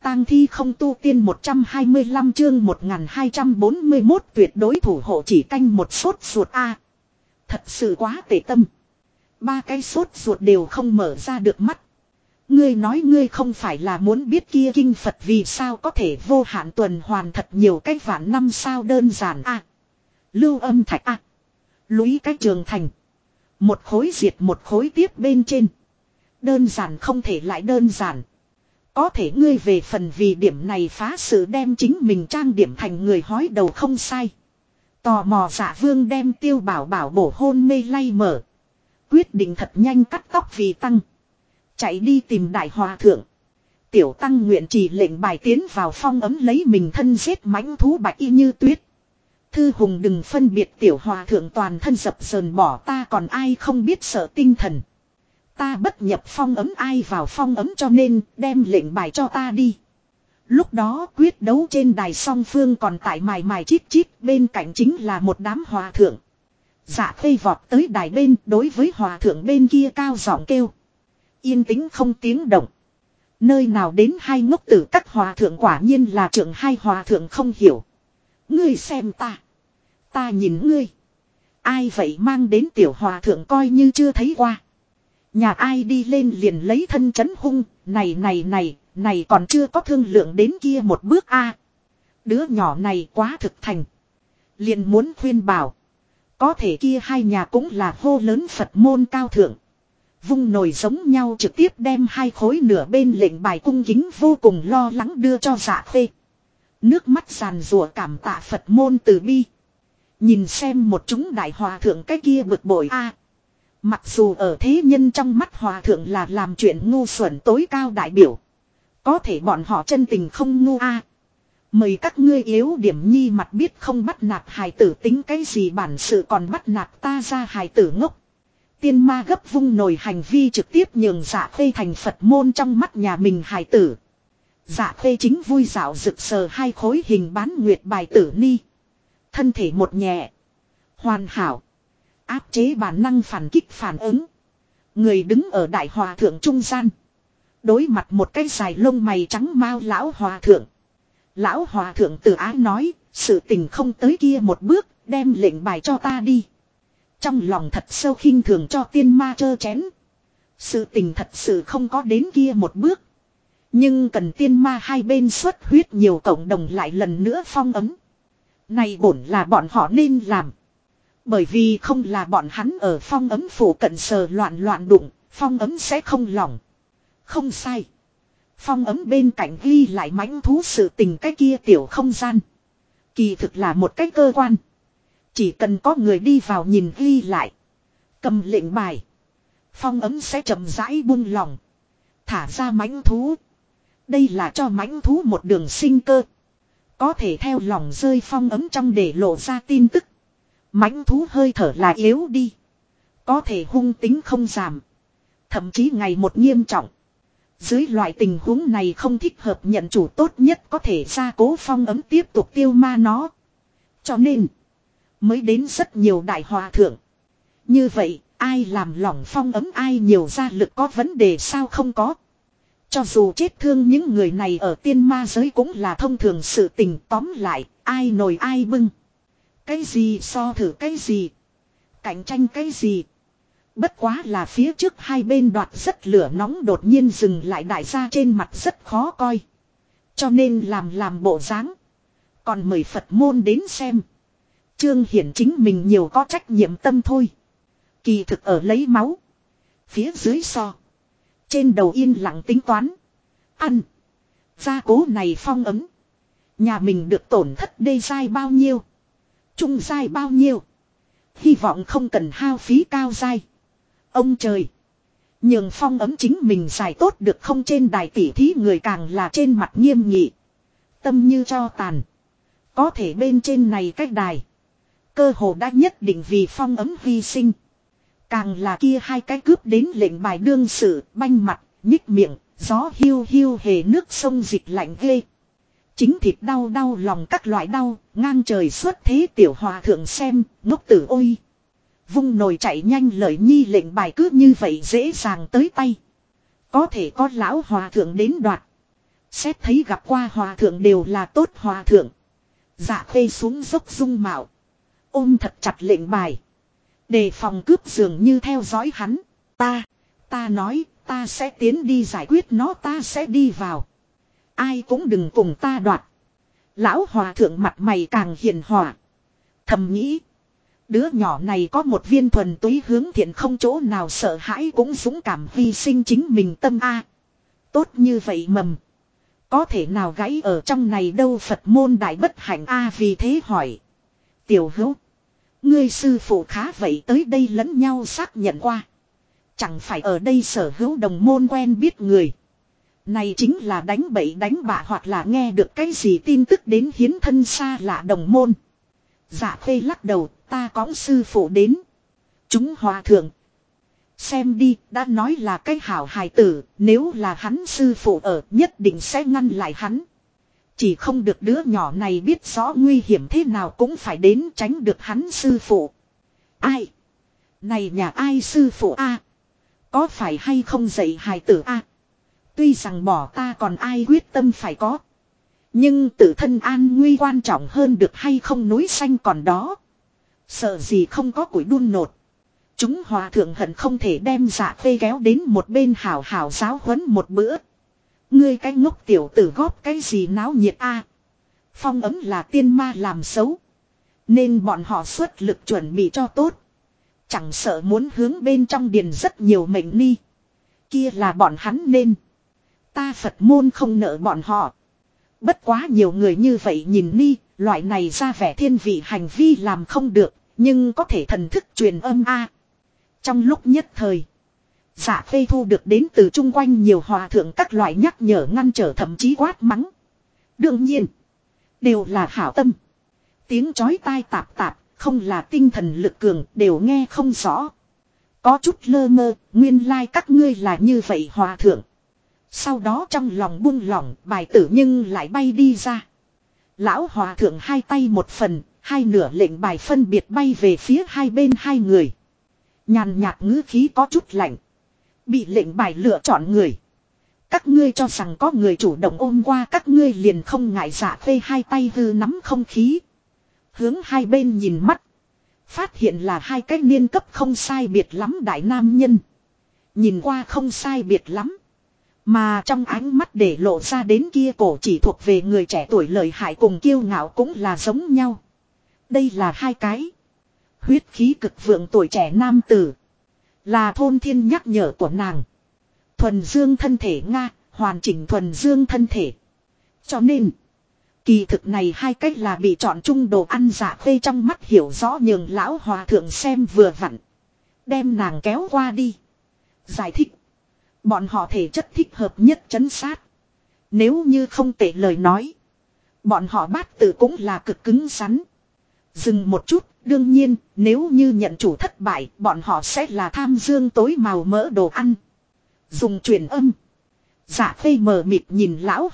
tang thi không tu tiên 125 chương 1241 tuyệt đối thủ hộ chỉ canh một sốt ruột a. Thật sự quá tệ tâm. Ba cái sốt ruột đều không mở ra được mắt. Ngươi nói ngươi không phải là muốn biết kia kinh Phật vì sao có thể vô hạn tuần hoàn thật nhiều cái vạn năm sao đơn giản a. Lưu âm thạch a. Lũy cái trường thành. Một khối diệt một khối tiếp bên trên. Đơn giản không thể lại đơn giản. Có thể ngươi về phần vì điểm này phá sự đem chính mình trang điểm thành người hói đầu không sai. Tò mò Dạ Vương đem Tiêu Bảo Bảo bổ hôn mê lay mở. Quyết định thật nhanh cắt tóc vì tăng. Chạy đi tìm đại hòa thượng. Tiểu tăng nguyện chỉ lệnh bài tiến vào phong ấm lấy mình thân giết mãnh thú bạch y như tuyết. Thư hùng đừng phân biệt tiểu hòa thượng toàn thân dập dờn bỏ ta còn ai không biết sợ tinh thần. Ta bất nhập phong ấm ai vào phong ấm cho nên đem lệnh bài cho ta đi. Lúc đó quyết đấu trên đài song phương còn tại mài mài chít chít bên cạnh chính là một đám hòa thượng. Dạ Khê vọt tới đài bên đối với hòa thượng bên kia cao giọng kêu. Yên tĩnh không tiếng động. Nơi nào đến hai ngốc tử các hòa thượng quả nhiên là trưởng hai hòa thượng không hiểu. Ngươi xem ta. Ta nhìn ngươi. Ai vậy mang đến tiểu hòa thượng coi như chưa thấy qua. Nhà ai đi lên liền lấy thân chấn hung. Này còn chưa có thương lượng đến kia một bước a. Đứa nhỏ này quá thực thành. Liền muốn khuyên bảo. Có thể kia hai nhà cũng là hô lớn Phật môn cao thượng. Vung nồi giống nhau trực tiếp đem hai khối nửa bên lệnh bài cung kính vô cùng lo lắng đưa cho Dạ Khê. Nước mắt giàn rùa cảm tạ Phật môn từ bi. Nhìn xem một chúng đại hòa thượng cái kia bực bội a. Mặc dù ở thế nhân trong mắt hòa thượng là làm chuyện ngu xuẩn tối cao đại biểu. Có thể bọn họ chân tình không ngu a. Mời các ngươi yếu điểm nhi mặt biết không bắt nạt hài tử tính cái gì bản sự còn bắt nạt ta ra hài tử ngốc. Tiên ma gấp vung nồi hành vi trực tiếp nhường Dạ Khê thành Phật môn trong mắt nhà mình hài tử. Dạ Khê chính vui dạo rực sờ hai khối hình bán nguyệt bài tử ni. Thân thể một nhẹ. Hoàn hảo. Áp chế bản năng phản kích phản ứng. Người đứng ở đại hòa thượng trung gian. Đối mặt một cái dài lông mày trắng mao lão hòa thượng. Lão hòa thượng từ ái nói. Sự tình không tới kia một bước. Đem lệnh bài cho ta đi. Trong lòng thật sâu khinh thường cho tiên ma chơ chén. Sự tình thật sự không có đến kia một bước. Nhưng cần tiên ma hai bên xuất huyết nhiều cộng đồng lại lần nữa phong ấm. Này bổn là bọn họ nên làm. Bởi vì không là bọn hắn ở phong ấm phủ cận sờ loạn đụng, phong ấm sẽ không lỏng. Không sai. Phong ấm bên cạnh ghi lại mãnh thú sự tình cái kia tiểu không gian. Kỳ thực là một cái cơ quan. Chỉ cần có người đi vào nhìn ghi lại. Cầm lệnh bài. Phong ấm sẽ chậm rãi buông lỏng. Thả ra mãnh thú. Đây là cho mãnh thú một đường sinh cơ. Có thể theo lòng rơi phong ấm trong để lộ ra tin tức. Mãnh thú hơi thở là yếu đi. Có thể hung tính không giảm. Thậm chí ngày một nghiêm trọng. Dưới loại tình huống này không thích hợp nhận chủ tốt nhất có thể gia cố phong ấm tiếp tục tiêu ma nó. Cho nên. Mới đến rất nhiều đại hòa thượng. Như vậy ai làm lỏng phong ấm ai nhiều ra lực có vấn đề sao không có. Cho dù chết thương những người này ở tiên ma giới cũng là thông thường sự tình tóm lại ai nổi ai bưng. Cái gì so thử cái gì. Cạnh tranh cái gì. Bất quá là phía trước hai bên đoạt rất lửa nóng đột nhiên dừng lại đại gia trên mặt rất khó coi. Cho nên làm bộ dáng. Còn mời Phật môn đến xem. Trương hiển chính mình nhiều có trách nhiệm tâm thôi. Kỳ thực ở lấy máu. Phía dưới so. Trên đầu yên lặng tính toán. Ăn. Gia cố này phong ấm. Nhà mình được tổn thất đê dai bao nhiêu. Trung dai bao nhiêu. Hy vọng không cần hao phí cao dai. Ông trời. Nhường phong ấm chính mình giải tốt được không trên đài tỉ thí người càng là trên mặt nghiêm nghị. Tâm như cho tàn. Có thể bên trên này cách đài. Cơ hồ đã nhất định vì phong ấm hy sinh. Càng là kia hai cái cướp đến lệnh bài đương sự, banh mặt, nhích miệng, gió hiu hiu hề nước sông dịch lạnh ghê. Chính thịt đau lòng các loại đau, ngang trời xuất thế tiểu hòa thượng xem, ngốc tử ôi. Vung nồi chạy nhanh lời nhi lệnh bài cứ như vậy dễ dàng tới tay. Có thể có lão hòa thượng đến đoạt. Xét thấy gặp qua hòa thượng đều là tốt hòa thượng. Dạ khê xuống dốc dung mạo. Ôm thật chặt lệnh bài. Đề phòng cướp dường như theo dõi hắn. Ta nói ta sẽ tiến đi giải quyết nó, ta sẽ đi vào. Ai cũng đừng cùng ta đoạt. Lão hòa thượng mặt mày càng hiền hòa. Thầm nghĩ. Đứa nhỏ này có một viên thuần túy hướng thiện, không chỗ nào sợ hãi, cũng dũng cảm hy sinh chính mình tâm a. Tốt như vậy mầm. Có thể nào gãy ở trong này đâu, Phật môn đại bất hạnh a. Vì thế hỏi. Tiểu hữu. Ngươi sư phụ khá vậy, tới đây lẫn nhau xác nhận qua. Chẳng phải ở đây sở hữu đồng môn quen biết người. Này chính là đánh bậy đánh bạ hoặc là nghe được cái gì tin tức đến hiến thân xa lạ đồng môn. Dạ khê lắc đầu, ta có sư phụ đến. Chúng hòa thượng. Xem đi, đã nói là cái hảo hài tử, nếu là hắn sư phụ ở nhất định sẽ ngăn lại hắn. Chỉ không được đứa nhỏ này biết rõ nguy hiểm thế nào cũng phải đến tránh được hắn sư phụ. Ai? Này nhà ai sư phụ a? Có phải hay không dạy hài tử a? Tuy rằng bỏ ta còn ai quyết tâm phải có. Nhưng tự thân an nguy quan trọng hơn được hay không, núi xanh còn đó. Sợ gì không có củi đun nột. Chúng hòa thượng hận không thể đem Dạ Khê kéo đến một bên hảo hảo giáo huấn một bữa. Ngươi cái ngốc tiểu tử góp cái gì náo nhiệt a? Phong ấm là tiên ma làm xấu. Nên bọn họ xuất lực chuẩn bị cho tốt. Chẳng sợ muốn hướng bên trong điền rất nhiều mệnh ni. Kia là bọn hắn nên. Ta Phật môn không nợ bọn họ. Bất quá nhiều người như vậy nhìn ni, loại này ra vẻ thiên vị hành vi làm không được, nhưng có thể thần thức truyền âm a. Trong lúc nhất thời, Dạ Khê thu được đến từ chung quanh nhiều hòa thượng các loại nhắc nhở ngăn trở, thậm chí quát mắng. Đương nhiên, đều là hảo tâm. Tiếng chói tai tạp tạp, không là tinh thần lực cường, đều nghe không rõ. Có chút lơ mơ, nguyên lai các ngươi là như vậy hòa thượng. Sau đó trong lòng buông lỏng, bài tử nhưng lại bay đi ra. Lão hòa thượng hai tay một phần, hai nửa lệnh bài phân biệt bay về phía hai bên hai người. Nhàn nhạt ngữ khí có chút lạnh. Bị lệnh bài lựa chọn người. Các ngươi cho rằng có người chủ động ôm qua các ngươi liền không ngại. Dạ Khê hai tay hư nắm không khí. Hướng hai bên nhìn mắt. Phát hiện là hai cái niên cấp không sai biệt lắm đại nam nhân. Nhìn qua không sai biệt lắm. Mà trong ánh mắt để lộ ra đến kia cổ chỉ thuộc về người trẻ tuổi lợi hại cùng kiêu ngạo cũng là giống nhau. Đây là hai cái huyết khí cực vượng tuổi trẻ nam tử. Là Thôn Thiên nhắc nhở của nàng. Thuần dương thân thể Nga, hoàn chỉnh thuần dương thân thể. Cho nên, kỳ thực này hai cách là bị chọn chung đồ ăn. Dạ Khê trong mắt hiểu rõ, nhường lão hòa thượng xem vừa vặn. Đem nàng kéo qua đi. Giải thích. Bọn họ thể chất thích hợp nhất trấn sát. Nếu như không tệ lời nói. Bọn họ bát tự cũng là cực cứng rắn. Dừng một chút, đương nhiên, nếu như nhận chủ thất bại, bọn họ sẽ là tham dương tối màu mỡ đồ ăn. Dùng truyền âm. Dạ Khê mờ mịt nhìn lão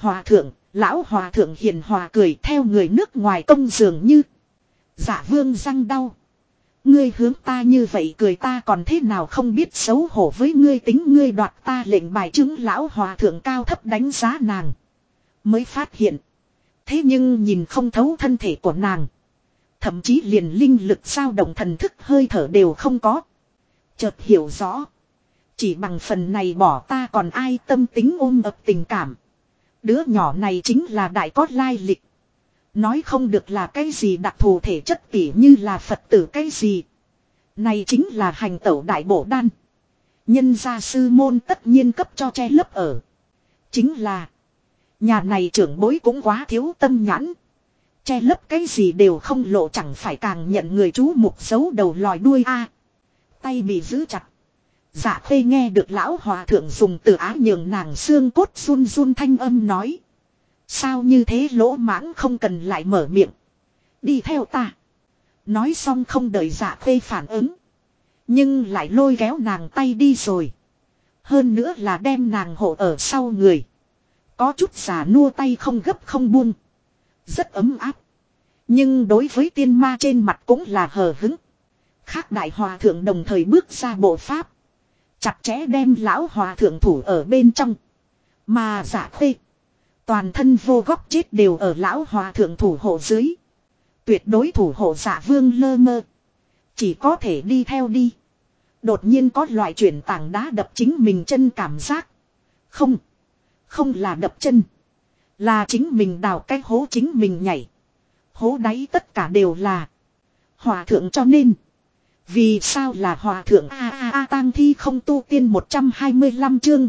hòa thượng hiền hòa cười theo người nước ngoài công dường như. Dạ vương răng đau. Ngươi hướng ta như vậy cười, ta còn thế nào không biết xấu hổ với ngươi, tính ngươi đoạt ta lệnh bài chứng. Lão hòa thượng cao thấp đánh giá nàng. Mới phát hiện. Thế nhưng nhìn không thấu thân thể của nàng. Thậm chí liền linh lực dao động thần thức hơi thở đều không có. Chợt hiểu rõ. Chỉ bằng phần này bỏ ta còn ai tâm tính ôm ập tình cảm. Đứa nhỏ này chính là đại có lai lịch. Nói không được là cái gì đặc thù thể chất tỉ như là Phật tử cái gì. Này chính là hành tẩu đại bổ đan. Nhân gia sư môn tất nhiên cấp cho che lấp ở. Chính là. Nhà này trưởng bối cũng quá thiếu tâm nhãn. Che lấp cái gì đều không lộ, chẳng phải càng nhận người chú mục giấu đầu lòi đuôi a. Tay bị giữ chặt. Dạ Khê nghe được lão hòa thượng dùng từ á nhường nàng xương cốt run run thanh âm nói. Sao như thế lỗ mãng, không cần lại mở miệng. Đi theo ta. Nói xong không đợi Dạ Khê phản ứng. Nhưng lại lôi kéo nàng tay đi rồi. Hơn nữa là đem nàng hộ ở sau người. Có chút già nua tay không gấp không buông. Rất ấm áp. Nhưng đối với tiên ma trên mặt cũng là hờ hững. Khác đại hòa thượng đồng thời bước ra bộ pháp. Chặt chẽ đem lão hòa thượng thủ ở bên trong. Mà Dạ Khê Toàn thân vô góc chết đều ở lão hòa thượng thủ hộ dưới. Tuyệt đối thủ hộ Dạ Vương lơ mơ. Chỉ có thể đi theo đi. Đột nhiên có loại chuyển tảng đá đập chính mình chân cảm giác. Không. Không là đập chân. Là chính mình đào cái hố chính mình nhảy. Hố đáy tất cả đều là hòa thượng cho nên. Vì sao là hòa thượng tang thi không tu tiên 125 chương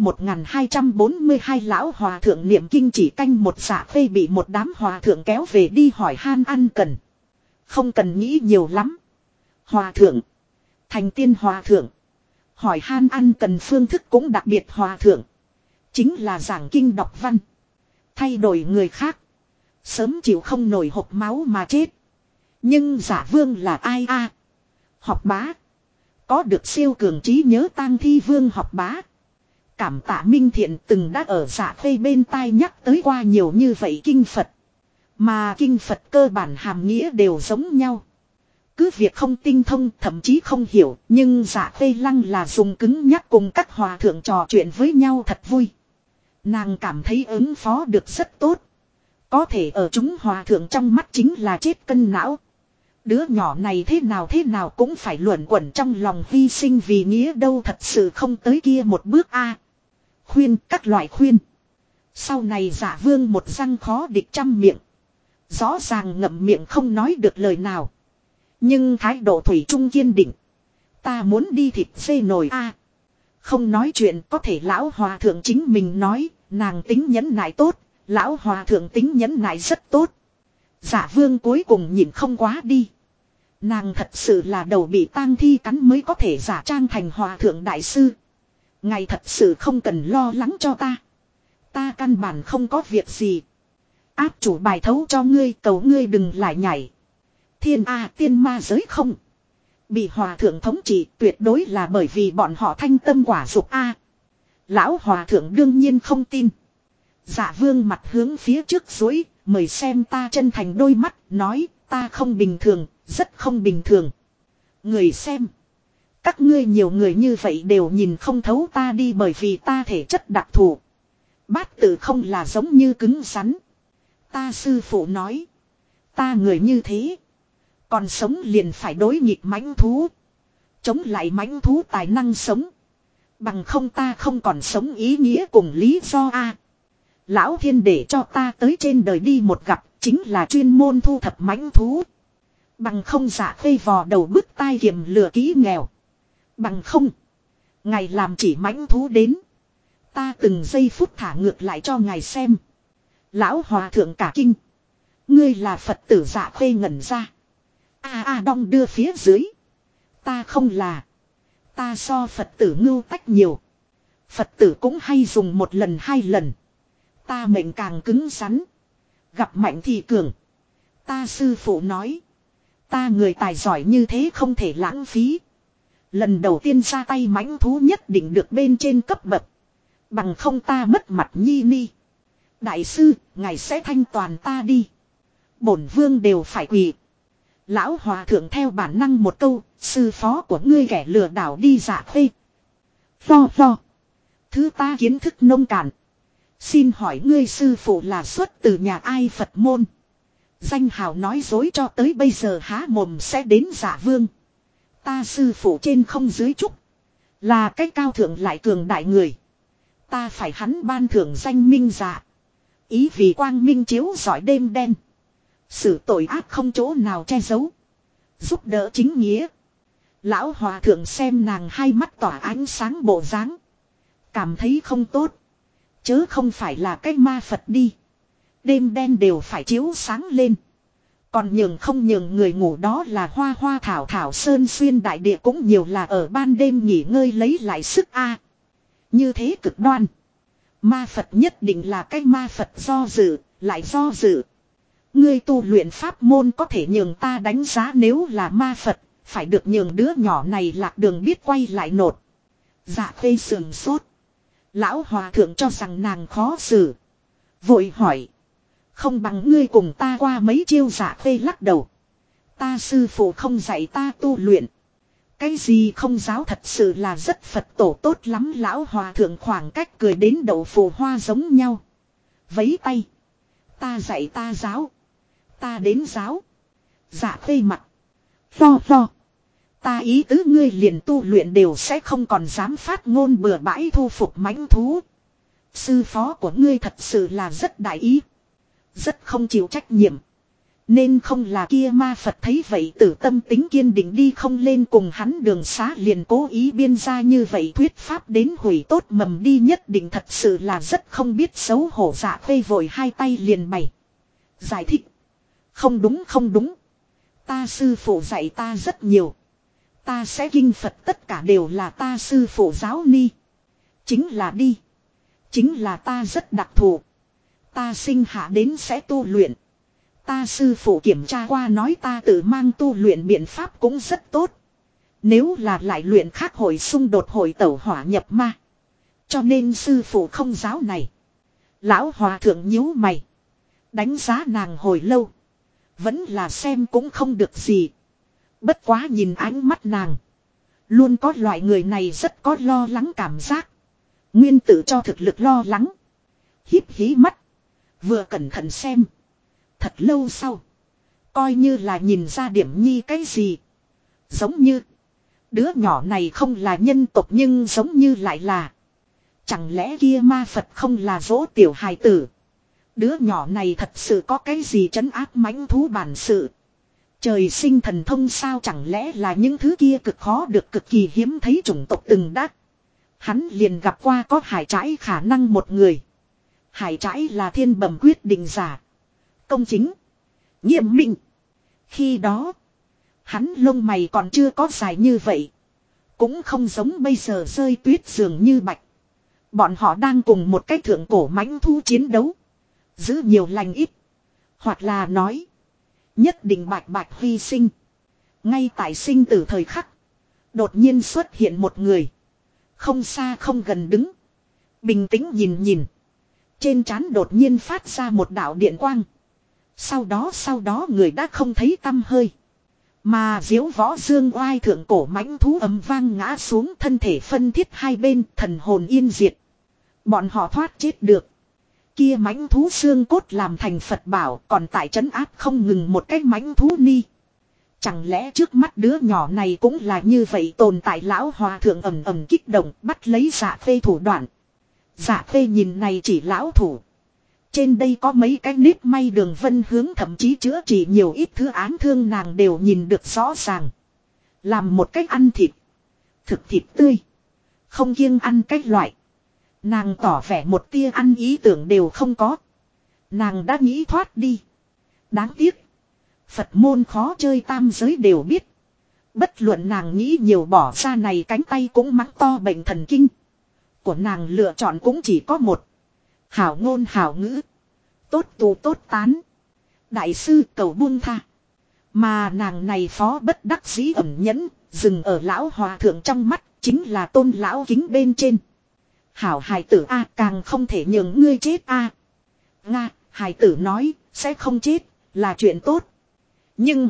1242 lão hòa thượng niệm kinh chỉ canh một Dạ Phê bị một đám hòa thượng kéo về đi hỏi han ăn cần. Không cần nghĩ nhiều lắm. Hòa thượng. Thành tiên hòa thượng. Hỏi han ăn cần phương thức cũng đặc biệt hòa thượng. Chính là giảng kinh đọc văn. Thay đổi người khác. Sớm chịu không nổi hộc máu mà chết. Nhưng Dạ Vương là ai a? Học bá. Có được siêu cường trí nhớ tang thi vương học bá. Cảm tạ Minh Thiện từng đã ở Dạ Phê bên tai nhắc tới qua nhiều như vậy kinh Phật. Mà kinh Phật cơ bản hàm nghĩa đều giống nhau. Cứ việc không tinh thông thậm chí không hiểu. Nhưng Dạ Phê lăng là dùng cứng nhắc cùng các hòa thượng trò chuyện với nhau thật vui. Nàng cảm thấy ứng phó được rất tốt. Có thể ở chúng hòa thượng trong mắt chính là chết cân não. Đứa nhỏ này thế nào cũng phải luẩn quẩn trong lòng hy sinh vì nghĩa đâu thật sự không tới kia một bước a. Khuyên các loại khuyên. Sau này Dạ Vương một răng khó địch trăm miệng. Rõ ràng ngậm miệng không nói được lời nào. Nhưng thái độ thủy chung kiên định. Ta muốn đi thịt dê nồi a. Không nói chuyện có thể lão hòa thượng chính mình nói. Nàng tính nhẫn nại tốt. Lão hòa thượng tính nhẫn nại rất tốt. Dạ Vương cuối cùng nhìn không quá đi. Nàng thật sự là đầu bị tang thi cắn mới có thể giả trang thành hòa thượng đại sư. Ngài thật sự không cần lo lắng cho ta. Ta căn bản không có việc gì. Áp chủ bài thấu cho ngươi cầu ngươi đừng lại nhảy. Thiên tiên ma giới không. Bị hòa thượng thống trị tuyệt đối là bởi vì bọn họ thanh tâm quả dục a. Lão hòa thượng đương nhiên không tin. Dạ Vương mặt hướng phía trước dối, mời xem ta chân thành đôi mắt, nói ta không bình thường, rất không bình thường. Người xem. Các ngươi nhiều người như vậy đều nhìn không thấu ta đi bởi vì ta thể chất đặc thù. Bát tự không là giống như cứng rắn. Ta sư phụ nói. Ta người như thế. Còn sống liền phải đối nghịch mãnh thú. Chống lại mãnh thú tài năng sống. Bằng không ta không còn sống ý nghĩa cùng lý do a. Lão thiên để cho ta tới trên đời đi một gặp. Chính là chuyên môn thu thập mãnh thú. Bằng không Dạ Phê vò đầu bứt tai kiềm lừa kỹ nghèo. Bằng không. Ngài làm chỉ mãnh thú đến. Ta từng giây phút thả ngược lại cho ngài xem. Lão hòa thượng cả kinh. Ngươi là Phật tử Dạ Phê ngẩn ra. Đong đưa phía dưới. Ta không là. Ta so Phật tử ngưu tách nhiều. Phật tử cũng hay dùng một lần hai lần. Ta mệnh càng cứng rắn. Gặp mạnh thì cường. Ta sư phụ nói. Ta người tài giỏi như thế không thể lãng phí. Lần đầu tiên ra tay mãnh thú nhất định được bên trên cấp bậc. Bằng không ta mất mặt nhi ni. Đại sư, ngài sẽ thanh toàn ta đi. Bổn vương đều phải quỳ. Lão hòa thượng theo bản năng một câu, sư phó của ngươi kẻ lừa đảo đi Dạ Phê. Lo. Thứ ta kiến thức nông cạn. Xin hỏi ngươi sư phụ là xuất từ nhà ai Phật môn. Danh hào nói dối cho tới bây giờ há mồm sẽ đến Dạ Vương. Ta sư phụ trên không dưới trúc. Là cái cao thượng lại cường đại người. Ta phải hắn ban thưởng danh minh dạ. Ý vì quang minh chiếu giỏi đêm đen. Sự tội ác không chỗ nào che giấu. Giúp đỡ chính nghĩa. Lão hòa thượng xem nàng hai mắt tỏa ánh sáng bộ dáng. Cảm thấy không tốt. Chớ không phải là cái ma Phật đi. Đêm đen đều phải chiếu sáng lên. Còn nhường không nhường người ngủ đó là hoa hoa thảo thảo sơn xuyên đại địa cũng nhiều là ở ban đêm nghỉ ngơi lấy lại sức a. Như thế cực đoan. Ma Phật nhất định là cái ma Phật do dự, lại do dự. Ngươi tu luyện pháp môn có thể nhường ta đánh giá nếu là ma Phật, phải được nhường đứa nhỏ này lạc đường biết quay lại nột. Dạ Phê sườn sốt. Lão hòa thượng cho rằng nàng khó xử. Vội hỏi. Không bằng ngươi cùng ta qua mấy chiêu. Dạ Phê lắc đầu. Ta sư phụ không dạy ta tu luyện. Cái gì không giáo thật sự là rất Phật tổ tốt lắm. Lão hòa thượng khoảng cách cười đến đậu phù hoa giống nhau. Vấy tay. Ta dạy ta giáo. Ta đến giáo. Dạ khê mặt. Lo. Ta ý tứ ngươi liền tu luyện đều sẽ không còn dám phát ngôn bừa bãi thu phục mãnh thú. Sư phó của ngươi thật sự là rất đại ý. Rất không chịu trách nhiệm. Nên không là kia ma Phật thấy vậy tử tâm tính kiên định đi không lên cùng hắn đường xá liền cố ý biên ra như vậy thuyết pháp đến hủy tốt mầm đi nhất định thật sự là rất không biết xấu hổ. Dạ khê vội hai tay liền bày. Giải thích. Không đúng. Ta sư phụ dạy ta rất nhiều. Ta sẽ kinh Phật tất cả đều là ta sư phụ giáo ni. Chính là ta rất đặc thù. Ta sinh hạ đến sẽ tu luyện. Ta sư phụ kiểm tra qua nói ta tự mang tu luyện biện pháp cũng rất tốt. Nếu là lại luyện khác hội xung đột hội tẩu hỏa nhập ma. Cho nên sư phụ không giáo này. Lão hòa thượng nhíu mày. Đánh giá nàng hồi lâu. Vẫn là xem cũng không được gì. Bất quá nhìn ánh mắt nàng. Luôn có loại người này rất có lo lắng cảm giác. Nguyên tử cho thực lực lo lắng. Híp hí mắt. Vừa cẩn thận xem. Thật lâu sau. Coi như là nhìn ra điểm nhi cái gì. Giống như. Đứa nhỏ này không là nhân tộc nhưng giống như lại là. Chẳng lẽ kia ma Phật không là dỗ tiểu hài tử. Đứa nhỏ này thật sự có cái gì trấn áp mãnh thú bản sự. Trời sinh thần thông sao chẳng lẽ là những thứ kia cực khó được cực kỳ hiếm thấy chủng tộc từng đắc. Hắn liền gặp qua có hải trãi khả năng một người. Hải trãi là thiên bẩm quyết định giả. Công chính. Nghiêm minh. Khi đó. Hắn lông mày còn chưa có dài như vậy. Cũng không giống bây giờ rơi tuyết dường như bạch. Bọn họ đang cùng một cái thượng cổ mãnh thu chiến đấu. Giữ nhiều lành ít. Hoặc là nói. Nhất định bạch bạch hy sinh. Ngay tại sinh tử thời khắc. Đột nhiên xuất hiện một người. Không xa không gần đứng. Bình tĩnh nhìn. Trên trán đột nhiên phát ra một đạo điện quang. Sau đó người đã không thấy tăm hơi. Mà diếu võ dương oai thượng cổ mãnh thú ầm vang ngã xuống thân thể phân thiết hai bên thần hồn yên diệt. Bọn họ thoát chết được. Kia mãnh thú xương cốt làm thành Phật bảo còn tại trấn áp không ngừng một cái mãnh thú ni. Chẳng lẽ trước mắt đứa nhỏ này cũng là như vậy tồn tại lão hòa thượng ầm kích động bắt lấy dạ phê thủ đoạn. Dạ phê nhìn này chỉ lão thủ. Trên đây có mấy cái nếp may đường vân hướng thậm chí chữa trị nhiều ít thứ án thương nàng đều nhìn được rõ ràng. Làm một cách ăn thịt. Thực thịt tươi. Không kiêng ăn cách loại. Nàng tỏ vẻ một tia ăn ý tưởng đều không có. Nàng đã nghĩ thoát đi. Đáng tiếc. Phật môn khó chơi tam giới đều biết. Bất luận nàng nghĩ nhiều bỏ ra này cánh tay cũng mắng to bệnh thần kinh. Của nàng lựa chọn cũng chỉ có một. Hảo ngôn hảo ngữ. Tốt tù tốt tán. Đại sư cầu buông tha. Mà nàng này phó bất đắc dĩ ẩn nhẫn. Dừng ở lão hòa thượng trong mắt. Chính là tôn lão kính bên trên. Hảo hài tử A càng không thể nhường ngươi chết A. Nga hài tử nói sẽ không chết là chuyện tốt. Nhưng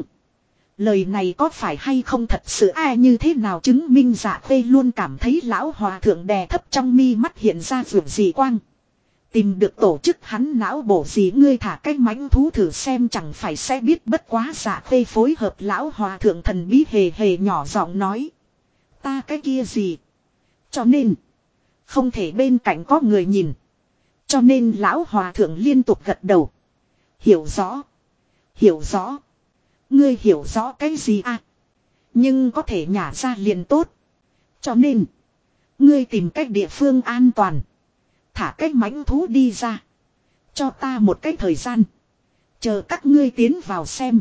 lời này có phải hay không thật sự ai như thế nào chứng minh dạ phê luôn cảm thấy lão hòa thượng đè thấp trong mi mắt hiện ra vượt gì quang. Tìm được tổ chức hắn não bổ gì ngươi thả cái mãnh thú thử xem chẳng phải sẽ biết bất quá dạ phê phối hợp lão hòa thượng thần bí hề hề nhỏ giọng nói. Ta cái kia gì. Cho nên. Không thể bên cạnh có người nhìn. Cho nên lão hòa thượng liên tục gật đầu. Hiểu rõ. Hiểu rõ. Ngươi hiểu rõ cái gì à? Nhưng có thể nhả ra liền tốt. Cho nên. Ngươi tìm cách địa phương an toàn. Thả cái mãnh thú đi ra. Cho ta một cái thời gian. Chờ các ngươi tiến vào xem.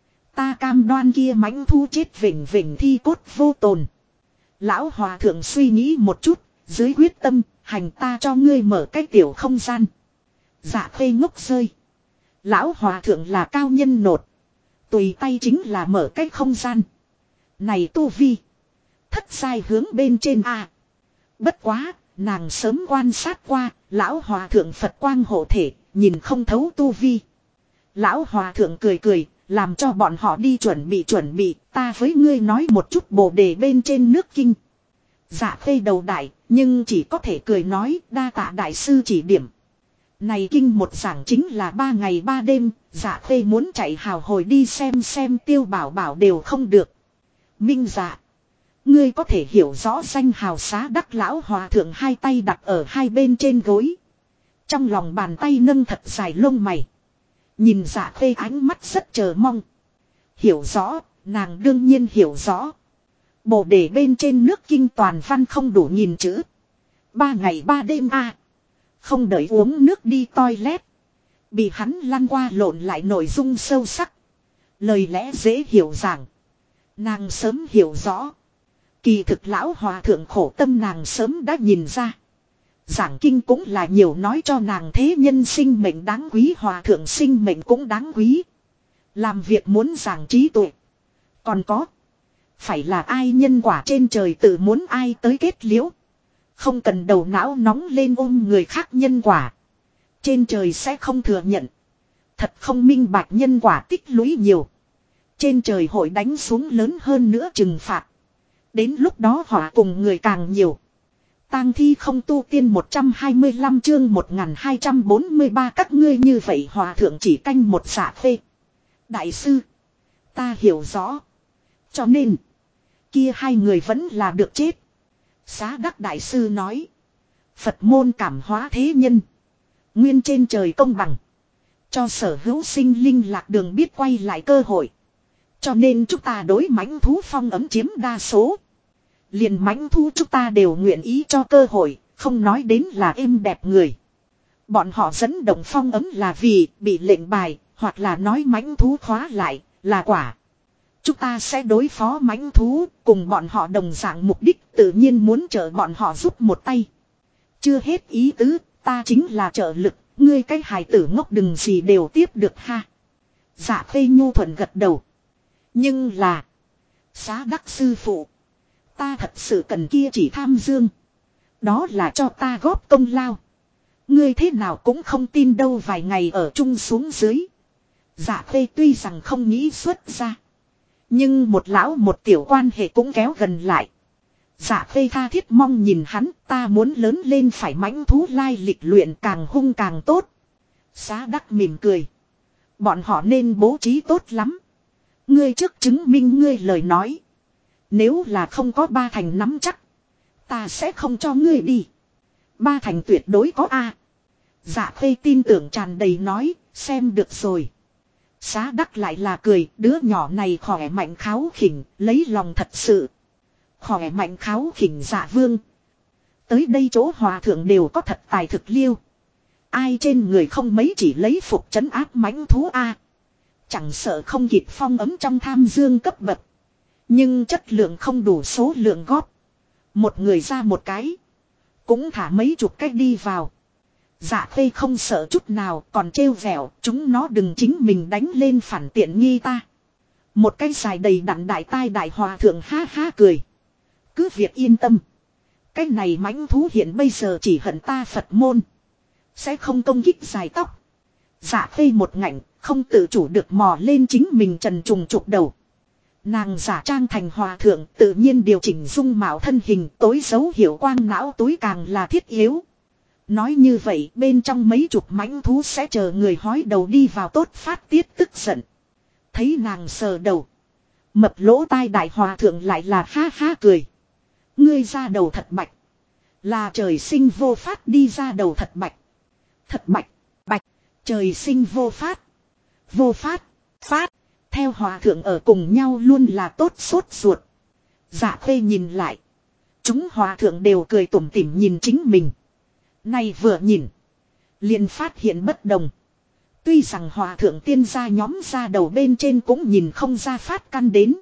Ta cam đoan kia mãnh thú chết vĩnh vĩnh thi cốt vô tồn. Lão hòa thượng suy nghĩ một chút. Dưới quyết tâm hành ta cho ngươi mở cái tiểu không gian. Dạ khê ngốc rơi. Lão hòa thượng là cao nhân nột. Tùy tay chính là mở cái không gian. Này tu vi. Thất sai hướng bên trên a. Bất quá, nàng sớm quan sát qua, lão hòa thượng Phật quang hộ thể, nhìn không thấu tu vi. Lão hòa thượng cười, làm cho bọn họ đi chuẩn bị, ta với ngươi nói một chút bồ đề bên trên nước kinh. Dạ khê đầu đại, nhưng chỉ có thể cười nói đa tạ đại sư chỉ điểm. Này kinh một giảng chính là 3 ngày 3 đêm, Dạ Khê muốn chạy hào hồi đi xem Tiêu Bảo Bảo đều không được. Minh Dạ, ngươi có thể hiểu rõ danh hào Xá Đắc lão hòa thượng hai tay đặt ở hai bên trên gối. Trong lòng bàn tay nâng thật dài lông mày. Nhìn Dạ Khê ánh mắt rất chờ mong. Hiểu rõ, nàng đương nhiên hiểu rõ. Bồ đề bên trên nước kinh toàn văn không đủ nhìn chữ. 3 ngày 3 đêm a. Không đợi uống nước đi toilet. Bị hắn lăn qua lộn lại nội dung sâu sắc. Lời lẽ dễ hiểu rằng. Nàng sớm hiểu rõ. Kỳ thực lão hòa thượng khổ tâm nàng sớm đã nhìn ra. Giảng kinh cũng là nhiều nói cho nàng thế nhân sinh mệnh đáng quý, hòa thượng sinh mệnh cũng đáng quý. Làm việc muốn giảng trí tuệ. Còn có. Phải là ai nhân quả trên trời tự muốn ai tới kết liễu. Không cần đầu não nóng lên ôm người khác nhân quả. Trên trời sẽ không thừa nhận. Thật không minh bạch nhân quả tích lũy nhiều. Trên trời hội đánh xuống lớn hơn nữa trừng phạt. Đến lúc đó họ cùng người càng nhiều. Tang thi không tu tiên 125 chương 1243 các ngươi như vậy hòa thượng chỉ canh một Dạ Khê. Đại sư. Ta hiểu rõ. Cho nên. Kia hai người vẫn là được chết. Xá Đắc đại sư nói. Phật môn cảm hóa thế nhân. Nguyên trên trời công bằng. Cho sở hữu sinh linh lạc đường biết quay lại cơ hội. Cho nên chúng ta đối mãnh thú phong ấm chiếm đa số. Liền mãnh thú chúng ta đều nguyện ý cho cơ hội. Không nói đến là êm đẹp người. Bọn họ dẫn động phong ấm là vì bị lệnh bài. Hoặc là nói mãnh thú khóa lại là quả. Chúng ta sẽ đối phó mãnh thú, cùng bọn họ đồng dạng mục đích, tự nhiên muốn trợ bọn họ giúp một tay. Chưa hết ý tứ, ta chính là trợ lực, ngươi cái hài tử ngốc đừng gì đều tiếp được ha. Dạ Khê nhu thuận gật đầu. Nhưng là, Xá Đắc sư phụ, ta thật sự cần kia chỉ tham dương. Đó là cho ta góp công lao. Ngươi thế nào cũng không tin đâu, vài ngày ở chung xuống dưới. Dạ Khê tuy rằng không nghĩ xuất ra. Nhưng một lão một tiểu quan hệ cũng kéo gần lại. Dạ Khê tha thiết mong nhìn hắn, ta muốn lớn lên phải mãnh thú lai lịch luyện càng hung càng tốt. Xá Đắc mỉm cười. Bọn họ nên bố trí tốt lắm. Ngươi trước chứng minh ngươi lời nói. Nếu là không có ba thành nắm chắc, ta sẽ không cho ngươi đi. Ba thành tuyệt đối có a. Dạ Khê tin tưởng tràn đầy nói, xem được rồi. Xá Đắc lại là cười, đứa nhỏ này khỏe mạnh kháo khỉnh, lấy lòng thật sự. Khỏe mạnh kháo khỉnh Dạ Vương. Tới đây chỗ hòa thượng đều có thật tài thực liêu. Ai trên người không mấy chỉ lấy phục trấn áp mãnh thú a. Chẳng sợ không kịp phong ấm trong tham dương cấp bậc. Nhưng chất lượng không đủ số lượng góp. Một người ra một cái. Cũng thả mấy chục cách đi vào. Dạ Khê không sợ chút nào, còn trêu vẻo, chúng nó đừng chính mình đánh lên phản tiện nghi ta. Một cái dài đầy đặn đại tai đại hòa thượng ha ha cười. Cứ việc yên tâm. Cái này mãnh thú hiện bây giờ chỉ hận ta Phật môn. Sẽ không công kích dài tóc. Dạ Khê một ngạnh, không tự chủ được mò lên chính mình trần trùng trục đầu. Nàng giả trang thành hòa thượng, tự nhiên điều chỉnh dung mạo thân hình, tối dấu hiệu quang não túi càng là thiết yếu. Nói như vậy bên trong mấy chục mãnh thú sẽ chờ người hói đầu đi vào tốt phát tiết tức giận. Thấy nàng sờ đầu. Mập lỗ tai đại hòa thượng lại là ha ha cười. Ngươi ra đầu thật bạch. Là trời sinh vô phát đi ra đầu thật bạch. Thật bạch, bạch, trời sinh vô phát. Vô phát, phát. Theo hòa thượng ở cùng nhau luôn là tốt sốt ruột. Dạ Khê nhìn lại. Chúng hòa thượng đều cười tủm tỉm nhìn chính mình. Này vừa nhìn. Liền phát hiện bất đồng. Tuy rằng hòa thượng tiên gia nhóm ra đầu bên trên cũng nhìn không ra phát căn đến.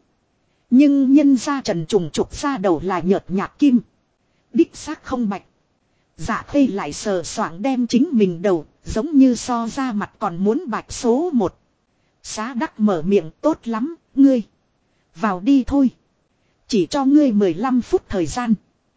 Nhưng nhân gia trần trùng trục ra đầu là nhợt nhạt kim. Đích xác không bạch. Dạ Khê lại sờ soạng đem chính mình đầu. Giống như so ra mặt còn muốn bạch số 1. Xá Đắc mở miệng tốt lắm, ngươi. Vào đi thôi. Chỉ cho ngươi 15 phút thời gian.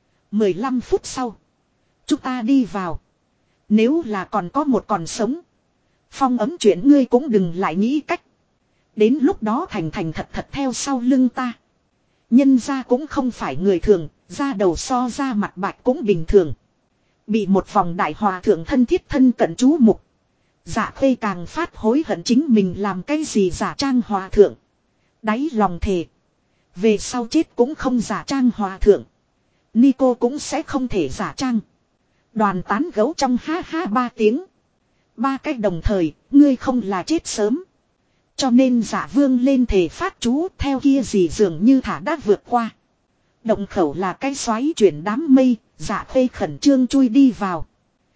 15 phút sau. Chúng ta đi vào. Nếu là còn có một còn sống. Phong ấm chuyện ngươi cũng đừng lại nghĩ cách. Đến lúc đó thành thành thật thật theo sau lưng ta. Nhân ra cũng không phải người thường. Da đầu so ra mặt bạch cũng bình thường. Bị một vòng đại hòa thượng thân thiết thân cận chú mục. Dạ khê càng phát hối hận chính mình làm cái gì giả trang hòa thượng. Đáy lòng thề. Về sau chết cũng không giả trang hòa thượng. Nico cũng sẽ không thể giả trang. Đoàn tán gấu trong ha ha 3 tiếng. 3 cách đồng thời, ngươi không là chết sớm. Cho nên giả vương lên thể phát chú theo kia gì dường như thả đã vượt qua. Động khẩu là cái xoáy chuyển đám mây, giả khê khẩn trương chui đi vào.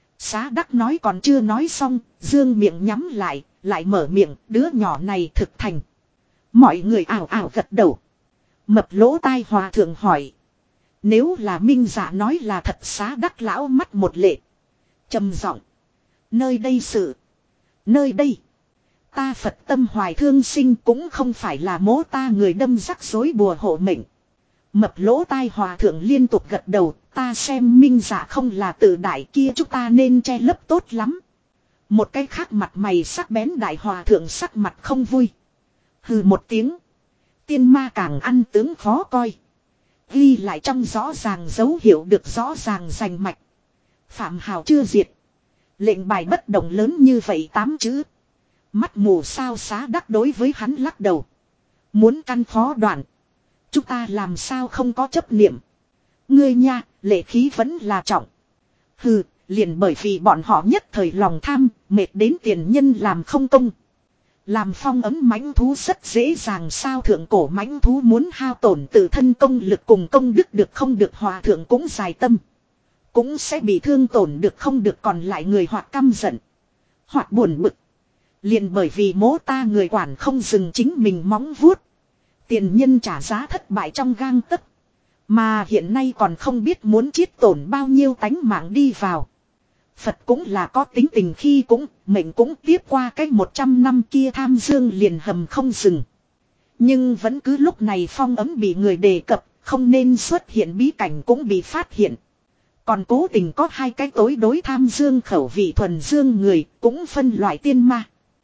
Xá đắc nói còn chưa nói xong, dương miệng nhắm lại mở miệng, đứa nhỏ này thực thành. Mọi người ảo ảo gật đầu. Mập lỗ tai hòa thượng hỏi. Nếu là minh giả nói là thật, xá đắc lão mắt một lệ. Trầm giọng. Nơi đây sự. Nơi đây. Ta Phật tâm hoài thương sinh cũng không phải là mố ta người đâm rắc rối bùa hộ mệnh. Mập lỗ tai hòa thượng liên tục gật đầu. Ta xem minh giả không là tự đại kia, chúng ta nên che lấp tốt lắm. Một cái khác mặt mày sắc bén đại hòa thượng sắc mặt không vui. Hừ một tiếng. Tiên ma càng ăn tướng khó coi. Ghi lại trong rõ ràng dấu hiệu được rõ ràng rành mạch. Phạm hào chưa diệt. Lệnh bài bất động lớn như vậy 8 chữ. Mắt mù sao xá đắc đối với hắn lắc đầu. Muốn căn khó đoạn. Chúng ta làm sao không có chấp niệm. Ngươi nha, lệ khí vẫn là trọng. Hừ, liền bởi vì bọn họ nhất thời lòng tham, mệt đến tiền nhân làm không công. Làm phong ấm mãnh thú rất dễ dàng, sao thượng cổ mãnh thú muốn hao tổn tự thân công lực cùng công đức được không được, hòa thượng cũng dài tâm. Cũng sẽ bị thương tổn được không được, còn lại người hoặc căm giận. Hoặc buồn bực. Liền bởi vì mố ta người quản không dừng chính mình móng vuốt. Tiền nhân trả giá thất bại trong gang tấc. Mà hiện nay còn không biết muốn chiết tổn bao nhiêu tánh mạng đi vào. Phật cũng là có tính tình, khi cũng, mệnh cũng tiếp qua cái 100 năm kia tham dương liền hầm không dừng. Nhưng vẫn cứ lúc này phong ấm bị người đề cập, không nên xuất hiện bí cảnh cũng bị phát hiện. Còn cố tình có 2 cái tối đối tham dương khẩu vị thuần dương người, cũng phân loại tiên ma.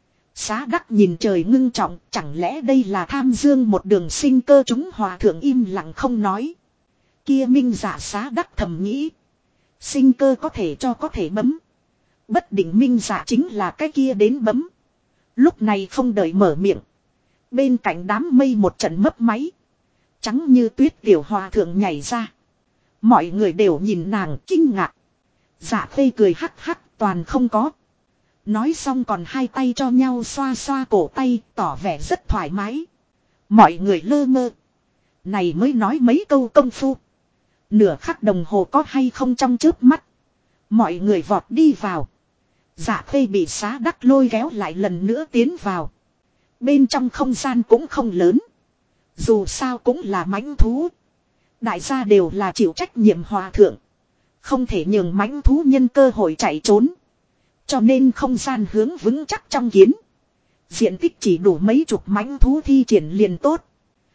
Xá đắc nhìn trời ngưng trọng, chẳng lẽ đây là tham dương một đường sinh cơ, chúng hòa thượng im lặng không nói. Kia minh giả xá đắc thầm nghĩ. Sinh cơ có thể cho có thể bấm. Bất định minh giả chính là cái kia đến bấm. Lúc này không đợi mở miệng. Bên cạnh đám mây một trận mấp máy. Trắng như tuyết tiểu hòa thượng nhảy ra. Mọi người đều nhìn nàng kinh ngạc. Dạ khê cười hắc hắc, toàn không có. Nói xong còn 2 tay cho nhau xoa xoa cổ tay, tỏ vẻ rất thoải mái. Mọi người lơ mơ. Này mới nói mấy câu công phu. Nửa khắc đồng hồ có hay không trong chớp mắt. Mọi người vọt đi vào. Dạ khê bị xá đắc lôi kéo lại lần nữa tiến vào. Bên trong không gian cũng không lớn. Dù sao cũng là mãnh thú. Đại gia đều là chịu trách nhiệm hòa thượng. Không thể nhường mãnh thú nhân cơ hội chạy trốn. Cho nên không gian hướng vững chắc trong kiến. Diện tích chỉ đủ mấy chục mãnh thú thi triển liền tốt.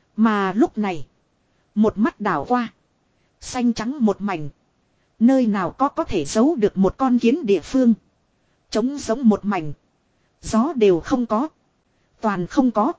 Mà lúc này. Một mắt đảo qua. Xanh trắng một mảnh. Nơi nào có thể giấu được một con kiến địa phương. Trống giống một mảnh. Gió đều không có. Toàn không có.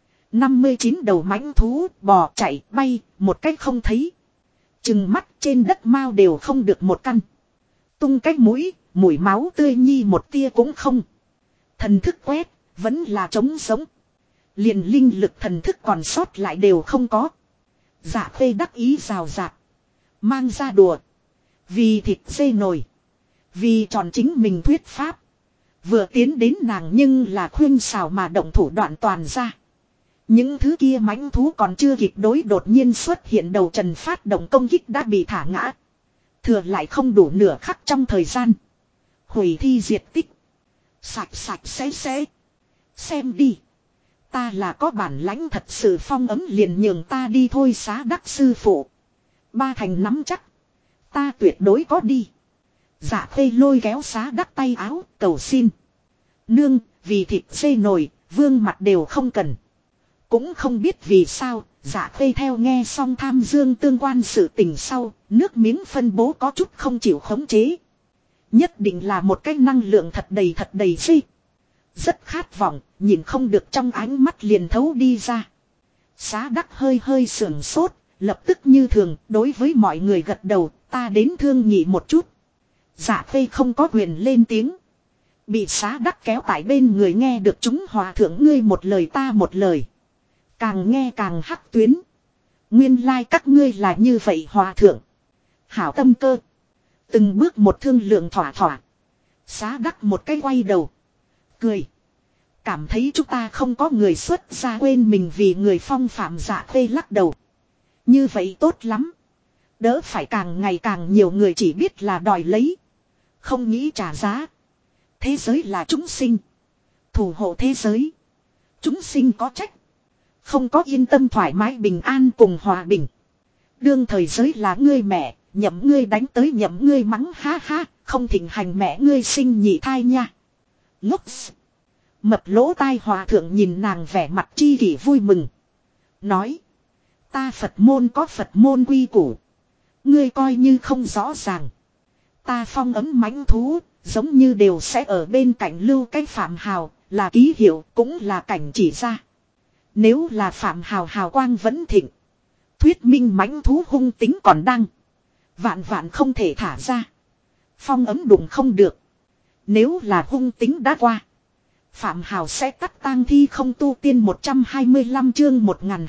59 đầu mãnh thú bò chạy bay một cách không thấy. Chừng mắt trên đất mao đều không được một căn. Tung cách mũi, mùi máu tươi nhi một tia cũng không. Thần thức quét, vẫn là trống sống. Liền linh lực thần thức còn sót lại đều không có. Dạ khê đắc ý rào rạc. Mang ra đùa. Vì thịt dê nồi. Vì tròn chính mình thuyết pháp. Vừa tiến đến nàng nhưng là khuyên xào mà động thủ đoạn toàn ra. Những thứ kia mãnh thú còn chưa kịp đối, đột nhiên xuất hiện đầu trần phát động công kích đã bị thả ngã. Thừa lại không đủ nửa khắc trong thời gian. Hủy thi diệt tích. Sạch sạch sẽ. Xem đi. Ta là có bản lãnh thật sự, phong ấm liền nhường ta đi thôi, xá đắc sư phụ. 3 thành nắm chắc. Ta tuyệt đối có đi. Dạ khê lôi kéo xá đắc tay áo cầu xin. Nương, vì thịt dê nồi, vương mặt đều không cần. Cũng không biết vì sao, dạ khê theo nghe xong tham dương tương quan sự tình sau, nước miếng phân bố có chút không chịu khống chế. Nhất định là một cái năng lượng thật đầy gì. Rất khát vọng, nhìn không được trong ánh mắt liền thấu đi ra. Xá đắc hơi sưởng sốt, lập tức như thường, đối với mọi người gật đầu, ta đến thương nhị một chút. Dạ Khê không có quyền lên tiếng. Bị Xá Đắc kéo tại bên người nghe được chúng hòa thượng ngươi một lời ta một lời. Càng nghe càng hắc tuyến. Nguyên lai các ngươi là như vậy hòa thượng. Hảo tâm cơ. Từng bước một thương lượng thỏa thỏa. Xá Đắc một cái quay đầu. Cười. Cảm thấy chúng ta không có người xuất ra quên mình vì người phong phạm. Dạ Khê lắc đầu. Như vậy tốt lắm. Đỡ phải càng ngày càng nhiều người chỉ biết là đòi lấy. Không nghĩ trả giá. Thế giới là chúng sinh. Thủ hộ thế giới. Chúng sinh có trách. Không có yên tâm thoải mái bình an cùng hòa bình. Đương thời giới là ngươi mẹ. Nhậm ngươi đánh tới nhậm ngươi mắng ha ha. Không thịnh hành mẹ ngươi sinh nhị thai nha. Ngốc. Mập lỗ tai hòa thượng nhìn nàng vẻ mặt chi kỷ vui mừng. Nói. Ta Phật môn có Phật môn quy củ. Ngươi coi như không rõ ràng. Ta phong ấm mãnh thú. Giống như đều sẽ ở bên cạnh lưu cái Phạm Hào. Là ký hiệu cũng là cảnh chỉ ra. Nếu là Phạm Hào hào quang vẫn thịnh. Thuyết minh mãnh thú hung tính còn đang. Vạn vạn không thể thả ra. Phong ấm đụng không được. Nếu là hung tính đã qua. Phạm Hào sẽ cắt tang thi không tu tiên 125 chương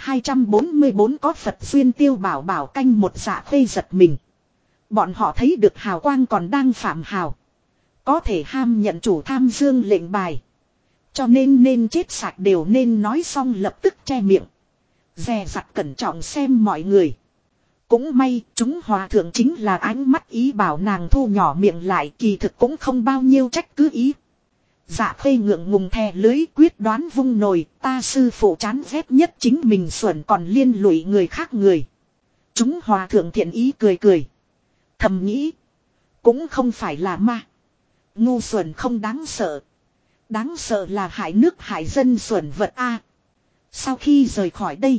1244 có Phật duyên Tiêu Bảo Bảo canh một Dạ Khê giật mình. Bọn họ thấy được hào quang còn đang Phạm Hào. Có thể ham nhận chủ tham dương lệnh bài. Cho nên chết sạch đều nên nói xong lập tức che miệng. Dè dặt cẩn trọng xem mọi người. Cũng may chúng hòa thượng chính là ánh mắt ý bảo nàng thu nhỏ miệng lại kỳ thực cũng không bao nhiêu trách cứ ý. Dạ Khê ngượng ngùng thè lưới quyết đoán vung nồi ta sư phụ chán ghét nhất chính mình xuẩn còn liên lụy người khác người. Chúng hòa thượng thiện ý cười cười. Thầm nghĩ. Cũng không phải là ma. Ngu xuẩn không đáng sợ. Đáng sợ là hại nước hại dân xuẩn vật A. Sau khi rời khỏi đây.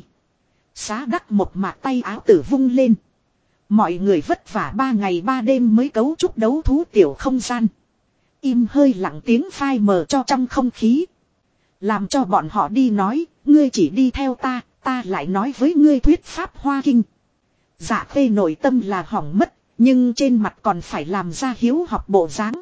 Xá Đắc một mạc tay áo tử vung lên. Mọi người vất vả 3 ngày 3 đêm mới cấu trúc đấu thú tiểu không gian. Im hơi lặng tiếng phai mờ cho trong không khí. Làm cho bọn họ đi nói, ngươi chỉ đi theo ta, ta lại nói với ngươi thuyết pháp hoa kinh. Dạ Khê nội tâm là hỏng mất, nhưng trên mặt còn phải làm ra hiếu học bộ dáng.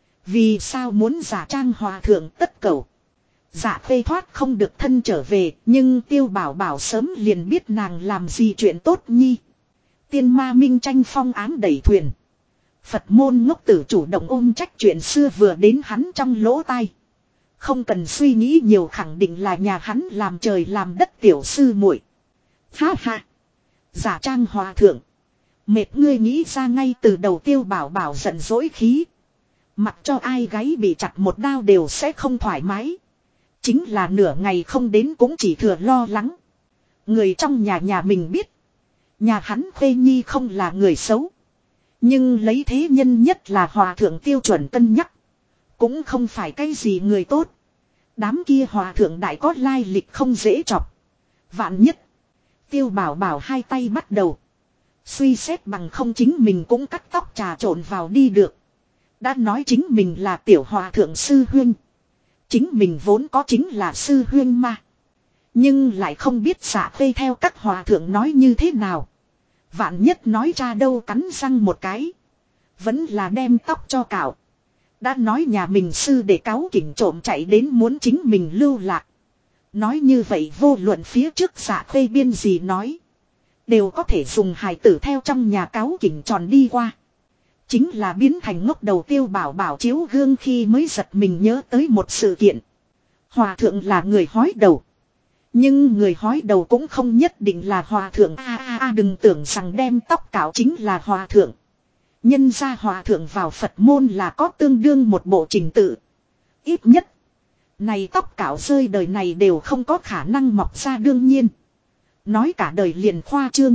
Vì sao muốn giả trang hòa thượng tất cầu. Dạ Khê thoát không được thân trở về, nhưng Tiêu Bảo Bảo sớm liền biết nàng làm gì chuyện tốt nhi. Tiên ma minh tranh phong ám đẩy thuyền. Phật môn ngốc tử chủ động ôm trách chuyện xưa vừa đến hắn trong lỗ tai. Không cần suy nghĩ nhiều khẳng định là nhà hắn làm trời làm đất tiểu sư muội. Ha ha. Giả trang hòa thượng. Mệt ngươi nghĩ ra ngay từ đầu Tiêu Bảo Bảo giận dỗi khí. Mặc cho ai gáy bị chặt một đao đều sẽ không thoải mái. Chính là nửa ngày không đến cũng chỉ thừa lo lắng. Người trong nhà mình biết. Nhà hắn Khuê Nhi không là người xấu. Nhưng lấy thế nhân nhất là hòa thượng tiêu chuẩn cân nhắc. Cũng không phải cái gì người tốt. Đám kia hòa thượng đại có lai lịch không dễ chọc. Vạn nhất. Tiêu Bảo Bảo hai tay bắt đầu. Suy xét bằng không chính mình cũng cắt tóc trà trộn vào đi được. Đã nói chính mình là tiểu hòa thượng sư huynh. Chính mình vốn có chính là sư huynh mà. Nhưng lại không biết Dạ Khê theo các hòa thượng nói như thế nào. Vạn nhất nói ra đâu cắn răng một cái. Vẫn là đem tóc cho cạo. Đã nói nhà mình sư để cáu kỉnh trộm chạy đến muốn chính mình lưu lạc. Nói như vậy vô luận phía trước Dạ Khê biên gì nói. Đều có thể dùng hài tử theo trong nhà cáu kỉnh tròn đi qua. Chính là biến thành ngốc đầu Tiêu Bảo Bảo chiếu gương khi mới giật mình nhớ tới một sự kiện. Hòa thượng là người hói đầu. Nhưng người hói đầu cũng không nhất định là hòa thượng. Đừng tưởng rằng đem tóc cạo chính là hòa thượng. Nhân ra hòa thượng vào Phật môn là có tương đương một bộ trình tự. Ít nhất. Này tóc cạo rơi đời này đều không có khả năng mọc ra đương nhiên. Nói cả đời liền khoa trương.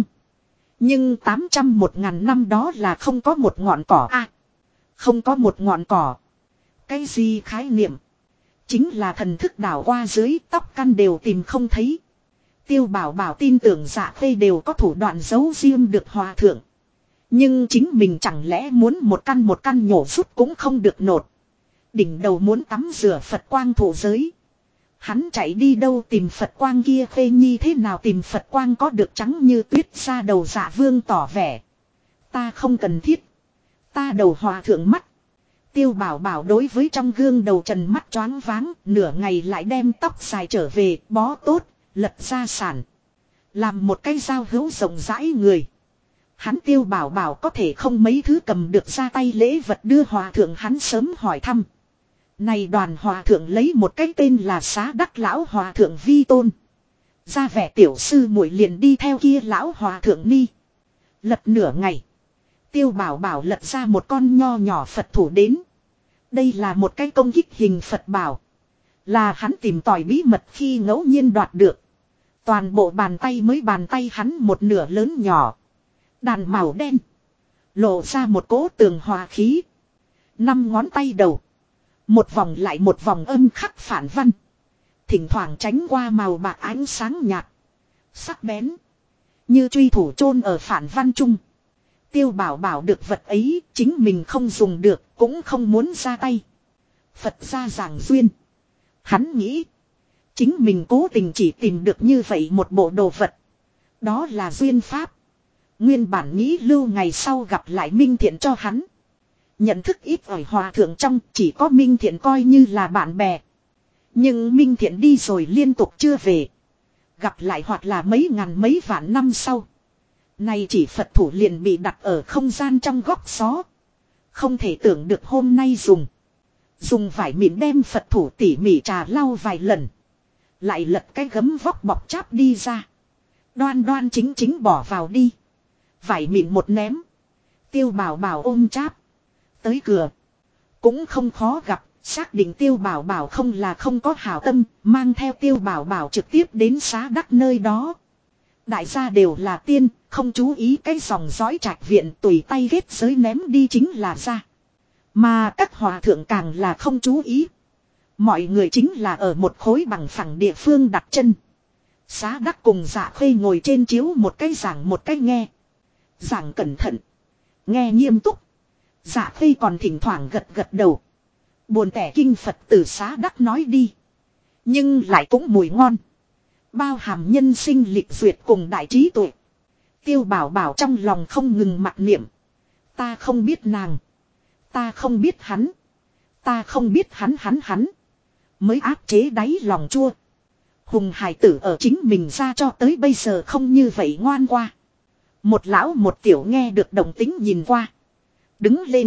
Nhưng 800-1000 năm đó là không có một ngọn cỏ không có một ngọn cỏ. Cái gì khái niệm? Chính là thần thức đảo qua dưới tóc căn đều tìm không thấy. Tiêu Bảo Bảo tin tưởng Dạ Khê đều có thủ đoạn giấu riêng được hòa thượng. Nhưng chính mình chẳng lẽ muốn một căn nhổ rút cũng không được nột. Đỉnh đầu muốn tắm rửa Phật quang thổ giới. Hắn chạy đi đâu tìm Phật quang kia Khê Nhi thế nào tìm Phật quang có được trắng như tuyết ra đầu Dạ Vương tỏ vẻ. Ta không cần thiết. Ta đầu hòa thượng mắt. Tiêu Bảo Bảo đối với trong gương đầu trần mắt choáng váng, nửa ngày lại đem tóc dài trở về, bó tốt, lật ra sản. Làm một cái giao hữu rộng rãi người. Hắn Tiêu Bảo Bảo có thể không mấy thứ cầm được ra tay lễ vật đưa hòa thượng, hắn sớm hỏi thăm. Này đoàn hòa thượng lấy một cái tên là Xá Đắc lão hòa thượng vi tôn. Ra vẻ tiểu sư muội liền đi theo kia lão hòa thượng ni. Lật nửa ngày. Tiêu Bảo Bảo lật ra một con nho nhỏ Phật thủ đến. Đây là một cái công kích hình Phật bảo. Là hắn tìm tòi bí mật khi ngẫu nhiên đoạt được. Toàn bộ bàn tay mới bàn tay hắn một nửa lớn nhỏ. Đàn màu đen. Lộ ra một cỗ tường hòa khí. 5 ngón tay đầu. Một vòng lại một vòng âm khắc phản văn. Thỉnh thoảng tránh qua màu bạc ánh sáng nhạt. Sắc bén. Như truy thủ chôn ở phản văn trung. Tiêu Bảo Bảo được vật ấy, chính mình không dùng được, cũng không muốn ra tay. Phật gia giảng duyên. Hắn nghĩ. Chính mình cố tình chỉ tìm được như vậy một bộ đồ vật. Đó là duyên pháp. Nguyên bản nghĩ lưu ngày sau gặp lại Minh Thiện cho hắn. Nhận thức ít ỏi hòa thượng trong chỉ có Minh Thiện coi như là bạn bè. Nhưng Minh Thiện đi rồi liên tục chưa về. Gặp lại hoặc là mấy ngàn mấy vạn năm sau. Này chỉ Phật thủ liền bị đặt ở không gian trong góc xó. Không thể tưởng được hôm nay dùng. Dùng vải mịn đem Phật thủ tỉ mỉ trà lau vài lần. Lại lật cái gấm vóc bọc cháp đi ra. Đoan đoan chính chính bỏ vào đi. Vải mịn một ném. Tiêu Bảo Bảo ôm cháp. Tới cửa. Cũng không khó gặp. Xác định Tiêu Bảo Bảo không là không có hảo tâm. Mang theo Tiêu Bảo Bảo trực tiếp đến Xá Đắc nơi đó. Đại gia đều là tiên. Không chú ý cái dòng dõi trạch viện tùy tay ghét giới ném đi chính là ra. Mà các hòa thượng càng là không chú ý. Mọi người chính là ở một khối bằng phẳng địa phương đặt chân. Xá Đắc cùng Dạ Khê ngồi trên chiếu một cái giảng một cái nghe. Giảng cẩn thận. Nghe nghiêm túc. Dạ Khê còn thỉnh thoảng gật gật đầu. Buồn tẻ kinh Phật từ Xá Đắc nói đi. Nhưng lại cũng mùi ngon. Bao hàm nhân sinh lịch duyệt cùng đại trí tuệ. Tiêu Bảo Bảo trong lòng không ngừng mặc niệm. Ta không biết nàng. Ta không biết hắn. Ta không biết hắn. Mới áp chế đáy lòng chua. Hùng hải tử ở chính mình ra cho tới bây giờ không như vậy ngoan qua. Một lão một tiểu nghe được đồng tính nhìn qua. Đứng lên.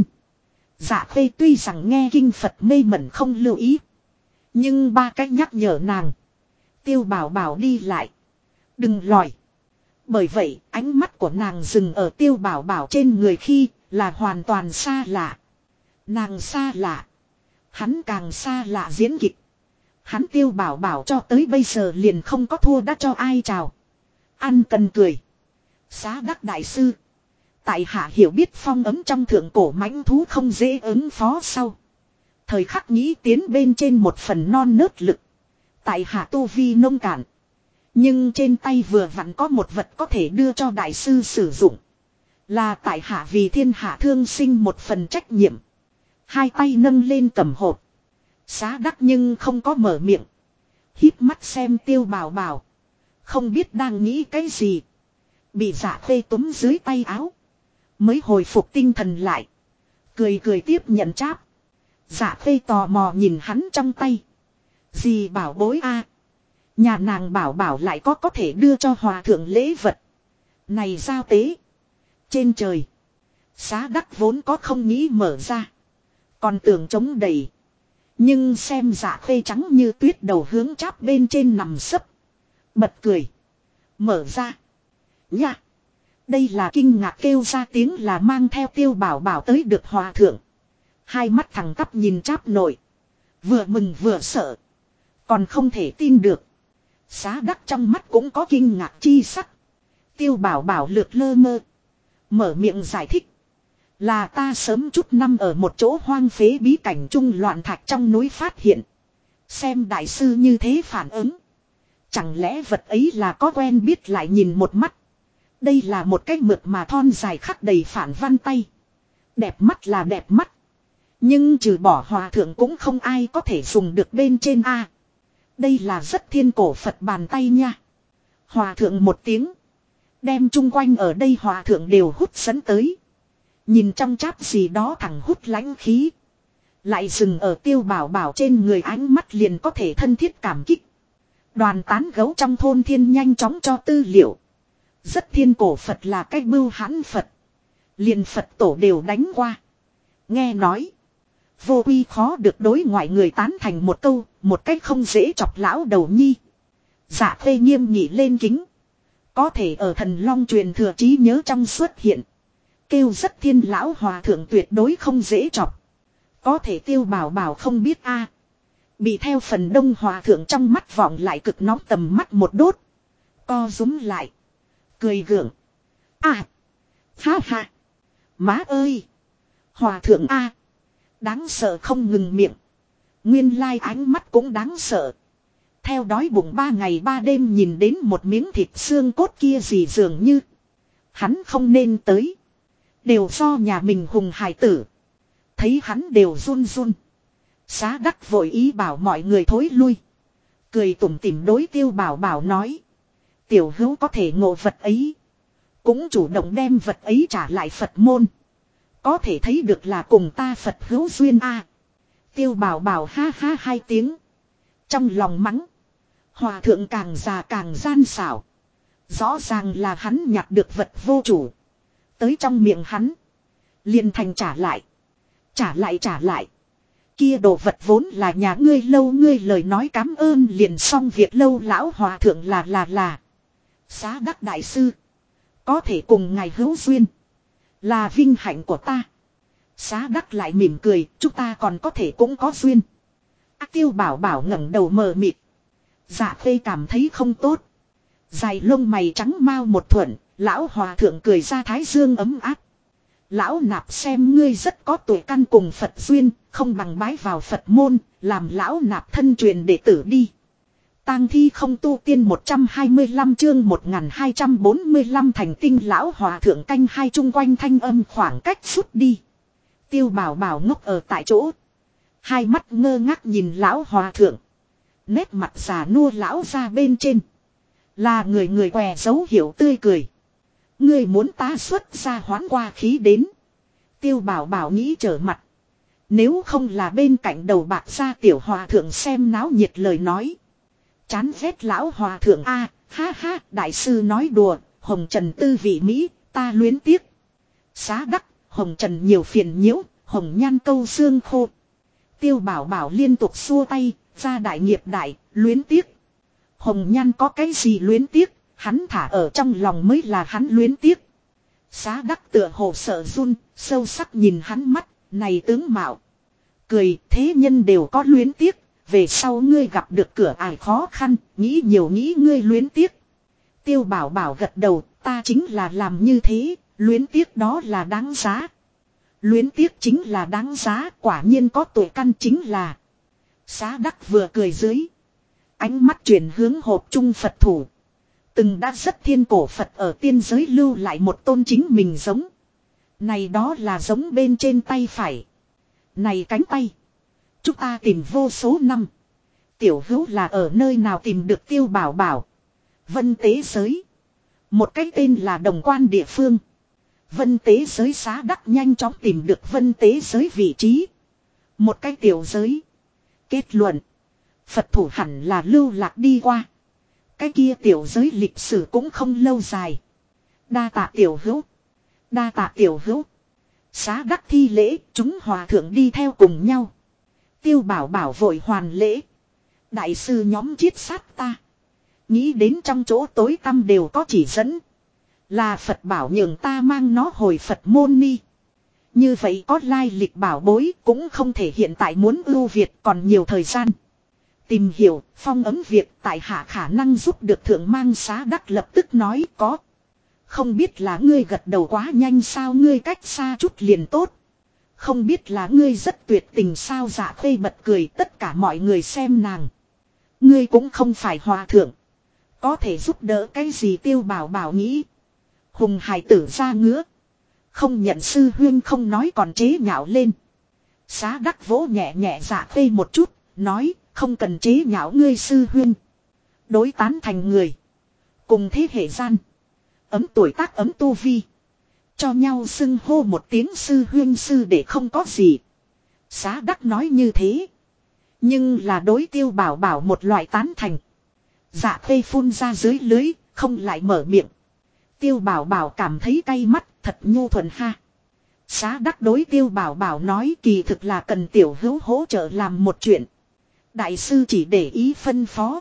Dạ Khê tuy rằng nghe kinh Phật mê mẩn không lưu ý. Nhưng ba cách nhắc nhở nàng. Tiêu Bảo Bảo đi lại. Đừng lòi. Bởi vậy ánh mắt của nàng dừng ở Tiêu Bảo Bảo trên người khi là hoàn toàn xa lạ. Nàng xa lạ. Hắn càng xa lạ diễn kịch. Hắn Tiêu Bảo Bảo cho tới bây giờ liền không có thua đã cho ai chào. Ăn cần cười. Xá Đắc đại sư. Tại hạ hiểu biết phong ấm trong thượng cổ mãnh thú không dễ ứng phó sau. Thời khắc nghĩ tiến bên trên một phần non nớt lực. Tại hạ tu vi nông cạn. Nhưng trên tay vừa vặn có một vật có thể đưa cho đại sư sử dụng. Là tại hạ vì thiên hạ thương sinh một phần trách nhiệm. Hai tay nâng lên cầm hộp. Xá Đắc nhưng không có mở miệng. Híp mắt xem Tiêu Bảo Bảo. Không biết đang nghĩ cái gì. Bị Dạ Khê túm dưới tay áo. Mới hồi phục tinh thần lại. Cười cười tiếp nhận cháp. Dạ Khê tò mò nhìn hắn trong tay. Gì bảo bối a? Nhà nàng Bảo Bảo lại có thể đưa cho hòa thượng lễ vật. Này giao tế. Trên trời. Xá Đắc vốn có không nghĩ mở ra. Còn tưởng chống đầy. Nhưng xem Dạ Khê trắng như tuyết đầu hướng cháp bên trên nằm sấp. Bật cười. Mở ra. Nha. Đây là kinh ngạc kêu ra tiếng là mang theo Tiêu Bảo Bảo tới được hòa thượng. Hai mắt thẳng tắp nhìn cháp nội. Vừa mừng vừa sợ. Còn không thể tin được. Xá Đắc trong mắt cũng có kinh ngạc chi sắc. Tiêu Bảo Bảo lượt lơ mơ. Mở miệng giải thích. Là ta sớm chút năm ở một chỗ hoang phế bí cảnh trung loạn thạch trong núi phát hiện. Xem đại sư như thế phản ứng. Chẳng lẽ vật ấy là có quen biết lại nhìn một mắt. Đây là một cái mượt mà thon dài khắc đầy phản văn tay. Đẹp mắt là đẹp mắt. Nhưng trừ bỏ hòa thượng cũng không ai có thể dùng được bên trên A. Đây là rất thiên cổ Phật bàn tay nha. Hòa thượng một tiếng. Đem chung quanh ở đây hòa thượng đều hút dẫn tới. Nhìn trong cháp gì đó thẳng hút lãnh khí. Lại dừng ở Tiêu Bảo Bảo trên người, ánh mắt liền có thể thân thiết cảm kích. Đoàn tán gấu trong thôn thiên nhanh chóng cho tư liệu. Rất thiên cổ Phật là cái bưu hãn Phật. Liền Phật tổ đều đánh qua. Nghe nói. Vô quy khó được đối ngoại người tán thành một câu. Một cách không dễ chọc lão đầu nhi. Dạ Khê nghiêm nghị lên kính. Có thể ở Thần Long truyền thừa trí nhớ trong xuất hiện. Kêu rất thiên lão hòa thượng tuyệt đối không dễ chọc. Có thể Tiêu Bảo Bảo không biết a, bị theo phần đông hòa thượng trong mắt vọng lại cực nóng tầm mắt một đốt. Co rúm lại. Cười gượng. À. Ha ha. Má ơi. Hòa thượng a. Đáng sợ không ngừng miệng. Nguyên lai ánh mắt cũng đáng sợ. Theo đói bụng 3 ngày 3 đêm nhìn đến một miếng thịt xương cốt kia gì dường như. Hắn không nên tới. Đều do nhà mình hùng hài tử. Thấy hắn đều run run. Xá đắc vội ý bảo mọi người thối lui. Cười tủm tỉm đối Tiêu Bảo Bảo nói. Tiểu hữu có thể ngộ vật ấy. Cũng chủ động đem vật ấy trả lại Phật môn. Có thể thấy được là cùng ta Phật hữu duyên a. Tiêu Bảo Bảo ha ha 2 tiếng. Trong lòng mắng. Hòa thượng càng già càng gian xảo. Rõ ràng là hắn nhặt được vật vô chủ. Tới trong miệng hắn. Liền thành trả lại. Trả lại. Kia đồ vật vốn là nhà ngươi lâu, ngươi lời nói cảm ơn liền xong việc lâu. Lão hòa thượng là. Xá đắc đại sư. Có thể cùng ngài hữu duyên. Là vinh hạnh của ta. Xá đắc lại mỉm cười. Chúng ta còn có thể cũng có duyên. Tiêu Bảo Bảo ngẩng đầu mờ mịt. Dạ Khê cảm thấy không tốt. Dài lông mày trắng mau một thuận. Lão hòa thượng cười ra thái dương ấm áp. Lão nạp xem ngươi rất có tuổi căn cùng Phật duyên. Không bằng bái vào Phật môn. Làm lão nạp thân truyền đệ tử đi. Tang thi không tu tiên 125 chương 1245 thành tinh. Lão hòa thượng canh hai chung quanh thanh âm khoảng cách rút đi. Tiêu Bảo Bảo ngốc ở tại chỗ. Hai mắt ngơ ngác nhìn lão hòa thượng. Nét mặt già nua lão ra bên trên. Là người què dấu hiệu tươi cười. Ngươi muốn ta xuất ra hoán qua khí đến. Tiêu Bảo Bảo nghĩ trở mặt. Nếu không là bên cạnh đầu bạc ra tiểu hòa thượng xem náo nhiệt lời nói. Chán ghét lão hòa thượng a, ha ha, đại sư nói đùa, hồng trần tư vị Mỹ, ta luyến tiếc. Xá đắc, hồng trần nhiều phiền nhiễu, hồng nhan câu xương khô. Tiêu Bảo Bảo liên tục xua tay, ra đại nghiệp đại, luyến tiếc. Hồng nhan có cái gì luyến tiếc, hắn thả ở trong lòng mới là hắn luyến tiếc. Xá đắc tựa hồ sợ run, sâu sắc nhìn hắn mắt, này tướng mạo. Cười, thế nhân đều có luyến tiếc. Về sau ngươi gặp được cửa ải khó khăn, nghĩ nhiều nghĩ ngươi luyến tiếc. Tiêu Bảo Bảo gật đầu, ta chính là làm như thế, luyến tiếc đó là đáng giá. Luyến tiếc chính là đáng giá, quả nhiên có tuổi căn chính là. Xá đắc vừa cười dưới. Ánh mắt chuyển hướng hộp trung Phật thủ. Từng đã rất thiên cổ Phật ở tiên giới lưu lại một tôn chính mình giống. Này đó là giống bên trên tay phải. Này cánh tay. Chúng ta tìm vô số năm. Tiểu hữu là ở nơi nào tìm được Tiêu Bảo Bảo. Vân tế giới. Một cái tên là Đồng Quan địa phương. Vân tế giới xá đắc nhanh chóng tìm được vân tế giới vị trí. Một cái tiểu giới. Kết luận. Phật thủ hẳn là lưu lạc đi qua. Cái kia tiểu giới lịch sử cũng không lâu dài. Đa tạ tiểu hữu. Đa tạ tiểu hữu. Xá đắc thi lễ, chúng hòa thượng đi theo cùng nhau. Tiêu Bảo Bảo vội hoàn lễ. Đại sư nhóm chiết sát ta. Nghĩ đến trong chỗ tối tăm đều có chỉ dẫn. Là Phật bảo nhường ta mang nó hồi Phật môn ni. Như vậy có lai lịch bảo bối cũng không thể hiện tại muốn ưu việt còn nhiều thời gian. Tìm hiểu, phong ấm việc tại hạ khả năng giúp được thượng mang. Xá đắc lập tức nói có. Không biết là ngươi gật đầu quá nhanh sao, ngươi cách xa chút liền tốt. Không biết là ngươi rất tuyệt tình sao. Dạ Khê bật cười, tất cả mọi người xem nàng. Ngươi cũng không phải hòa thượng. Có thể giúp đỡ cái gì. Tiêu Bảo Bảo nghĩ. Hùng hải tử ra ngứa. Không nhận sư huyên không nói còn chế nhạo lên. Xá đắc vỗ nhẹ nhẹ Dạ Khê một chút. Nói không cần chế nhạo ngươi sư huyên. Đối tán thành người. Cùng thế hệ gian. Ấm tuổi tác ấm tu vi. Cho nhau xưng hô một tiếng sư huynh sư để không có gì. Xá đắc nói như thế. Nhưng là đối Tiêu Bảo Bảo một loại tán thành. Dạ Khê phun ra dưới lưới, không lại mở miệng. Tiêu Bảo Bảo cảm thấy cay mắt, thật nhu thuận ha. Xá đắc đối Tiêu Bảo Bảo nói kỳ thực là cần tiểu hữu hỗ trợ làm một chuyện. Đại sư chỉ để ý phân phó.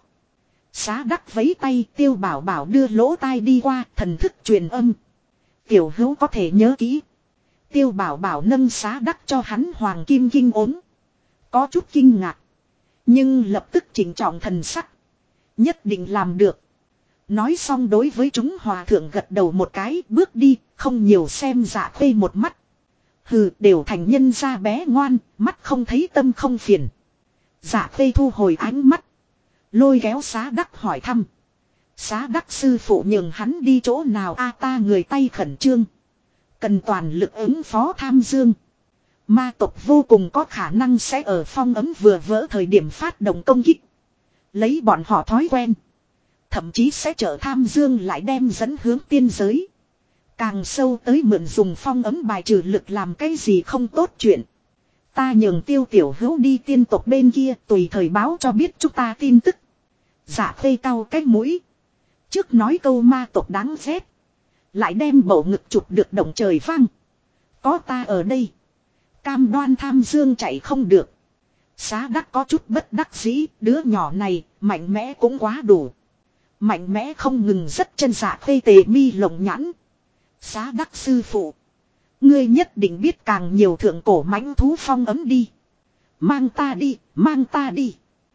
Xá đắc vấy tay, Tiêu Bảo Bảo đưa lỗ tai đi qua, thần thức truyền âm. Tiểu hữu có thể nhớ kỹ. Tiêu Bảo Bảo nâng xá đắc cho hắn hoàng kim kinh ốm. Có chút kinh ngạc. Nhưng lập tức chỉnh trọng thần sắc. Nhất định làm được. Nói xong đối với chúng hòa thượng gật đầu một cái, bước đi, không nhiều xem Dạ Khê một mắt. Hừ, đều thành nhân gia bé ngoan, mắt không thấy tâm không phiền. Dạ Khê thu hồi ánh mắt. Lôi kéo xá đắc hỏi thăm. Xá đắc sư phụ nhường hắn đi chỗ nào a ta người tay khẩn trương. Cần toàn lực ứng phó Tham Dương. Ma tộc vô cùng có khả năng sẽ ở phong ấm vừa vỡ thời điểm phát động công kích. Lấy bọn họ thói quen. Thậm chí sẽ chở Tham Dương lại đem dẫn hướng tiên giới. Càng sâu tới mượn dùng phong ấm bài trừ lực làm cái gì không tốt chuyện. Ta nhường Tiêu tiểu hữu đi tiên tộc bên kia tùy thời báo cho biết chúng ta tin tức. Dạ Khê cau cái mũi. Trước nói câu ma tộc đáng ghét. Lại đem bầu ngực chụp được động trời vang. Có ta ở đây. Cam đoan Tham Dương chạy không được. Xá đắc có chút bất đắc dĩ. Đứa nhỏ này mạnh mẽ cũng quá đủ. Mạnh mẽ không ngừng rất chân Dạ Khê tề mi lồng nhãn. Xá đắc sư phụ. Ngươi nhất định biết càng nhiều thượng cổ mãnh thú phong ấm đi. Mang ta đi, mang ta đi.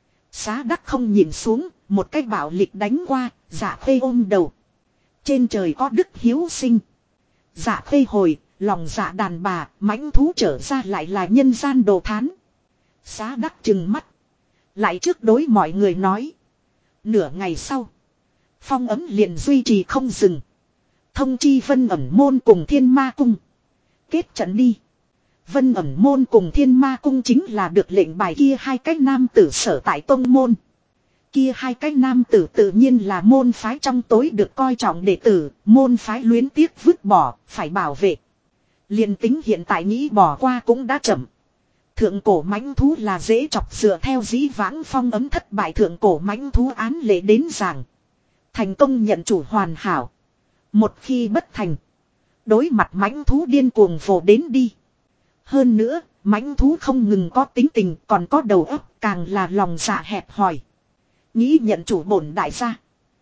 Xá đắc không nhìn xuống, một cái bạo lực đánh qua, Dạ Khê ôm đầu. Trên trời có đức hiếu sinh. Dạ Khê hồi, lòng dạ đàn bà, mãnh thú trở ra lại là nhân gian đồ thán. Xá đắc trừng mắt. Lại trước đối mọi người nói. Nửa ngày sau. Phong ấm liền duy trì không dừng. Thông chi Vân Ẩn Môn cùng Thiên Ma Cung. Kết trận đi. Vân Ẩn Môn cùng Thiên Ma Cung chính là được lệnh bài kia hai cái nam tử sở tại tông môn. Kia hai cái nam tử tự nhiên là môn phái trong tối được coi trọng đệ tử, môn phái luyến tiếc vứt bỏ, phải bảo vệ. Liên tính hiện tại nghĩ bỏ qua cũng đã chậm. Thượng cổ mãnh thú là dễ chọc dựa theo dĩ vãng phong ấm thất bại thượng cổ mãnh thú án lệ đến giảng. Thành công nhận chủ hoàn hảo. Một khi bất thành. Đối mặt mãnh thú điên cuồng vồ đến đi. Hơn nữa, mãnh thú không ngừng có tính tình còn có đầu óc càng là lòng dạ hẹp hòi. Nghĩ nhận chủ bổn đại gia.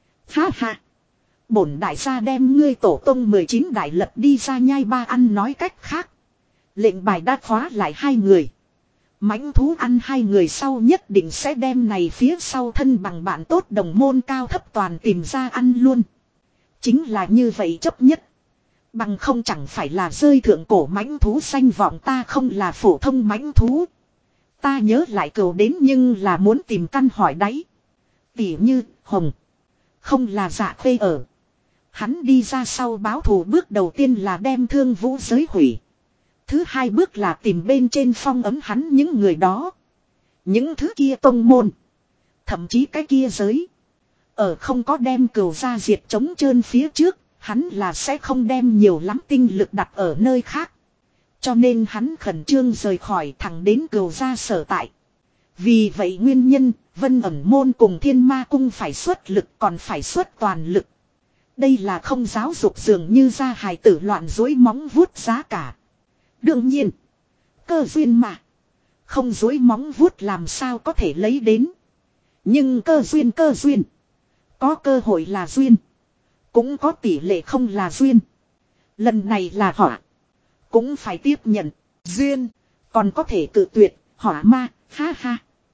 Ha ha. Bổn đại gia đem ngươi tổ tông 19 đại lật đi ra nhai ba ăn nói cách khác. Lệnh bài đã khóa lại hai người. Mãnh thú ăn hai người sau nhất định sẽ đem này phía sau thân bằng bạn tốt đồng môn cao thấp toàn tìm ra ăn luôn. Chính là như vậy chấp nhất. Bằng không chẳng phải là rơi thượng cổ mãnh thú danh vọng ta không là phổ thông mãnh thú. Ta nhớ lại cầu đến nhưng là muốn tìm căn hỏi đáy. Tỉ như, Hồng. Không là Dạ Khê ở. Hắn đi ra sau báo thù bước đầu tiên là đem Thương Vũ giới hủy. Thứ hai bước là tìm bên trên phong ấm hắn những người đó. Những thứ kia tông môn. Thậm chí cái kia giới. Ở không có đem cừu ra diệt chống trơn phía trước. Hắn là sẽ không đem nhiều lắm tinh lực đặt ở nơi khác. Cho nên hắn khẩn trương rời khỏi thẳng đến cừu ra sở tại. Vì vậy nguyên nhân, Vân Ẩn Môn cùng Thiên Ma Cung phải xuất lực còn phải xuất toàn lực. Đây là không giáo dục dường như ra hài tử loạn dối móng vuốt giá cả. Đương nhiên, cơ duyên mà. Không dối móng vuốt làm sao có thể lấy đến. Nhưng cơ duyên. Có cơ hội là duyên. Cũng có tỷ lệ không là duyên. Lần này là họa. Cũng phải tiếp nhận. Duyên. Còn có thể cự tuyệt. Họa ma. Ha ha.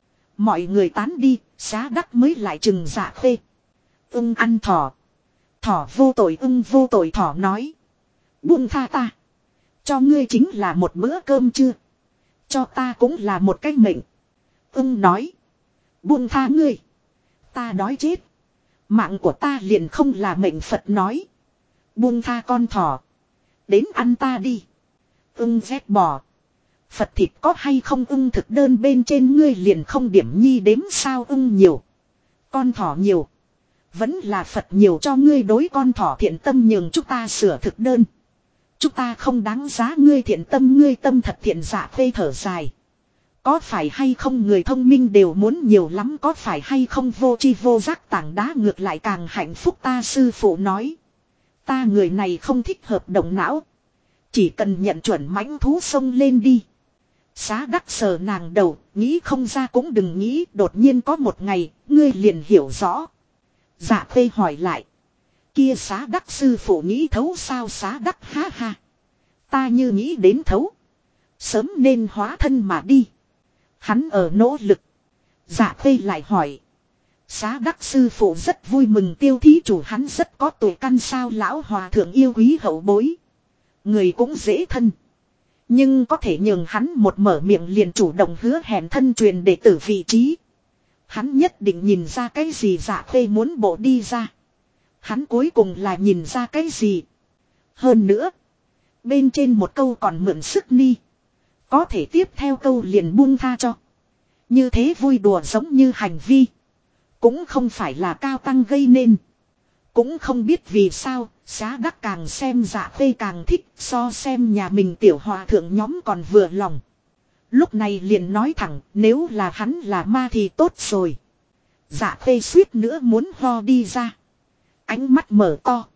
Mọi người tán đi. Xá đắc mới lại chừng Dạ Khê. Ưng ăn thỏ. Thỏ vô tội ưng vô tội thỏ nói. Buông tha ta. Cho ngươi chính là một bữa cơm chưa. Cho ta cũng là một cái mệnh. Ưng nói. Buông tha ngươi. Ta đói chết. Mạng của ta liền không là mệnh Phật nói. Buông tha con thỏ. Đến ăn ta đi. Ưng rét bò. Phật thịt có hay không ưng thực đơn bên trên ngươi liền không điểm nhi đếm sao ưng nhiều. Con thỏ nhiều. Vẫn là Phật nhiều cho ngươi đối con thỏ thiện tâm nhường chúng ta sửa thực đơn. Chúng ta không đáng giá ngươi thiện tâm, ngươi tâm thật thiện. Dạ Khê thở dài. Có phải hay không người thông minh đều muốn nhiều lắm, có phải hay không vô tri vô giác tảng đá ngược lại càng hạnh phúc. Ta sư phụ nói. Ta người này không thích hợp động não. Chỉ cần nhận chuẩn mãnh thú xông lên đi. Xá đắc sờ nàng đầu, nghĩ không ra cũng đừng nghĩ, đột nhiên có một ngày, ngươi liền hiểu rõ. Dạ Khê hỏi lại. Kia xá đắc sư phụ nghĩ thấu sao? Xá đắc ha ha. Ta như nghĩ đến thấu. Sớm nên hóa thân mà đi. Hắn ở nỗ lực. Dạ Khê lại hỏi. Xá đắc sư phụ rất vui mừng, Tiêu thí chủ hắn rất có tuổi căn sao? Lão hòa thượng yêu quý hậu bối. Người cũng dễ thân. Nhưng có thể nhường hắn một mở miệng liền chủ động hứa hẹn thân truyền đệ tử vị trí. Hắn nhất định nhìn ra cái gì? Dạ Khê muốn bộ đi ra. Hắn cuối cùng là nhìn ra cái gì? Hơn nữa. Bên trên một câu còn mượn sức ni. Có thể tiếp theo câu liền buông tha cho. Như thế vui đùa giống như hành vi. Cũng không phải là cao tăng gây nên. Cũng không biết vì sao, Xá đắc càng xem Dạ Khê càng thích, so xem nhà mình tiểu hòa thượng nhóm còn vừa lòng. Lúc này liền nói thẳng, nếu là hắn là ma thì tốt rồi. Dạ Khê suýt nữa muốn ho đi ra. Ánh mắt mở to.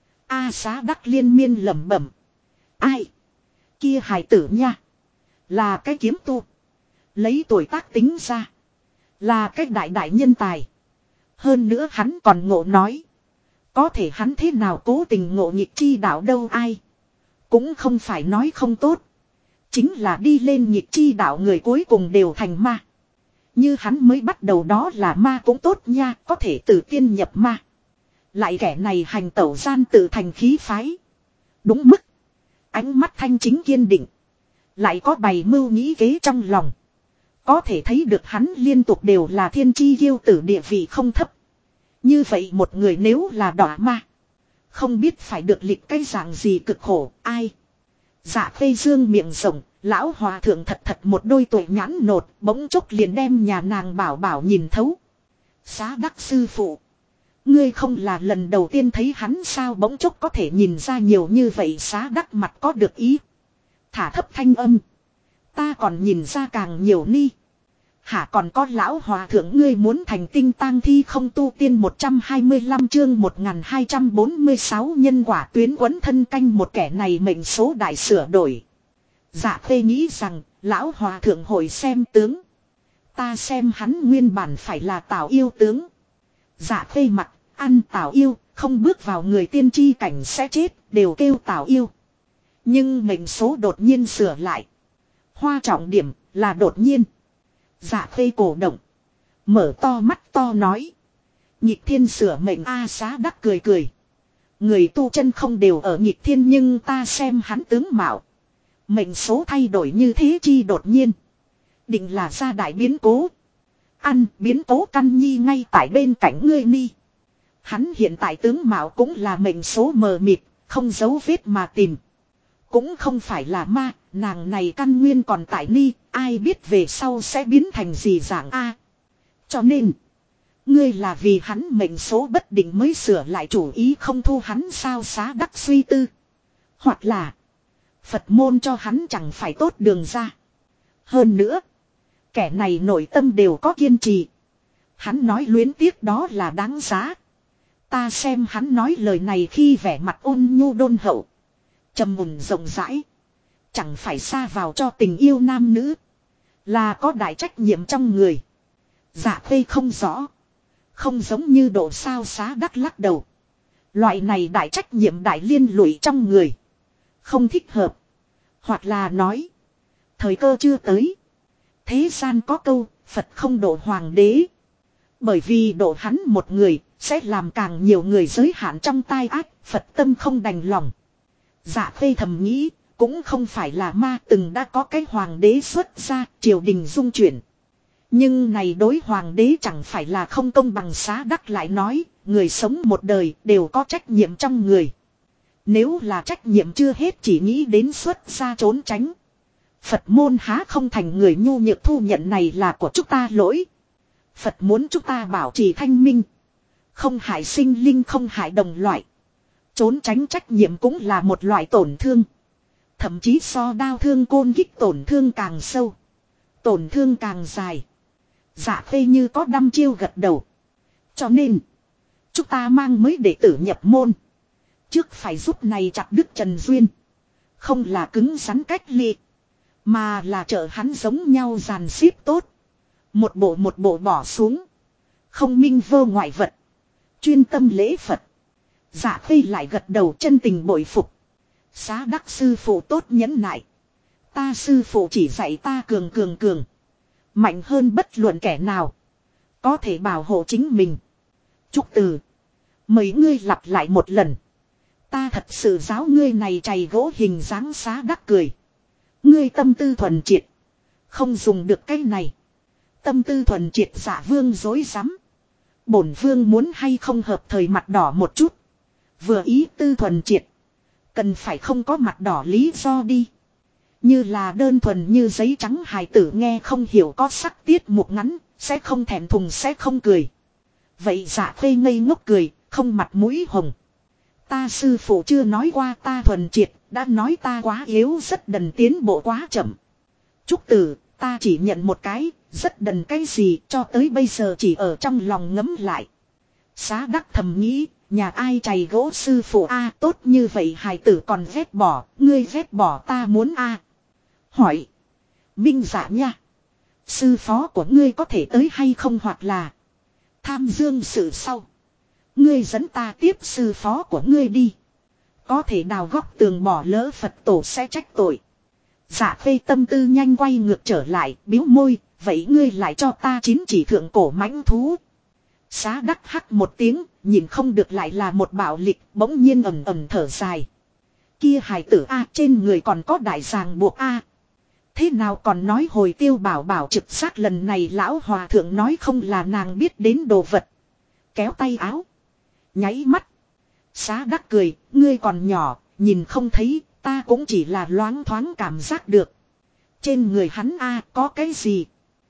Xá đắc liên miên lẩm bẩm. Ai? Kia hài tử nha. Là cái kiếm tu. Lấy tuổi tác tính ra. Là cái đại đại nhân tài. Hơn nữa hắn còn ngộ nói. Có thể hắn thế nào cố tình ngộ nghịch chi đạo đâu? Ai? Cũng không phải nói không tốt. Chính là đi lên nghịch chi đạo người cuối cùng đều thành ma. Như hắn mới bắt đầu đó là ma cũng tốt nha. Có thể từ tiên nhập ma. Lại kẻ này hành tẩu gian tự thành khí phái. Đúng mức. Ánh mắt thanh chính kiên định. Lại có bày mưu nghĩ kế trong lòng. Có thể thấy được hắn liên tục đều là thiên chi kiêu tử, địa vị không thấp. Như vậy một người nếu là đọa ma. Không biết phải được lịch cái dạng gì cực khổ. Ai? Dạ Khê dương miệng rộng. Lão hòa thượng thật thật một đôi tuổi nhãn nột. Bỗng chốc liền đem nhà nàng bảo bảo nhìn thấu. Xá đắc sư phụ. Ngươi không là lần đầu tiên thấy hắn sao? Bỗng chốc có thể nhìn ra nhiều như vậy. Xá đắc mặt có được ý. Thả thấp thanh âm. Ta còn nhìn ra càng nhiều ni. Hả, còn có lão hòa thượng ngươi muốn thành tinh tang thi không? Tu tiên 125 chương 1246 nhân quả tuyến quấn thân canh một, kẻ này mệnh số đại sửa đổi. Dạ Khê nghĩ rằng lão hòa thượng hội xem tướng. Ta xem hắn nguyên bản phải là Tào yêu tướng. Dạ Khê mặt ăn Tào yêu, không bước vào người tiên tri cảnh sẽ chết, đều kêu Tào yêu. Nhưng mệnh số đột nhiên sửa lại. Hoa trọng điểm là đột nhiên. Dạ Khê cổ động. Mở to mắt to nói. Nhịp thiên sửa mệnh Xá đắc cười cười. Người tu chân không đều ở nhịp thiên, nhưng ta xem hắn tướng mạo. Mệnh số thay đổi như thế chi đột nhiên. Định là ra đại biến cố. Ăn biến cố căn nhi ngay tại bên cạnh ngươi ni. Hắn hiện tại tướng mạo cũng là mệnh số mờ mịt, không dấu vết mà tìm. Cũng không phải là ma, nàng này căn nguyên còn tại ni, ai biết về sau sẽ biến thành gì dạng a. Cho nên, ngươi là vì hắn mệnh số bất định mới sửa lại chủ ý không thu hắn sao? Xá đắc suy tư. Hoặc là, Phật môn cho hắn chẳng phải tốt đường ra. Hơn nữa, kẻ này nội tâm đều có kiên trì. Hắn nói luyến tiếc đó là đáng giá. Ta xem hắn nói lời này khi vẻ mặt ôn nhu đôn hậu. Trầm mùn rộng rãi. Chẳng phải xa vào cho tình yêu nam nữ. Là có đại trách nhiệm trong người. Dạ Khê không rõ. Không giống như độ sao? Xá đắc lắc đầu. Loại này đại trách nhiệm đại liên lụy trong người. Không thích hợp. Hoặc là nói. Thời cơ chưa tới. Thế gian có câu Phật không độ hoàng đế. Bởi vì độ hắn một người sẽ làm càng nhiều người giới hạn trong tai ách. Phật tâm không đành lòng. Dạ Khê thầm nghĩ. Cũng không phải là ma, từng đã có cái hoàng đế xuất ra, triều đình dung chuyển. Nhưng này đối hoàng đế chẳng phải là không công bằng. Xá đắc lại nói, người sống một đời đều có trách nhiệm trong người. Nếu là trách nhiệm chưa hết chỉ nghĩ đến xuất ra trốn tránh. Phật môn há không thành người nhu nhược thu nhận này là của chúng ta lỗi. Phật muốn chúng ta bảo trì thanh minh. Không hại sinh linh, không hại đồng loại. Trốn tránh trách nhiệm cũng là một loại tổn thương. thậm chí so đao thương côn kích tổn thương càng sâu. Tổn thương càng dài. Dạ Khê như có đăm chiêu gật đầu. Cho nên, chúng ta mang mới đệ tử nhập môn. Trước phải giúp này chặt đứt Trần Duyên. Không là cứng rắn cách ly. Mà là trợ hắn giống nhau dàn xếp tốt. Một bộ bỏ xuống. Không minh vô ngoại vật. Chuyên tâm lễ Phật. Dạ Khê lại gật đầu chân tình bội phục. Xá đắc sư phụ tốt nhẫn nại. Ta sư phụ chỉ dạy ta cường. Mạnh hơn bất luận kẻ nào. Có thể bảo hộ chính mình. Chúc từ. Mấy ngươi lặp lại một lần. Ta thật sự giáo ngươi này chày gỗ hình dáng xá đắc cười. Ngươi tâm tư thuần triệt. Không dùng được cái này. Tâm tư thuần triệt Dạ Vương dối rắm. Bổn vương muốn hay không hợp thời mặt đỏ một chút. Vừa ý tư thuần triệt. Cần phải không có mặt đỏ lý do đi. Như là đơn thuần như giấy trắng hài tử nghe không hiểu có sắc tiết mục ngắn. Sẽ không thẹn thùng sẽ không cười. Vậy Dạ Khê ngây ngốc cười. Không mặt mũi hồng. Ta sư phụ chưa nói qua ta thuần triệt. Đã nói ta quá yếu rất đần tiến bộ quá chậm. Trúc Tử ta chỉ nhận một cái. Rất đần cái gì cho tới bây giờ chỉ ở trong lòng ngấm lại. Xá đắc thầm nghĩ. Nhà ai chày gỗ sư phụ a tốt như vậy hài tử còn ghét bỏ. Ngươi ghét bỏ ta muốn a Hỏi. Minh dạ nha. Sư phó của ngươi có thể tới hay không hoặc là. Tham dương sự sau. Ngươi dẫn ta tiếp sư phó của ngươi đi. Có thể đào góc tường bỏ lỡ Phật tổ sẽ trách tội. Dạ Khê tâm tư nhanh quay ngược trở lại biếu môi. Vậy ngươi lại cho ta chín chỉ thượng cổ mãnh thú. Xá đắc hắc một tiếng. Nhìn không được lại là một bạo lịch. Bỗng nhiên ầm thở dài. Kia hài tử a trên người còn có đại ràng buộc a Thế nào còn nói hồi Tiêu Bảo Bảo trực giác lần này lão hòa thượng nói không là nàng biết đến đồ vật. Kéo tay áo. Nháy mắt. Xá đắc cười, ngươi còn nhỏ, nhìn không thấy, ta cũng chỉ là loáng thoáng cảm giác được. Trên người hắn a có cái gì?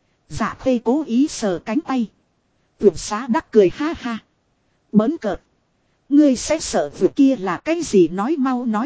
Dạ Khê cố ý sờ cánh tay. Tuyển xá đắc cười ha ha. Bỡn cợt. Ngươi sẽ sợ việc kia là cái gì nói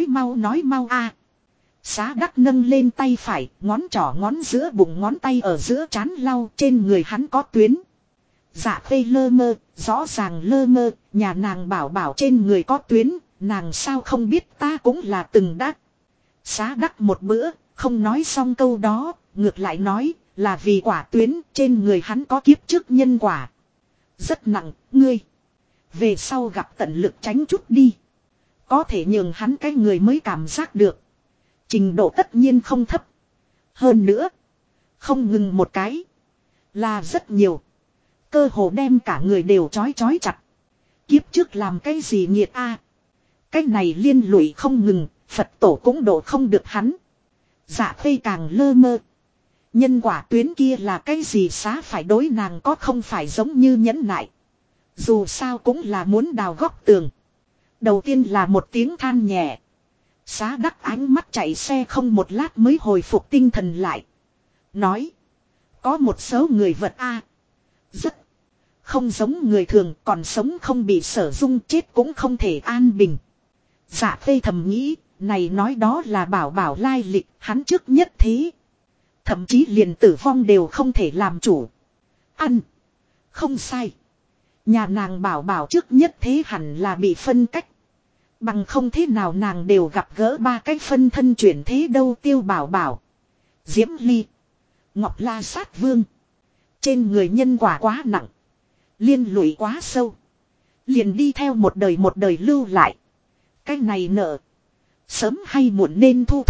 mau a Xá đắc nâng lên tay phải, ngón trỏ ngón giữa bụng ngón tay ở giữa trán lau trên người hắn có tuyến. Dạ Khê lơ mơ, rõ ràng lơ mơ, nhà nàng bảo bảo trên người có tuyến, nàng sao không biết ta cũng là từng đắc. Xá đắc một bữa, không nói xong câu đó, ngược lại nói là vì quả tuyến trên người hắn có kiếp trước nhân quả. Rất nặng, ngươi. Về sau gặp tận lực tránh chút đi. Có thể nhường hắn cái người mới cảm giác được. Trình độ tất nhiên không thấp. Hơn nữa. Không ngừng một cái. Là rất nhiều. Cơ hồ đem cả người đều trói chặt. Kiếp trước làm cái gì nghiệt a Cái này liên lụy không ngừng. Phật tổ cũng độ không được hắn. Dạ Khê càng lơ mơ. Nhân quả tuyến kia là cái gì xá phải đối nàng có không phải giống như nhẫn nại. Dù sao cũng là muốn đào góc tường. Đầu tiên là một tiếng than nhẹ. Xá đắc ánh mắt chạy xe không một lát mới hồi phục tinh thần lại. Nói. Có một số người vật a rất. Không giống người thường còn sống không bị sở dung chết cũng không thể an bình. Dạ Khê thầm nghĩ. Này nói đó là bảo bảo lai lịch hắn trước nhất thế. Thậm chí liền tử vong đều không thể làm chủ. Ăn. Không sai. Nhà nàng bảo bảo trước nhất thế hẳn là bị phân cách. Bằng không thế nào nàng đều gặp gỡ ba cái phân thân chuyển thế đâu Tiêu Bảo Bảo. Diễm Ly. Ngọc La Sát Vương. Trên người nhân quả quá nặng. Liên lụy quá sâu. Liền đi theo một đời lưu lại. Cái này nợ. Sớm hay muộn nên thu.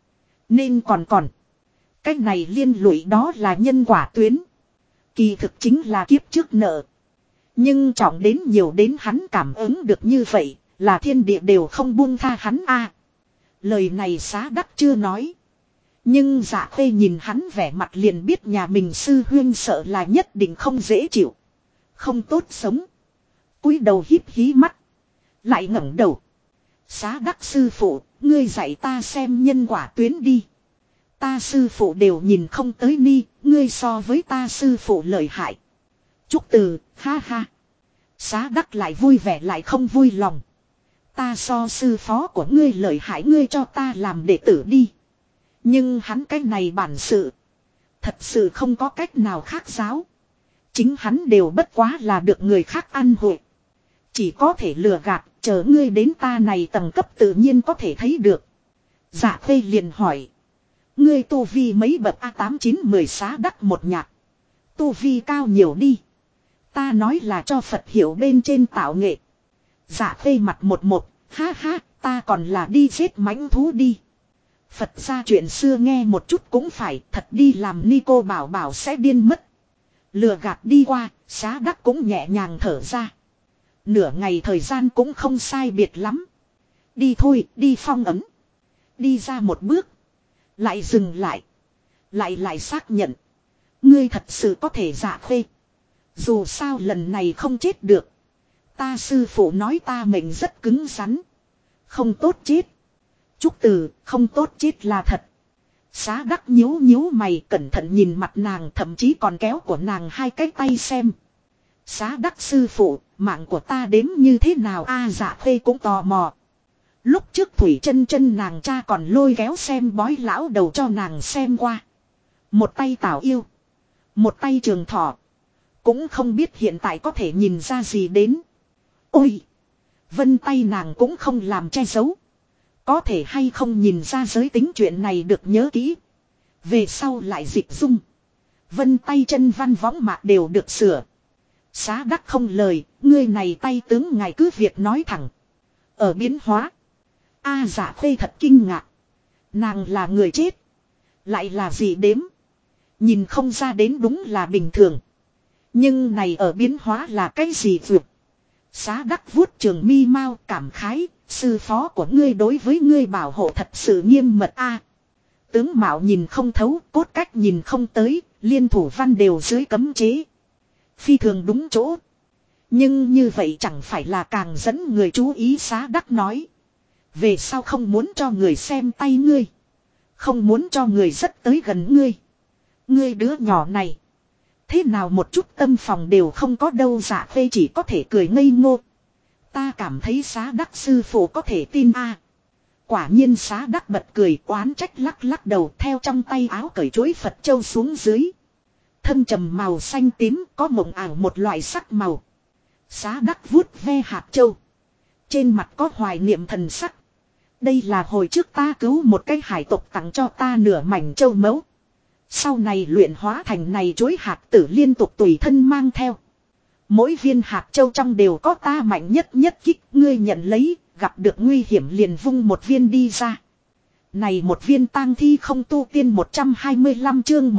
Nên còn. Cái này liên lụy đó là nhân quả tuyến. Kỳ thực chính là kiếp trước nợ. Nhưng trọng đến nhiều đến hắn cảm ứng được như vậy. Là thiên địa đều không buông tha hắn a Lời này xá đắc chưa nói. Nhưng Dạ Khê nhìn hắn vẻ mặt liền biết nhà mình sư huyên sợ là nhất định không dễ chịu. Không tốt sống. Cúi đầu híp hí mắt. Lại ngẩng đầu. Xá đắc sư phụ, ngươi dạy ta xem nhân quả tuyến đi. Ta sư phụ đều nhìn không tới ni, ngươi so với ta sư phụ lợi hại. Chúc từ, ha ha. Xá đắc lại vui vẻ lại không vui lòng. Ta so sư phó của ngươi lợi hại, ngươi cho ta làm đệ tử đi. Nhưng hắn cái này bản sự. Thật sự không có cách nào khác giáo. Chính hắn đều bất quá là được người khác ăn hội. Chỉ có thể lừa gạt, chờ ngươi đến ta này tầng cấp tự nhiên có thể thấy được. Dạ Khê liền hỏi. Ngươi tu vi mấy bậc A8 9 10 xá đắc một nhạc. Tu vi cao nhiều đi. Ta nói là cho Phật hiểu bên trên tạo nghệ. Dạ Khê mặt một, ha ha, ta còn là đi giết mãnh thú đi. Phật ra chuyện xưa nghe một chút cũng phải, thật đi làm ni cô bảo bảo sẽ điên mất. Lừa gạt đi qua, xá đắc cũng nhẹ nhàng thở ra. Nửa ngày thời gian cũng không sai biệt lắm. Đi thôi, đi phong ấm. Đi ra một bước. Lại dừng lại. Lại xác nhận. Ngươi thật sự có thể Dạ Khê. Dù sao lần này không chết được. Ta sư phụ nói ta mệnh rất cứng rắn. Không tốt chết. Chúc từ, không tốt chết là thật. Xá đắc nhíu mày cẩn thận nhìn mặt nàng, thậm chí còn kéo của nàng hai cái tay xem. Xá đắc sư phụ, mạng của ta đếm như thế nào a? Dạ Khê cũng tò mò. Lúc trước Thủy chân nàng cha còn lôi kéo xem bói lão đầu cho nàng xem qua. Một tay tảo yêu. Một tay trường thọ. Cũng không biết hiện tại có thể nhìn ra gì đến. Ôi! Vân tay nàng cũng không làm che giấu. Có thể hay không nhìn ra giới tính chuyện này được nhớ kỹ. Về sau lại dịch dung. Vân tay chân văn võng mạc đều được sửa. Xá đắc không lời, ngươi này tay tướng ngài cứ việc nói thẳng. Ở biến hóa. A Dạ Khê thật kinh ngạc. Nàng là người chết. Lại là gì đếm. Nhìn không ra đến đúng là bình thường. Nhưng này ở biến hóa là cái gì vượt. Xá đắc vuốt trường mi mau cảm khái. Sư phó của ngươi đối với ngươi bảo hộ thật sự nghiêm mật a. Tướng mạo nhìn không thấu, cốt cách nhìn không tới, liên thủ văn đều dưới cấm chế. Phi thường đúng chỗ. Nhưng như vậy chẳng phải là càng dẫn người chú ý. Xá đắc nói. Về sau không muốn cho người xem tay ngươi. Không muốn cho người rất tới gần ngươi. Ngươi đứa nhỏ này. Thế nào một chút tâm phòng đều không có đâu. Dạ Khê chỉ có thể cười ngây ngô. Ta cảm thấy Xá đắc sư phụ có thể tin a. Quả nhiên Xá đắc bật cười oán trách lắc đầu theo trong tay áo cởi chuỗi Phật châu xuống dưới. Thâm trầm màu xanh tím có mộng ảo một loại sắc màu. Xá đắc vuốt ve hạt châu. Trên mặt có hoài niệm thần sắc. Đây là hồi trước ta cứu một cái hải tộc tặng cho ta nửa mảnh châu mẫu. Sau này luyện hóa thành này chuỗi hạt tử liên tục tùy thân mang theo. Mỗi viên hạt châu trong đều có ta mạnh nhất kích, ngươi nhận lấy, gặp được nguy hiểm liền vung một viên đi ra. Này một viên tang thi không tu tiên 125 chương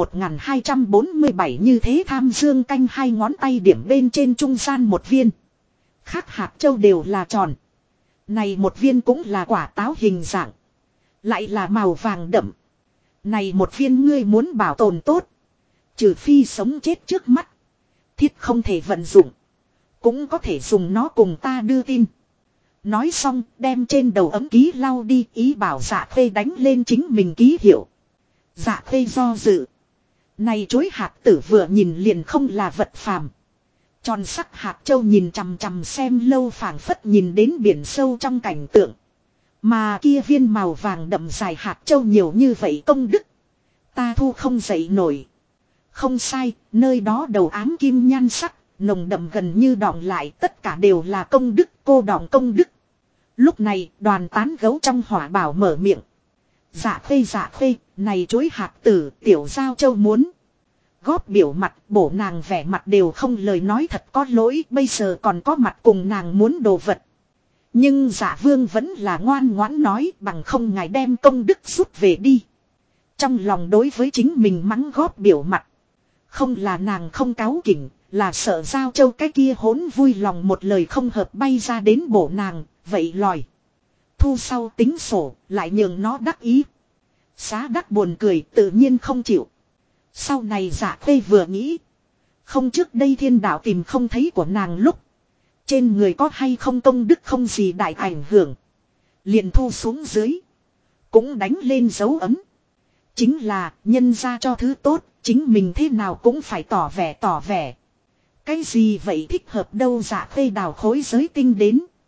1247 như thế tham dương canh hai ngón tay điểm bên trên trung gian một viên. Khác hạt châu đều là tròn. Này một viên cũng là quả táo hình dạng. Lại là màu vàng đậm. Này một viên ngươi muốn bảo tồn tốt. Trừ phi sống chết trước mắt. Thiết không thể vận dụng. Cũng có thể dùng nó cùng ta đưa tin. Nói xong đem trên đầu ấm ký lau đi, ý bảo Dạ Khê đánh lên chính mình ký hiệu. Dạ Khê do dự. Này chuỗi hạt tử vừa nhìn liền không là vật phàm. Tròn sắc hạt châu nhìn chằm xem lâu phảng phất nhìn đến biển sâu trong cảnh tượng. Mà kia viên màu vàng đậm dài hạt châu nhiều như vậy công đức. Ta thu không dậy nổi. Không sai, nơi đó đầu ám kim nhan sắc, nồng đậm gần như đọng lại, tất cả đều là công đức, cô đọng công đức. Lúc này, đoàn tán gấu trong hỏa bảo mở miệng. Dạ Khê, này chuỗi hạt tử, tiểu giao châu muốn. Góp biểu mặt, bổ nàng vẻ mặt đều không lời nói thật có lỗi, bây giờ còn có mặt cùng nàng muốn đồ vật. Nhưng Dạ Vương vẫn là ngoan ngoãn nói, bằng không ngài đem công đức rút về đi. Trong lòng đối với chính mình mắng góp biểu mặt. Không là nàng không cáu kỉnh, là sợ giao châu cái kia hỗn vui lòng một lời không hợp bay ra đến bổ nàng, vậy lòi. Thu sau tính sổ, lại nhường nó đắc ý. Xá đắc buồn cười, tự nhiên không chịu. Sau này Dạ Khê vừa nghĩ. Không trước đây thiên đạo tìm không thấy của nàng lúc. Trên người có hay không công đức không gì đại ảnh hưởng. Liền thu xuống dưới. Cũng đánh lên dấu ấm. Chính là nhân ra cho thứ tốt. Chính mình thế nào cũng phải tỏ vẻ. Cái gì vậy thích hợp đâu. Dạ Khê đào khối giới tinh đến.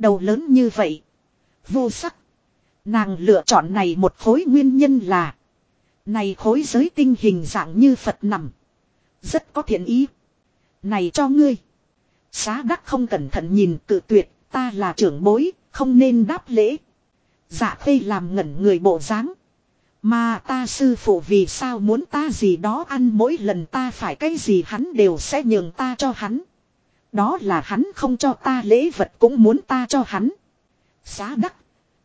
Đầu lớn như vậy. Vô sắc. Nàng lựa chọn này một khối nguyên nhân là. Này khối giới tinh hình dạng như Phật nằm. Rất có thiện ý. Này cho ngươi. Xá đắc không cẩn thận nhìn cự tuyệt. Ta là trưởng bối. Không nên đáp lễ. Dạ khê làm ngẩn người bộ dáng. Mà ta sư phụ vì sao muốn ta gì đó ăn, mỗi lần ta phải cái gì hắn đều sẽ nhường ta cho hắn. Đó là hắn không cho ta lễ vật cũng muốn ta cho hắn. Xá đắc.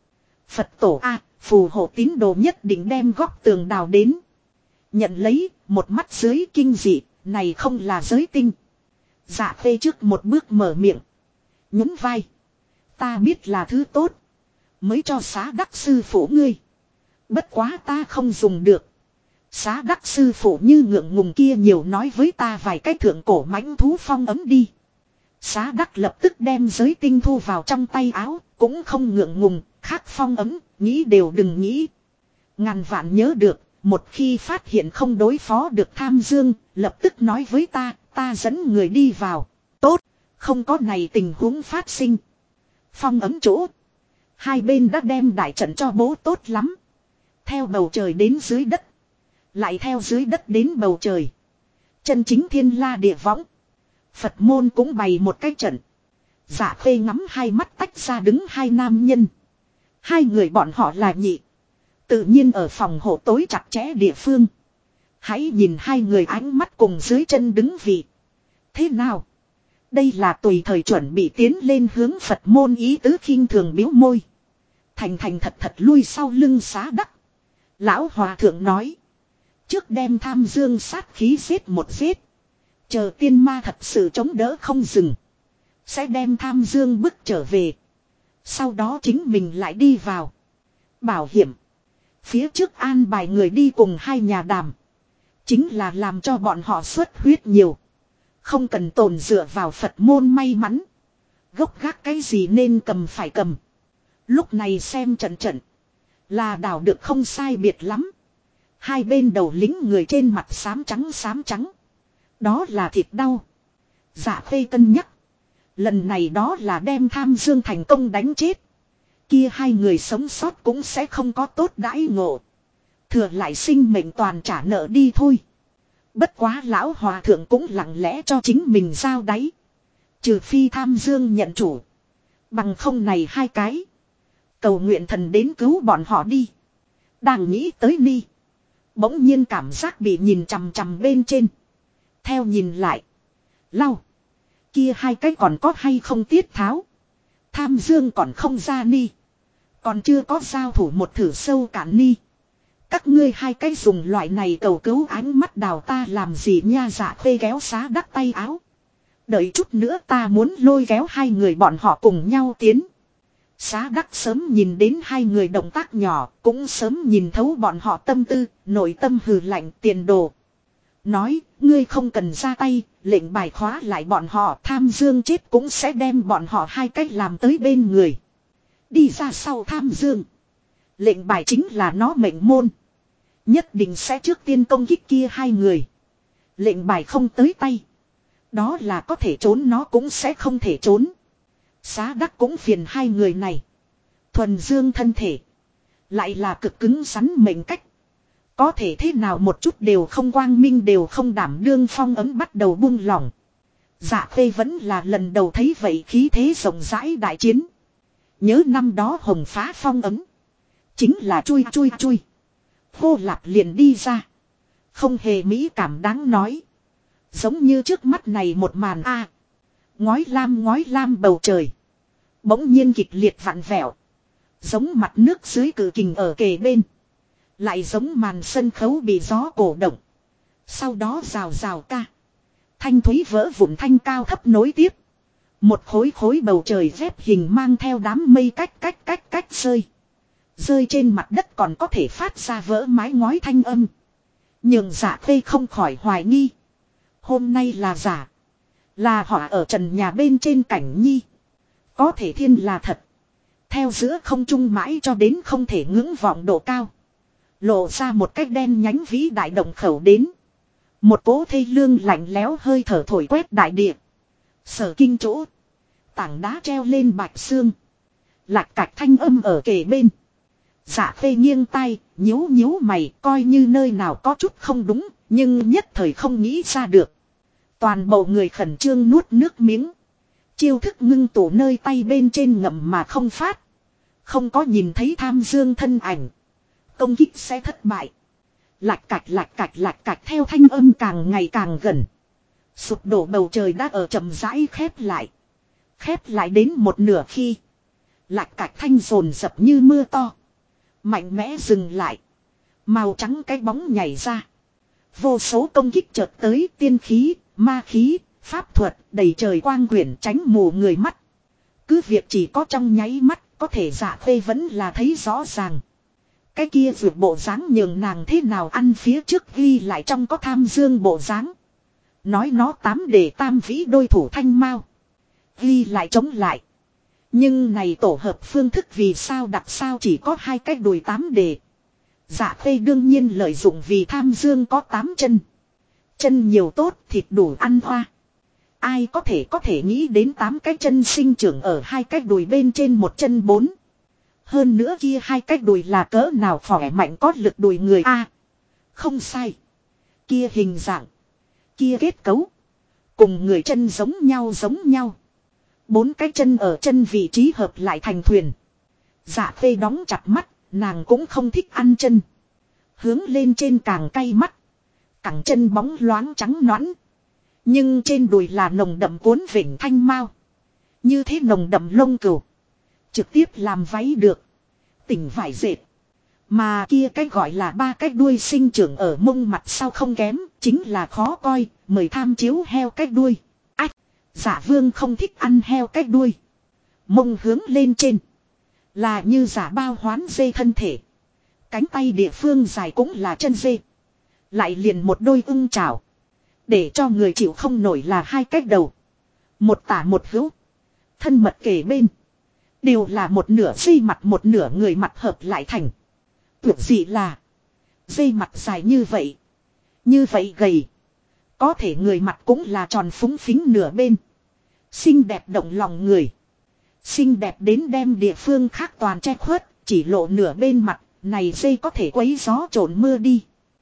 Phật tổ A, phù hộ tín đồ nhất định đem góc tường đào đến. Nhận lấy, một mắt dưới kinh dị, này không là giới tinh. Dạ phê trước một bước mở miệng. Nhún vai. Ta biết là thứ tốt. Mới cho xá đắc sư phụ ngươi. Bất quá ta không dùng được. Xá đắc sư phụ như ngượng ngùng kia nhiều nói với ta vài cái thượng cổ mãnh thú phong ấm đi. Xá đắc lập tức đem giới tinh thu vào trong tay áo. Cũng không ngượng ngùng, khác phong ấm, nghĩ đều đừng nghĩ. Ngàn vạn nhớ được, một khi phát hiện không đối phó được Tham Dương, lập tức nói với ta dẫn người đi vào. Tốt, không có này tình huống phát sinh. Phong ấm chỗ. Hai bên đã đem đại trận cho bố tốt lắm. Theo bầu trời đến dưới đất. Lại theo dưới đất đến bầu trời. Chân chính thiên la địa võng. Phật môn cũng bày một cái trận. Dạ khê ngắm hai mắt tách ra đứng hai nam nhân. Hai người bọn họ là nhị. Tự nhiên ở phòng hộ tối chặt chẽ địa phương. Hãy nhìn hai người ánh mắt cùng dưới chân đứng vị. Thế nào? Đây là tùy thời chuẩn bị tiến lên hướng Phật môn ý tứ khinh thường biếu môi. Thành thật lui sau lưng xá đắc. Lão hòa thượng nói. Trước đem Tham Dương sát khí giết một giết. Chờ tiên ma thật sự chống đỡ không dừng. Sẽ đem Tham Dương bức trở về. Sau đó chính mình lại đi vào. Bảo hiểm. Phía trước an bài người đi cùng hai nhà đàm. Chính là làm cho bọn họ xuất huyết nhiều. Không cần tồn dựa vào Phật môn may mắn. Gốc gác cái gì nên cầm phải cầm. Lúc này xem trận. Là đảo được không sai biệt lắm. Hai bên đầu lính người trên mặt xám trắng. Đó là thịt đau. Dạ khê cân nhắc. Lần này đó là đem Tham Dương thành công đánh chết. Kia hai người sống sót cũng sẽ không có tốt đãi ngộ. Thừa lại sinh mệnh toàn trả nợ đi thôi. Bất quá lão hòa thượng cũng lặng lẽ cho chính mình giao đáy. Trừ phi Tham Dương nhận chủ. Bằng không này hai cái. Cầu nguyện thần đến cứu bọn họ đi. Đang nghĩ tới ni. Bỗng nhiên cảm giác bị nhìn chằm bên trên. Theo nhìn lại. Lau. Kia hai cái còn có hay không tiết tháo. Tham Dương còn không ra ni. Còn chưa có giao thủ một thử sâu cạn ni. Các ngươi hai cái dùng loại này cầu cứu ánh mắt đào ta làm gì nha. Dạ khê kéo xá đắc tay áo. Đợi chút nữa ta muốn lôi kéo hai người bọn họ cùng nhau tiến. Xá đắc sớm nhìn đến hai người động tác nhỏ, cũng sớm nhìn thấu bọn họ tâm tư, nội tâm hừ lạnh tiền đồ. Nói, ngươi không cần ra tay, lệnh bài khóa lại bọn họ, Tham Dương chết cũng sẽ đem bọn họ hai cách làm tới bên người. Đi ra sau Tham Dương. Lệnh bài chính là nó mệnh môn. Nhất định sẽ trước tiên công kích kia hai người. Lệnh bài không tới tay. Đó là có thể trốn nó cũng sẽ không thể trốn. Xá đắc cũng phiền hai người này. Thuần dương thân thể. Lại là cực cứng rắn mệnh cách. Có thể thế nào một chút đều không quang minh đều không đảm đương phong ấm bắt đầu buông lỏng. Dạ khê vẫn là lần đầu thấy vậy khí thế rộng rãi đại chiến. Nhớ năm đó hồng phá phong ấm. Chính là chui. Hô lạp liền đi ra. Không hề mỹ cảm đáng nói. Giống như trước mắt này một màn a. Ngói lam bầu trời. Bỗng nhiên kịch liệt vặn vẹo. Giống mặt nước dưới cự kình ở kề bên. Lại giống màn sân khấu bị gió cổ động. Sau đó rào ca. Thanh thúy vỡ vụn thanh cao thấp nối tiếp. Một khối bầu trời dép hình mang theo đám mây cách rơi. Rơi trên mặt đất còn có thể phát ra vỡ mái ngói thanh âm. Nhưng Dạ khê không khỏi hoài nghi. Hôm nay là giả. Là họ ở trần nhà bên trên cảnh nhi. Có thể thiên là thật. Theo giữa không trung mãi cho đến không thể ngưỡng vọng độ cao. Lộ ra một cách đen nhánh vĩ đại động khẩu đến. Một cỗ thê lương lạnh lẽo hơi thở thổi quét đại địa. Sở kinh chỗ. Tảng đá treo lên bạch xương. Lạch cạch thanh âm ở kề bên. Dạ Khê nghiêng tay, nhíu nhíu mày, coi như nơi nào có chút không đúng, nhưng nhất thời không nghĩ ra được. Toàn bộ người khẩn trương nuốt nước miếng. Chiêu thức ngưng tụ nơi tay bên trên ngậm mà không phát. Không có nhìn thấy Tham Dương thân ảnh. Công kích sẽ thất bại. Lạch cạch theo thanh âm càng ngày càng gần. Sụp đổ bầu trời đã ở chậm rãi khép lại. Khép lại đến một nửa khi. Lạch cạch thanh dồn dập như mưa to. Mạnh mẽ dừng lại. Màu trắng cái bóng nhảy ra. Vô số công kích chợt tới, tiên khí, ma khí, pháp thuật, đầy trời quang quyển tránh mù người mắt. Cứ việc chỉ có trong nháy mắt, có thể Dạ Khê vẫn là thấy rõ ràng. Cái kia vượt bộ dáng nhường nàng thế nào ăn phía trước ghi lại trong có Tham Dương bộ dáng. Nói nó 8 đề tam vĩ đôi thủ thanh mao. Ghi lại chống lại. Nhưng này tổ hợp phương thức vì sao đặt sao chỉ có 2 cái đùi 8 đề. Dạ Khê đương nhiên lợi dụng vì Tham Dương có 8 chân. Chân nhiều tốt thịt đủ ăn hoa. Ai có thể nghĩ đến 8 cái chân sinh trưởng ở 2 cái đùi bên trên một chân 4. Hơn nữa kia 2 cái đùi là cỡ nào khỏe mạnh có lực đùi người a. Không sai. Kia hình dạng. Kia kết cấu. Cùng người chân giống nhau. 4 cái chân ở chân vị trí hợp lại thành thuyền. Dạ Khê đóng chặt mắt, nàng cũng không thích ăn chân. Hướng lên trên càng cay mắt. Cẳng chân bóng loáng trắng nõn. Nhưng trên đùi là nồng đậm cuốn vỉnh thanh mao. Như thế nồng đậm lông cừu. Trực tiếp làm váy được. Tỉnh vải dệt. Mà kia cái gọi là 3 cái đuôi sinh trưởng ở mông mặt sau không kém. Chính là khó coi, mời tham chiếu heo cái đuôi. Ách, Dạ Vương không thích ăn heo cái đuôi. Mông hướng lên trên. Là như giả bao hoán dê thân thể. Cánh tay địa phương dài cũng là chân dê. Lại liền một đôi ưng chảo. Để cho người chịu không nổi là 2 cái đầu. Một tả một hữu. Thân mật kề bên. Đều là một nửa dây mặt một nửa người mặt hợp lại thành. Tuyệt dị là. Dây mặt dài như vậy. Như vậy gầy. Có thể người mặt cũng là tròn phúng phính nửa bên. Xinh đẹp động lòng người. Xinh đẹp đến đem địa phương khác toàn che khuất. Chỉ lộ nửa bên mặt. Này dây có thể quấy gió trộn mưa đi.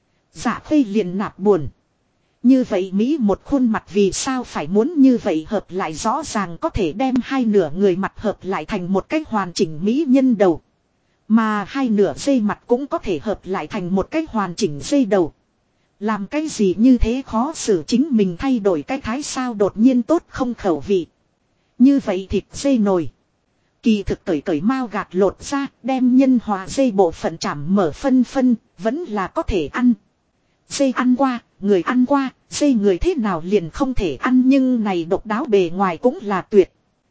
Dạ Khê liền nạp buồn. Như vậy Mỹ một khuôn mặt vì sao phải muốn như vậy hợp lại rõ ràng có thể đem 2 nửa người mặt hợp lại thành một cái hoàn chỉnh Mỹ nhân đầu. Mà 2 nửa dây mặt cũng có thể hợp lại thành một cái hoàn chỉnh dây đầu. Làm cái gì như thế khó xử chính mình thay đổi cái thái sao đột nhiên tốt không khẩu vị. Như vậy thịt dây nồi. Kỳ thực cởi mao gạt lột ra đem nhân hòa dây bộ phận chảm mở phân vẫn là có thể ăn. Dây ăn qua, người ăn qua, dây người thế nào liền không thể ăn nhưng này độc đáo bề ngoài cũng là tuyệt.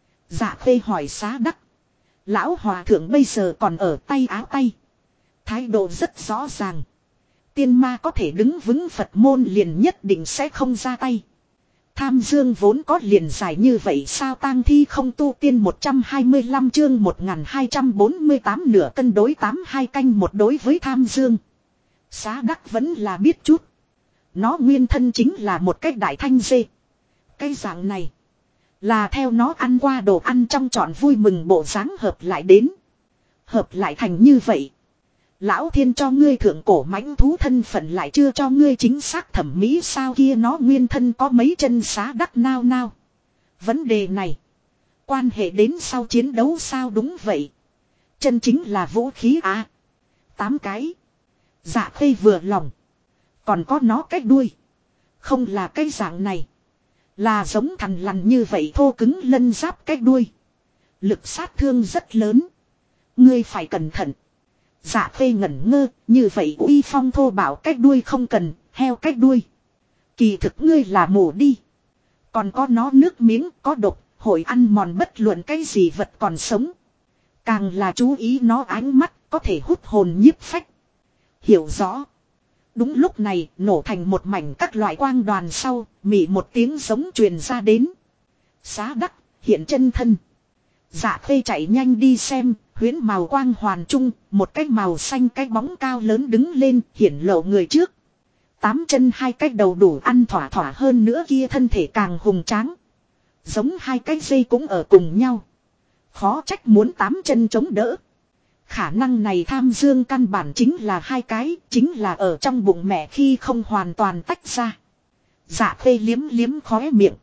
Dạ Khê hỏi Xá Đắc. Lão hòa thượng bây giờ còn ở tay áo tay. Thái độ rất rõ ràng. Tiên ma có thể đứng vững Phật môn liền nhất định sẽ không ra tay. Tham Dương vốn có liền dài như vậy sao tang thi không tu tiên 125 chương 1248 nửa cân đối 82 canh một đối với Tham Dương. Xá Đắc vẫn là biết chút. Nó nguyên thân chính là một cái đại thanh dê. Cái dạng này. Là theo nó ăn qua đồ ăn trong trọn vui mừng bộ dáng hợp lại đến. Hợp lại thành như vậy. Lão Thiên cho ngươi thượng cổ mãnh thú thân phận lại chưa cho ngươi chính xác thẩm mỹ sao kia nó nguyên thân có mấy chân Xá Đắc nao. Vấn đề này. Quan hệ đến sau chiến đấu sao đúng vậy. Chân chính là vũ khí à. 8 cái. Dạ Khê vừa lòng. Còn có nó cái đuôi. Không là cái dạng này. Là giống thằn lằn như vậy thô cứng lân giáp cái đuôi. Lực sát thương rất lớn. Ngươi phải cẩn thận. Dạ Khê ngẩn ngơ. Như vậy uy phong thô bảo cái đuôi không cần. Heo cái đuôi. Kỳ thực ngươi là mù đi. Còn có nó nước miếng có độc. Hội ăn mòn bất luận cái gì vật còn sống. Càng là chú ý nó ánh mắt. Có thể hút hồn nhiếp phách. Hiểu rõ. Đúng lúc này nổ thành một mảnh các loại quang đoàn sau, mỉ một tiếng giống truyền ra đến. Xá Đắc, hiện chân thân. Dạ Khê chạy nhanh đi xem, huyễn màu quang hoàn trung, một cái màu xanh cái bóng cao lớn đứng lên, hiển lộ người trước. 8 chân 2 cái đầu đủ ăn thỏa thỏa hơn nữa kia thân thể càng hùng tráng. Giống 2 cái dây cũng ở cùng nhau. Khó trách muốn 8 chân chống đỡ. Khả năng này Tham Dương căn bản chính là hai cái, chính là ở trong bụng mẹ khi không hoàn toàn tách ra. Dạ Khê liếm liếm khóe miệng.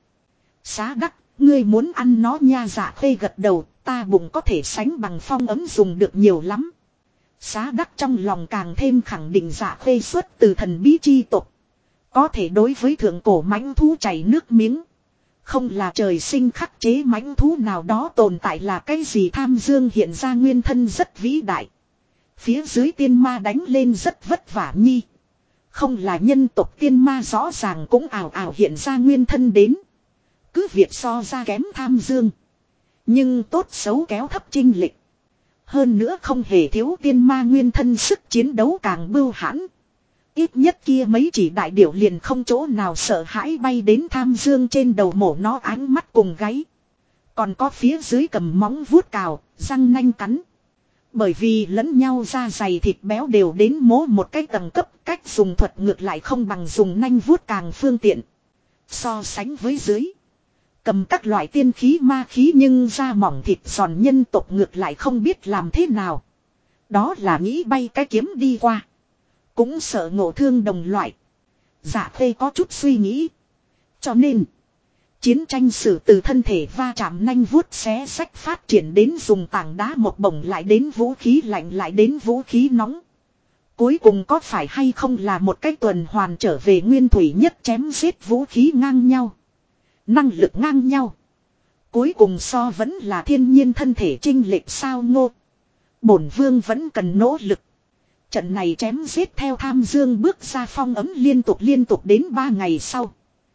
Xá Đắc, ngươi muốn ăn nó nha. Dạ Khê gật đầu, ta bụng có thể sánh bằng Phong Ấm dùng được nhiều lắm. Xá Đắc trong lòng càng thêm khẳng định Dạ Khê xuất từ thần bí chi tộc. Có thể đối với thượng cổ mãnh thú chảy nước miếng. Không là trời sinh khắc chế mãnh thú nào đó tồn tại là cái gì. Tham Dương hiện ra nguyên thân rất vĩ đại. Phía dưới tiên ma đánh lên rất vất vả nhi. Không là nhân tộc tiên ma rõ ràng cũng ảo ảo hiện ra nguyên thân đến. Cứ việc so ra kém Tham Dương. Nhưng tốt xấu kéo thấp chênh lệch. Hơn nữa không hề thiếu tiên ma nguyên thân sức chiến đấu càng bưu hãn. Ít nhất kia mấy chỉ đại điểu liền không chỗ nào sợ hãi bay đến Tham Dương trên đầu mổ nó ánh mắt cùng gáy. Còn có phía dưới cầm móng vuốt cào, răng nanh cắn. Bởi vì lẫn nhau da dày thịt béo đều đến mố một cái tầng cấp, cách dùng thuật ngược lại không bằng dùng nanh vuốt càng phương tiện. So sánh với dưới. Cầm các loại tiên khí ma khí nhưng da mỏng thịt giòn nhân tộc ngược lại không biết làm thế nào. Đó là nghĩ bay cái kiếm đi qua. Cũng sợ ngộ thương đồng loại. Dạ Khê có chút suy nghĩ. Cho nên. Chiến tranh sử từ thân thể va chạm nanh vuốt xé sách phát triển đến dùng tảng đá một bổng lại đến vũ khí lạnh lại đến vũ khí nóng. Cuối cùng có phải hay không là một cách tuần hoàn trở về nguyên thủy nhất chém giết vũ khí ngang nhau. Năng lực ngang nhau. Cuối cùng so vẫn là thiên nhiên thân thể chênh lệch sao ngô. Bổn vương vẫn cần nỗ lực. Trận này chém giết theo Tham Dương bước ra Phong Ấm liên tục đến 3 ngày sau.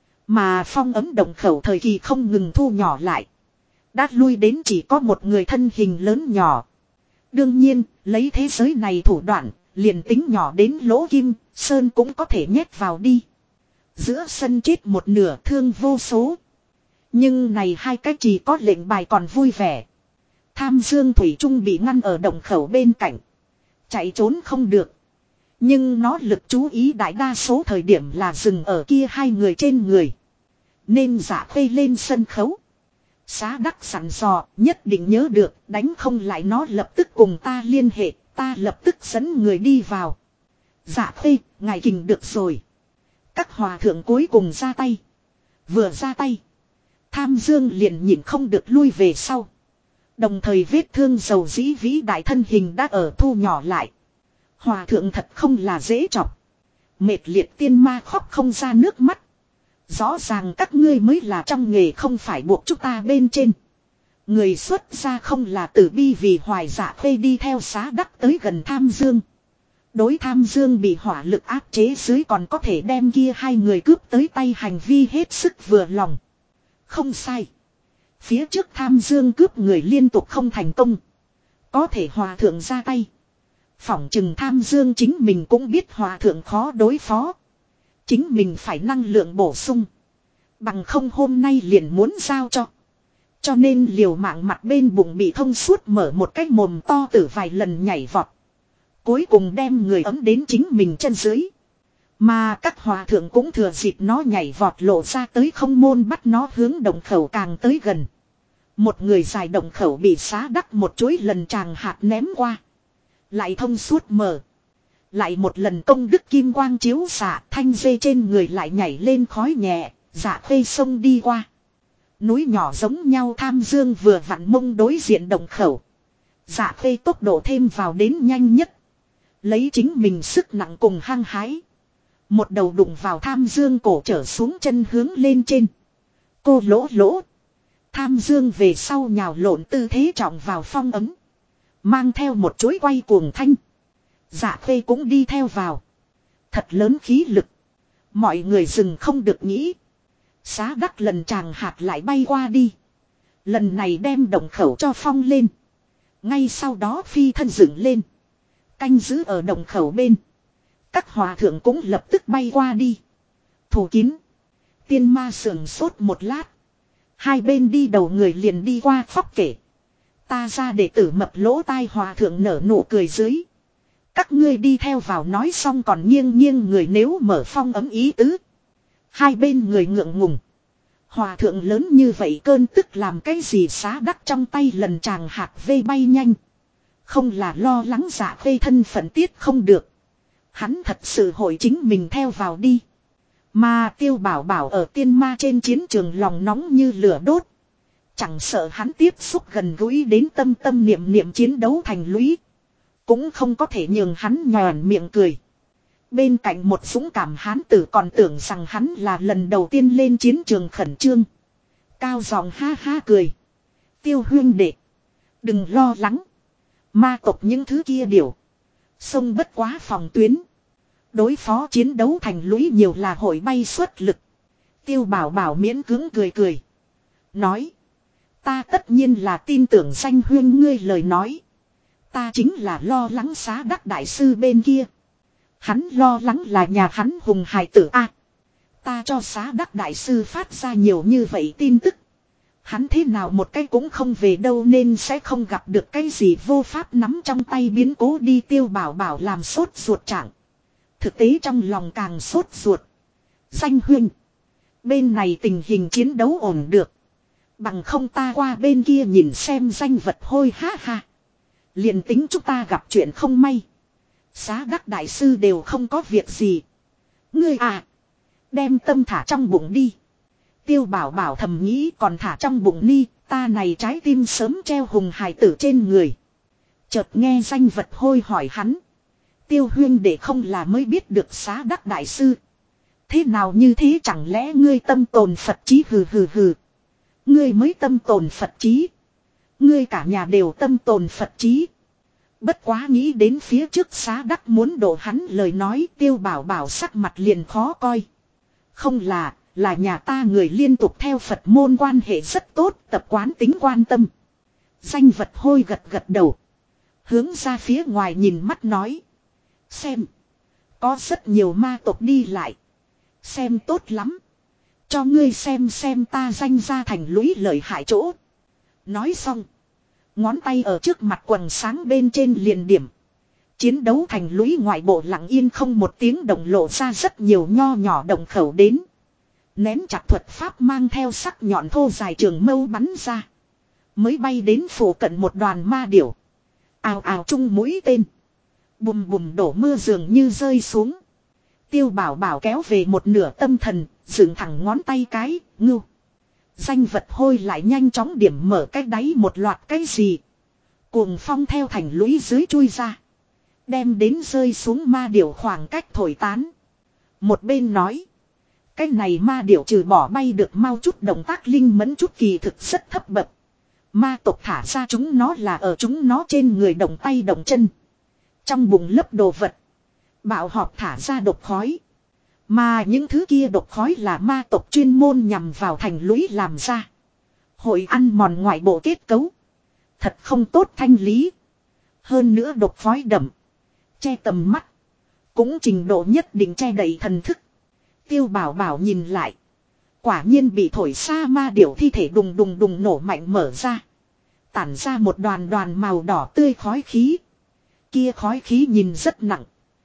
Mà Phong Ấm động khẩu thời kỳ không ngừng thu nhỏ lại. Đã lui đến chỉ có một người thân hình lớn nhỏ. Đương nhiên, lấy thế giới này thủ đoạn, liền tính nhỏ đến lỗ kim, sơn cũng có thể nhét vào đi. Giữa sân chết một nửa thương vô số. Nhưng này hai cái chỉ có lệnh bài còn vui vẻ. Tham Dương thủy chung bị ngăn ở động khẩu bên cạnh. Chạy trốn không được. Nhưng nó lực chú ý đại đa số thời điểm là dừng ở kia hai người trên người. Nên Dạ Khê lên sân khấu. Xá Đắc sẵn dò nhất định nhớ được đánh không lại nó lập tức cùng ta liên hệ. Ta lập tức dẫn người đi vào. Dạ Khê, ngài kình được rồi. Các hòa thượng cuối cùng ra tay. Vừa ra tay. Tham Dương liền nhìn không được lui về sau. Đồng thời vết thương dầu dĩ vĩ đại thân hình đã ở thu nhỏ lại. Hòa thượng thật không là dễ chọc. Mệt liệt tiên ma khóc không ra nước mắt. Rõ ràng các ngươi mới là trong nghề không phải buộc chúng ta bên trên. Người xuất gia không là tử bi vì hoài Dạ Khê đi theo Xá Đắc tới gần Tham Dương. Đối Tham Dương bị hỏa lực áp chế dưới còn có thể đem kia hai người cướp tới tay hành vi hết sức vừa lòng. Không sai. Phía trước Tham Dương cướp người liên tục không thành công. Có thể hòa thượng ra tay. Phỏng chừng Tham Dương chính mình cũng biết hòa thượng khó đối phó. Chính mình phải năng lượng bổ sung. Bằng không hôm nay liền muốn giao cho. Cho nên liều mạng mặt bên bụng bị thông suốt mở một cái mồm to từ vài lần nhảy vọt. Cuối cùng đem người ấm đến chính mình chân dưới. Mà các hòa thượng cũng thừa dịp nó nhảy vọt lộ ra tới không môn bắt nó hướng động khẩu càng tới gần. Một người dài động khẩu bị Xá Đắc một chuỗi lần tràng hạt ném qua. Lại thông suốt mở. Lại một lần công đức kim quang chiếu xạ thanh dê trên người lại nhảy lên khói nhẹ. Dạ Khê sông đi qua. Núi nhỏ giống nhau Tham Dương vừa vặn mông đối diện động khẩu. Dạ Khê tốc độ thêm vào đến nhanh nhất. Lấy chính mình sức nặng cùng hăng hái. Một đầu đụng vào Tham Dương cổ trở xuống chân hướng lên trên. Cô lỗ lỗ. Tham Dương về sau nhào lộn tư thế trọng vào phong ấm. Mang theo một chuỗi quay cuồng thanh. Dạ Khê cũng đi theo vào. Thật lớn khí lực. Mọi người dừng không được nghĩ. Xá Đắc lần tràng hạt lại bay qua đi. Lần này đem động khẩu cho phong lên. Ngay sau đó phi thân dựng lên. Canh giữ ở động khẩu bên. Các hòa thượng cũng lập tức bay qua đi. Thủ kín. Tiên ma sườn sốt một lát. Hai bên đi đầu người liền đi qua khóc kể. Ta ra đệ tử mập lỗ tai hòa thượng nở nụ cười dưới. Các ngươi đi theo vào nói xong còn nghiêng nghiêng người nếu mở phong ấm ý tứ. Hai bên người ngượng ngùng. Hòa thượng lớn như vậy cơn tức làm cái gì Xá Đắc trong tay lần chàng hạt vây bay nhanh. Không là lo lắng Dạ Vây thân phận tiết không được. Hắn thật sự hội chính mình theo vào đi. Mà Tiêu Bảo Bảo ở tiên ma trên chiến trường lòng nóng như lửa đốt. Chẳng sợ hắn tiếp xúc gần gũi đến tâm tâm niệm niệm chiến đấu thành lũy. Cũng không có thể nhường hắn nhòn miệng cười. Bên cạnh một dũng cảm hán tử còn tưởng rằng hắn là lần đầu tiên lên chiến trường khẩn trương. Cao giọng ha ha cười. Tiêu huynh đệ. Đừng lo lắng. Ma tộc những thứ kia điều. Xông bất quá phòng tuyến. Đối phó chiến đấu thành lũy nhiều là hội bay xuất lực. Tiêu Bảo Bảo miễn cưỡng cười cười. Nói. Ta tất nhiên là tin tưởng danh huyên ngươi lời nói. Ta chính là lo lắng Xá Đắc đại sư bên kia. Hắn lo lắng là nhà hắn hùng hài tử a. Ta cho Xá Đắc đại sư phát ra nhiều như vậy tin tức. Hắn thế nào một cái cũng không về đâu nên sẽ không gặp được cái gì vô pháp nắm trong tay biến cố đi. Tiêu Bảo Bảo làm sốt ruột trạng. Thực tế trong lòng càng sốt ruột. Danh huynh. Bên này tình hình chiến đấu ổn được. Bằng không ta qua bên kia nhìn xem danh vật hôi ha ha. Liền tính chúng ta gặp chuyện không may. Xá Đắc đại sư đều không có việc gì. Ngươi à. Đem tâm thả trong bụng đi. Tiêu Bảo Bảo thầm nghĩ còn thả trong bụng ni. Ta này trái tim sớm treo hùng hài tử trên người. Chợt nghe danh vật hôi hỏi hắn. Tiêu huyên để không là mới biết được Xá Đắc đại sư. Thế nào như thế chẳng lẽ ngươi tâm tồn Phật chí hừ hừ hừ. Ngươi mới tâm tồn Phật chí. Ngươi cả nhà đều tâm tồn Phật chí. Bất quá nghĩ đến phía trước Xá Đắc muốn đổ hắn lời nói. Tiêu Bảo Bảo sắc mặt liền khó coi. Không là nhà ta người liên tục theo Phật môn quan hệ rất tốt, tập quán tính quan tâm. Danh vật hôi gật gật đầu. Hướng ra phía ngoài nhìn mắt nói. Xem. Có rất nhiều ma tộc đi lại. Xem tốt lắm. Cho ngươi xem ta danh ra thành lũy lợi hại chỗ. Nói xong. Ngón tay ở trước mặt quần sáng bên trên liền điểm. Chiến đấu thành lũy ngoại bộ lặng yên không một tiếng động lộ ra rất nhiều nho nhỏ động khẩu đến. Nén chặt thuật pháp mang theo sắc nhọn thô dài trường mâu bắn ra. Mới bay đến phủ cận một đoàn ma điểu. Ào ào chung mũi tên. Bùm bùm đổ mưa dường như rơi xuống. Tiêu Bảo Bảo kéo về một nửa tâm thần, dựng thẳng ngón tay cái, ngưu. Danh vật hôi lại nhanh chóng điểm mở cái đáy một loạt cái gì. Cuồng phong theo thành lũy dưới chui ra. Đem đến rơi xuống ma điểu khoảng cách thổi tán. Một bên nói. Cái này ma điểu trừ bỏ bay được mau chút động tác linh mẫn chút kỳ thực rất thấp bậc. Ma tộc thả ra chúng nó là ở chúng nó trên người động tay động chân. Trong bụng lấp đồ vật. Bạo họp thả ra độc khói. Mà những thứ kia độc khói là ma tộc chuyên môn nhằm vào thành lũy làm ra. Hội ăn mòn ngoại bộ kết cấu. Thật không tốt thanh lý. Hơn nữa độc khói đậm. Che tầm mắt. Cũng trình độ nhất định che đậy thần thức. Tiêu Bảo Bảo nhìn lại. Quả nhiên bị thổi xa ma điểu thi thể đùng đùng đùng nổ mạnh mở ra. Tản ra một đoàn đoàn màu đỏ tươi khói khí. Kia khói khí nhìn rất nặng.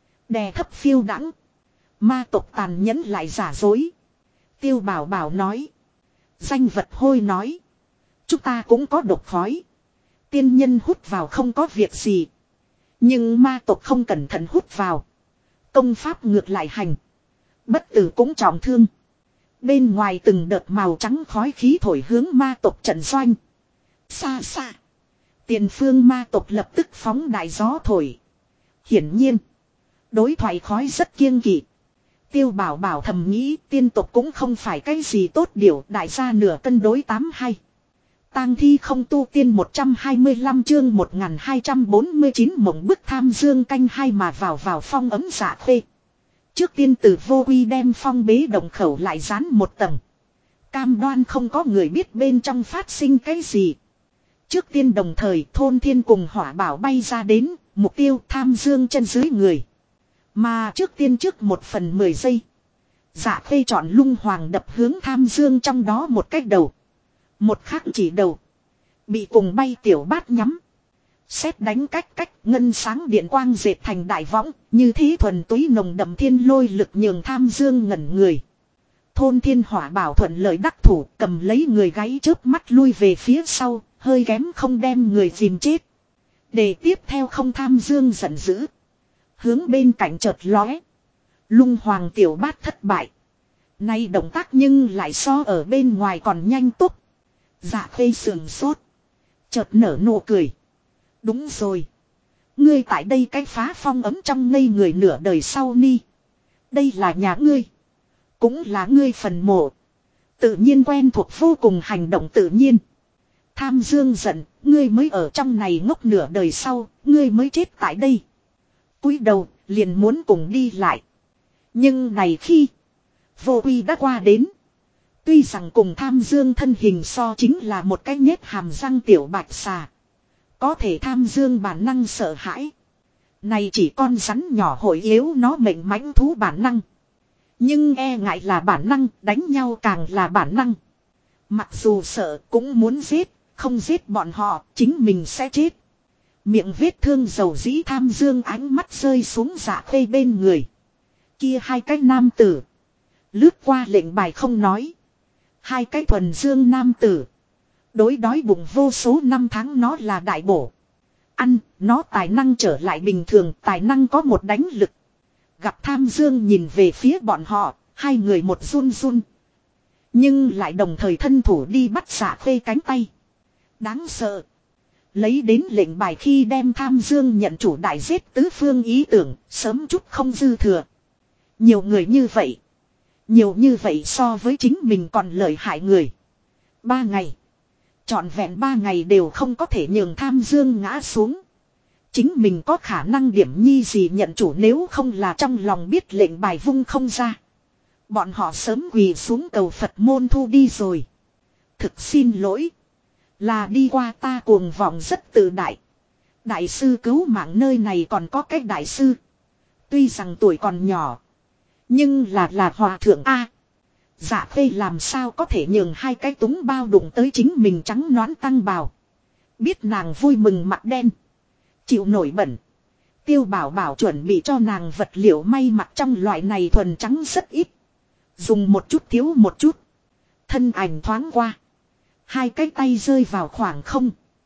Đè thấp phiêu đãng. Ma tộc tàn nhẫn lại giả dối. Tiêu Bảo Bảo nói. Danh vật hôi nói. Chúng ta cũng có độc khói. Tiên nhân hút vào không có việc gì. Nhưng ma tộc không cẩn thận hút vào. Công pháp ngược lại hành. Bất tử cũng trọng thương. Bên ngoài từng đợt màu trắng khói khí thổi hướng ma tộc trận doanh. Xa xa. Tiền phương ma tộc lập tức phóng đại gió thổi. Hiển nhiên. Đối thoại khói rất kiêng kỵ. Tiêu Bảo Bảo thầm nghĩ tiên tộc cũng không phải cái gì tốt điều. Đại gia nửa cân đối 82. Tang thi không tu tiên 125 chương 1249 mộng bức tham dương canh hai mà vào phong ấm dạ khê. Trước tiên từ vô quy đem phong bế động khẩu lại dán một tầng. Cam đoan không có người biết bên trong phát sinh cái gì. Trước tiên đồng thời thôn thiên cùng hỏa bảo bay ra đến, mục tiêu tham dương chân dưới người. Mà trước tiên trước 1/10 giây. Dạ khê chọn lung hoàng đập hướng tham dương trong đó một cách đầu. Một khắc chỉ đầu. Bị cùng bay tiểu bát nhắm. Xét đánh cách ngân sáng điện quang dệt thành đại võng. Như thế thuần túy nồng đậm thiên lôi lực nhường tham dương ngẩn người. Thôn thiên hỏa bảo thuận lợi đắc thủ, cầm lấy người gáy chớp mắt lui về phía sau, hơi kém không đem người dìm chết. Để tiếp theo không tham dương giận dữ. Hướng bên cạnh chợt lóe. Lung hoàng tiểu bát thất bại. Nay động tác nhưng lại so ở bên ngoài còn nhanh túc. Dạ khê sườn sốt. Chợt nở nụ cười. Đúng rồi. Ngươi tại đây cái phá phong ấm trong ngây người nửa đời sau ni. Đây là nhà ngươi. Cũng là ngươi phần mộ. Tự nhiên quen thuộc vô cùng hành động tự nhiên. Tham dương giận, ngươi mới ở trong này ngốc nửa đời sau, ngươi mới chết tại đây. Cúi đầu, liền muốn cùng đi lại. Nhưng này khi vô quy đã qua đến. Tuy rằng cùng tham dương thân hình so chính là một cái nhét hàm răng tiểu bạch xà. Có thể tham dương bản năng sợ hãi. Này chỉ con rắn nhỏ hội yếu nó mệnh mãnh thú bản năng. Nhưng e ngại là bản năng, đánh nhau càng là bản năng. Mặc dù sợ cũng muốn giết, không giết bọn họ, chính mình sẽ chết. Miệng vết thương dầu dĩ tham dương ánh mắt rơi xuống dạ khê bên người. Kia hai cái nam tử. Lướt qua lệnh bài không nói. Hai cái thuần dương nam tử. Đối đói bụng vô số năm tháng nó là đại bổ. Ăn, nó tài năng trở lại bình thường, tài năng có một đánh lực. Gặp tham dương nhìn về phía bọn họ, hai người một run run. Nhưng lại đồng thời thân thủ đi bắt xạ khê cánh tay. Đáng sợ. Lấy đến lệnh bài khi đem tham dương nhận chủ đại giết tứ phương ý tưởng, sớm chút không dư thừa. Nhiều người như vậy. Nhiều như vậy so với chính mình còn lợi hại người. 3 ngày. Trọn vẹn 3 ngày đều không có thể nhường tham dương ngã xuống. Chính mình có khả năng điểm nhi gì nhận chủ nếu không là trong lòng biết lệnh bài vung không ra. Bọn họ sớm quỳ xuống cầu Phật môn thu đi rồi. Thực xin lỗi. Là đi qua ta cuồng vọng rất tự đại. Đại sư cứu mạng nơi này còn có cách đại sư. Tuy rằng tuổi còn nhỏ. Nhưng là hòa thượng A. Dạ phê làm sao có thể nhường hai cái túng bao đụng tới chính mình trắng nõn tăng bào. Biết nàng vui mừng mặt đen. Chịu nổi bẩn. Tiêu bảo bảo chuẩn bị cho nàng vật liệu may mặc trong loại này thuần trắng rất ít. Dùng một chút thiếu một chút. Thân ảnh thoáng qua. Hai cái tay rơi vào khoảng không.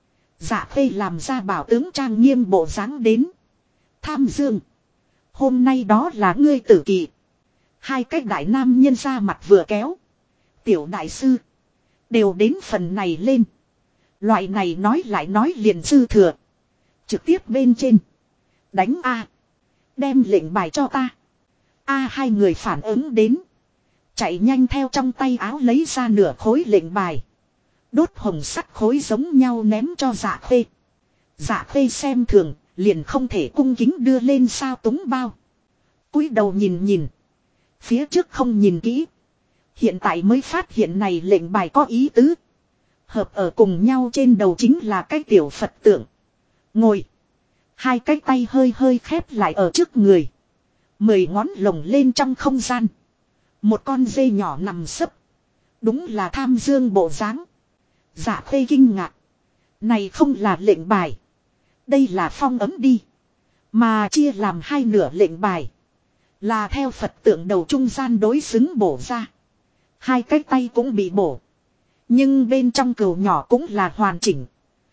Dạ phê làm ra bảo tướng trang nghiêm bộ dáng đến. Tham dương. Hôm nay đó là ngươi tử kỳ. Hai cái đại nam nhân ra mặt vừa kéo. Tiểu đại sư. Đều đến phần này lên. Loại này nói lại nói liền dư thừa. Trực tiếp bên trên. Đánh A. Đem lệnh bài cho ta. A hai người phản ứng đến. Chạy nhanh theo trong tay áo lấy ra nửa khối lệnh bài. Đốt hồng sắt khối giống nhau ném cho dạ khê. Dạ khê xem thường. Liền không thể cung kính đưa lên sao túng bao. Cúi đầu nhìn nhìn. Phía trước không nhìn kỹ. Hiện tại mới phát hiện này lệnh bài có ý tứ. Hợp ở cùng nhau trên đầu chính là cái tiểu Phật tượng. Ngồi. Hai cái tay hơi hơi khép lại ở trước người. 10 ngón lồng lên trong không gian. Một con dê nhỏ nằm sấp. Đúng là tham dương bộ dáng. Dạ khê kinh ngạc. Này không là lệnh bài. Đây là phong ấm đi. Mà chia làm hai nửa lệnh bài. Là theo Phật tượng đầu trung gian đối xứng bổ ra. Hai cái tay cũng bị bổ. Nhưng bên trong cừu nhỏ cũng là hoàn chỉnh.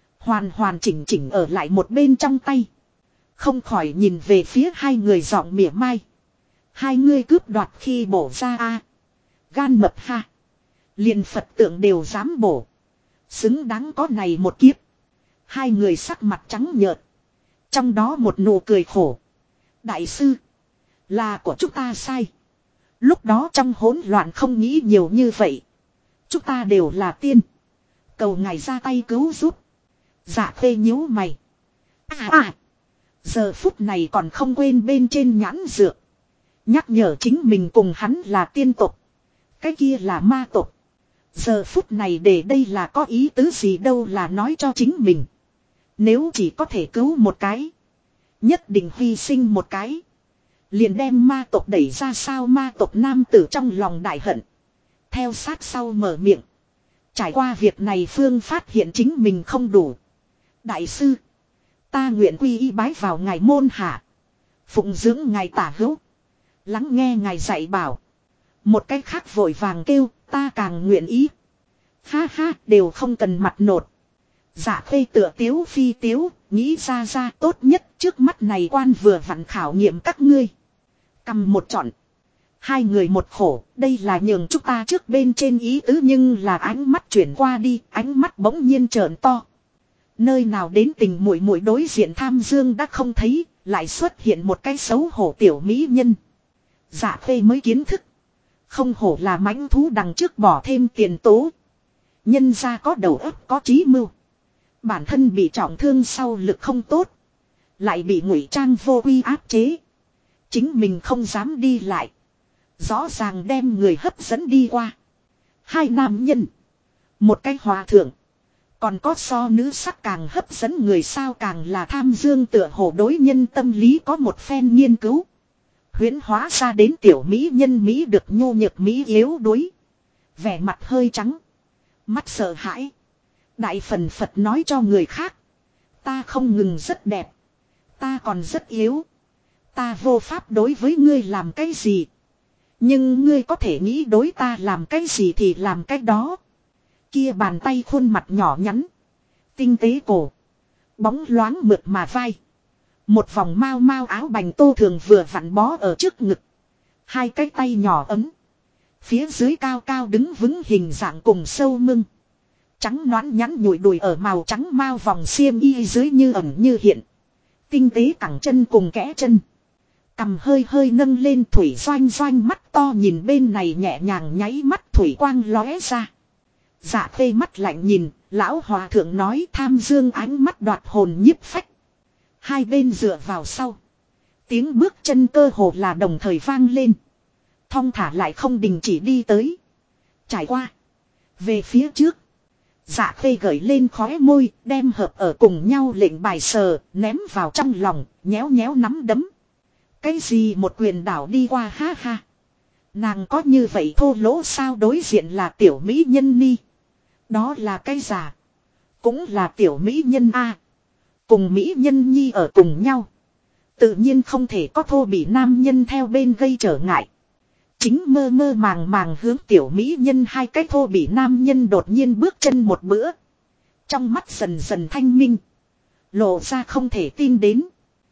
Hoàn chỉnh chỉnh ở lại một bên trong tay. Không khỏi nhìn về phía hai người giọng mỉa mai. Hai ngươi cướp đoạt khi bổ ra a. Gan mập ha. Liền Phật tượng đều dám bổ. Xứng đáng có này một kiếp. Hai người sắc mặt trắng nhợt. Trong đó một nụ cười khổ. Đại sư. Là của chúng ta sai. Lúc đó trong hỗn loạn không nghĩ nhiều như vậy. Chúng ta đều là tiên. Cầu ngài ra tay cứu giúp. Dạ phê nhíu mày. Giờ phút này còn không quên bên trên nhãn dược. Nhắc nhở chính mình cùng hắn là tiên tộc. Cái kia là ma tộc. Giờ phút này để đây là có ý tứ gì đâu là nói cho chính mình. Nếu chỉ có thể cứu một cái. Nhất định hy sinh một cái. Liền đem ma tộc đẩy ra sao ma tộc nam tử trong lòng đại hận. Theo sát sau mở miệng. Trải qua việc này Phương phát hiện chính mình không đủ. Đại sư. Ta nguyện quy y bái vào ngài môn hạ. Phụng dưỡng ngài tả hữu. Lắng nghe ngài dạy bảo. Một cái khác vội vàng kêu, ta càng nguyện ý. Ha ha, đều không cần mặt nột. Dạ khê tựa tiếu phi tiếu, nghĩ ra tốt nhất trước mắt này quan vừa vặn khảo nghiệm các ngươi. Cầm một chọn. Hai người một khổ, đây là nhường chúng ta trước bên trên ý tứ nhưng là ánh mắt chuyển qua đi, ánh mắt bỗng nhiên trợn to. Nơi nào đến tình muội muội đối diện Tham Dương đã không thấy, lại xuất hiện một cái xấu hổ tiểu mỹ nhân. Dạ khê mới kiến thức. Không hổ là mãnh thú đằng trước bỏ thêm tiền tố. Nhân ra có đầu óc có trí mưu. Bản thân bị trọng thương sau lực không tốt. Lại bị ngụy trang vô uy áp chế. Chính mình không dám đi lại. Rõ ràng đem người hấp dẫn đi qua. Hai nam nhân. Một cái hòa thượng. Còn có so nữ sắc càng hấp dẫn người sao càng là Tham Dương tựa hồ đối nhân tâm lý có một phen nghiên cứu. Huyễn hóa ra đến tiểu mỹ nhân Mỹ được nhô nhược Mỹ yếu đuối. Vẻ mặt hơi trắng. Mắt sợ hãi. Đại phần Phật nói cho người khác. Ta không ngừng rất đẹp. Ta còn rất yếu. Ta vô pháp đối với ngươi làm cái gì. Nhưng ngươi có thể nghĩ đối ta làm cái gì thì làm cái đó. Kia bàn tay khuôn mặt nhỏ nhắn. Tinh tế cổ. Bóng loáng mượt mà vai. Một vòng mau mau áo bành tô thường vừa vặn bó ở trước ngực. Hai cái tay nhỏ ấm. Phía dưới cao cao đứng vững hình dạng cùng sâu mưng. Trắng nõn nhắn nhủi đùi ở màu trắng mau vòng xiêm y dưới như ẩn như hiện. Tinh tế cẳng chân cùng kẽ chân. Cầm hơi hơi nâng lên thủy doanh doanh mắt to nhìn bên này nhẹ nhàng nháy mắt thủy quang lóe ra. Dạ khê mắt lạnh nhìn, lão hòa thượng nói Tham Dương ánh mắt đoạt hồn nhiếp phách. Hai bên dựa vào sau. Tiếng bước chân cơ hồ là đồng thời vang lên. Thong thả lại không đình chỉ đi tới. Trải qua. Về phía trước. Dạ khê gởi lên khóe môi, đem hợp ở cùng nhau lệnh bài sờ, ném vào trong lòng, nhéo nhéo nắm đấm. Cái gì một quyền đảo đi qua ha ha. Nàng có như vậy thô lỗ sao đối diện là tiểu mỹ nhân ni. Đó là cái giả. Cũng là tiểu mỹ nhân A. Cùng mỹ nhân nhi ở cùng nhau. Tự nhiên không thể có thô bị nam nhân theo bên gây trở ngại. Chính mơ mơ màng màng hướng tiểu mỹ nhân hai cái thô bị nam nhân đột nhiên bước chân một bữa. Trong mắt dần dần thanh minh. Lộ ra không thể tin đến.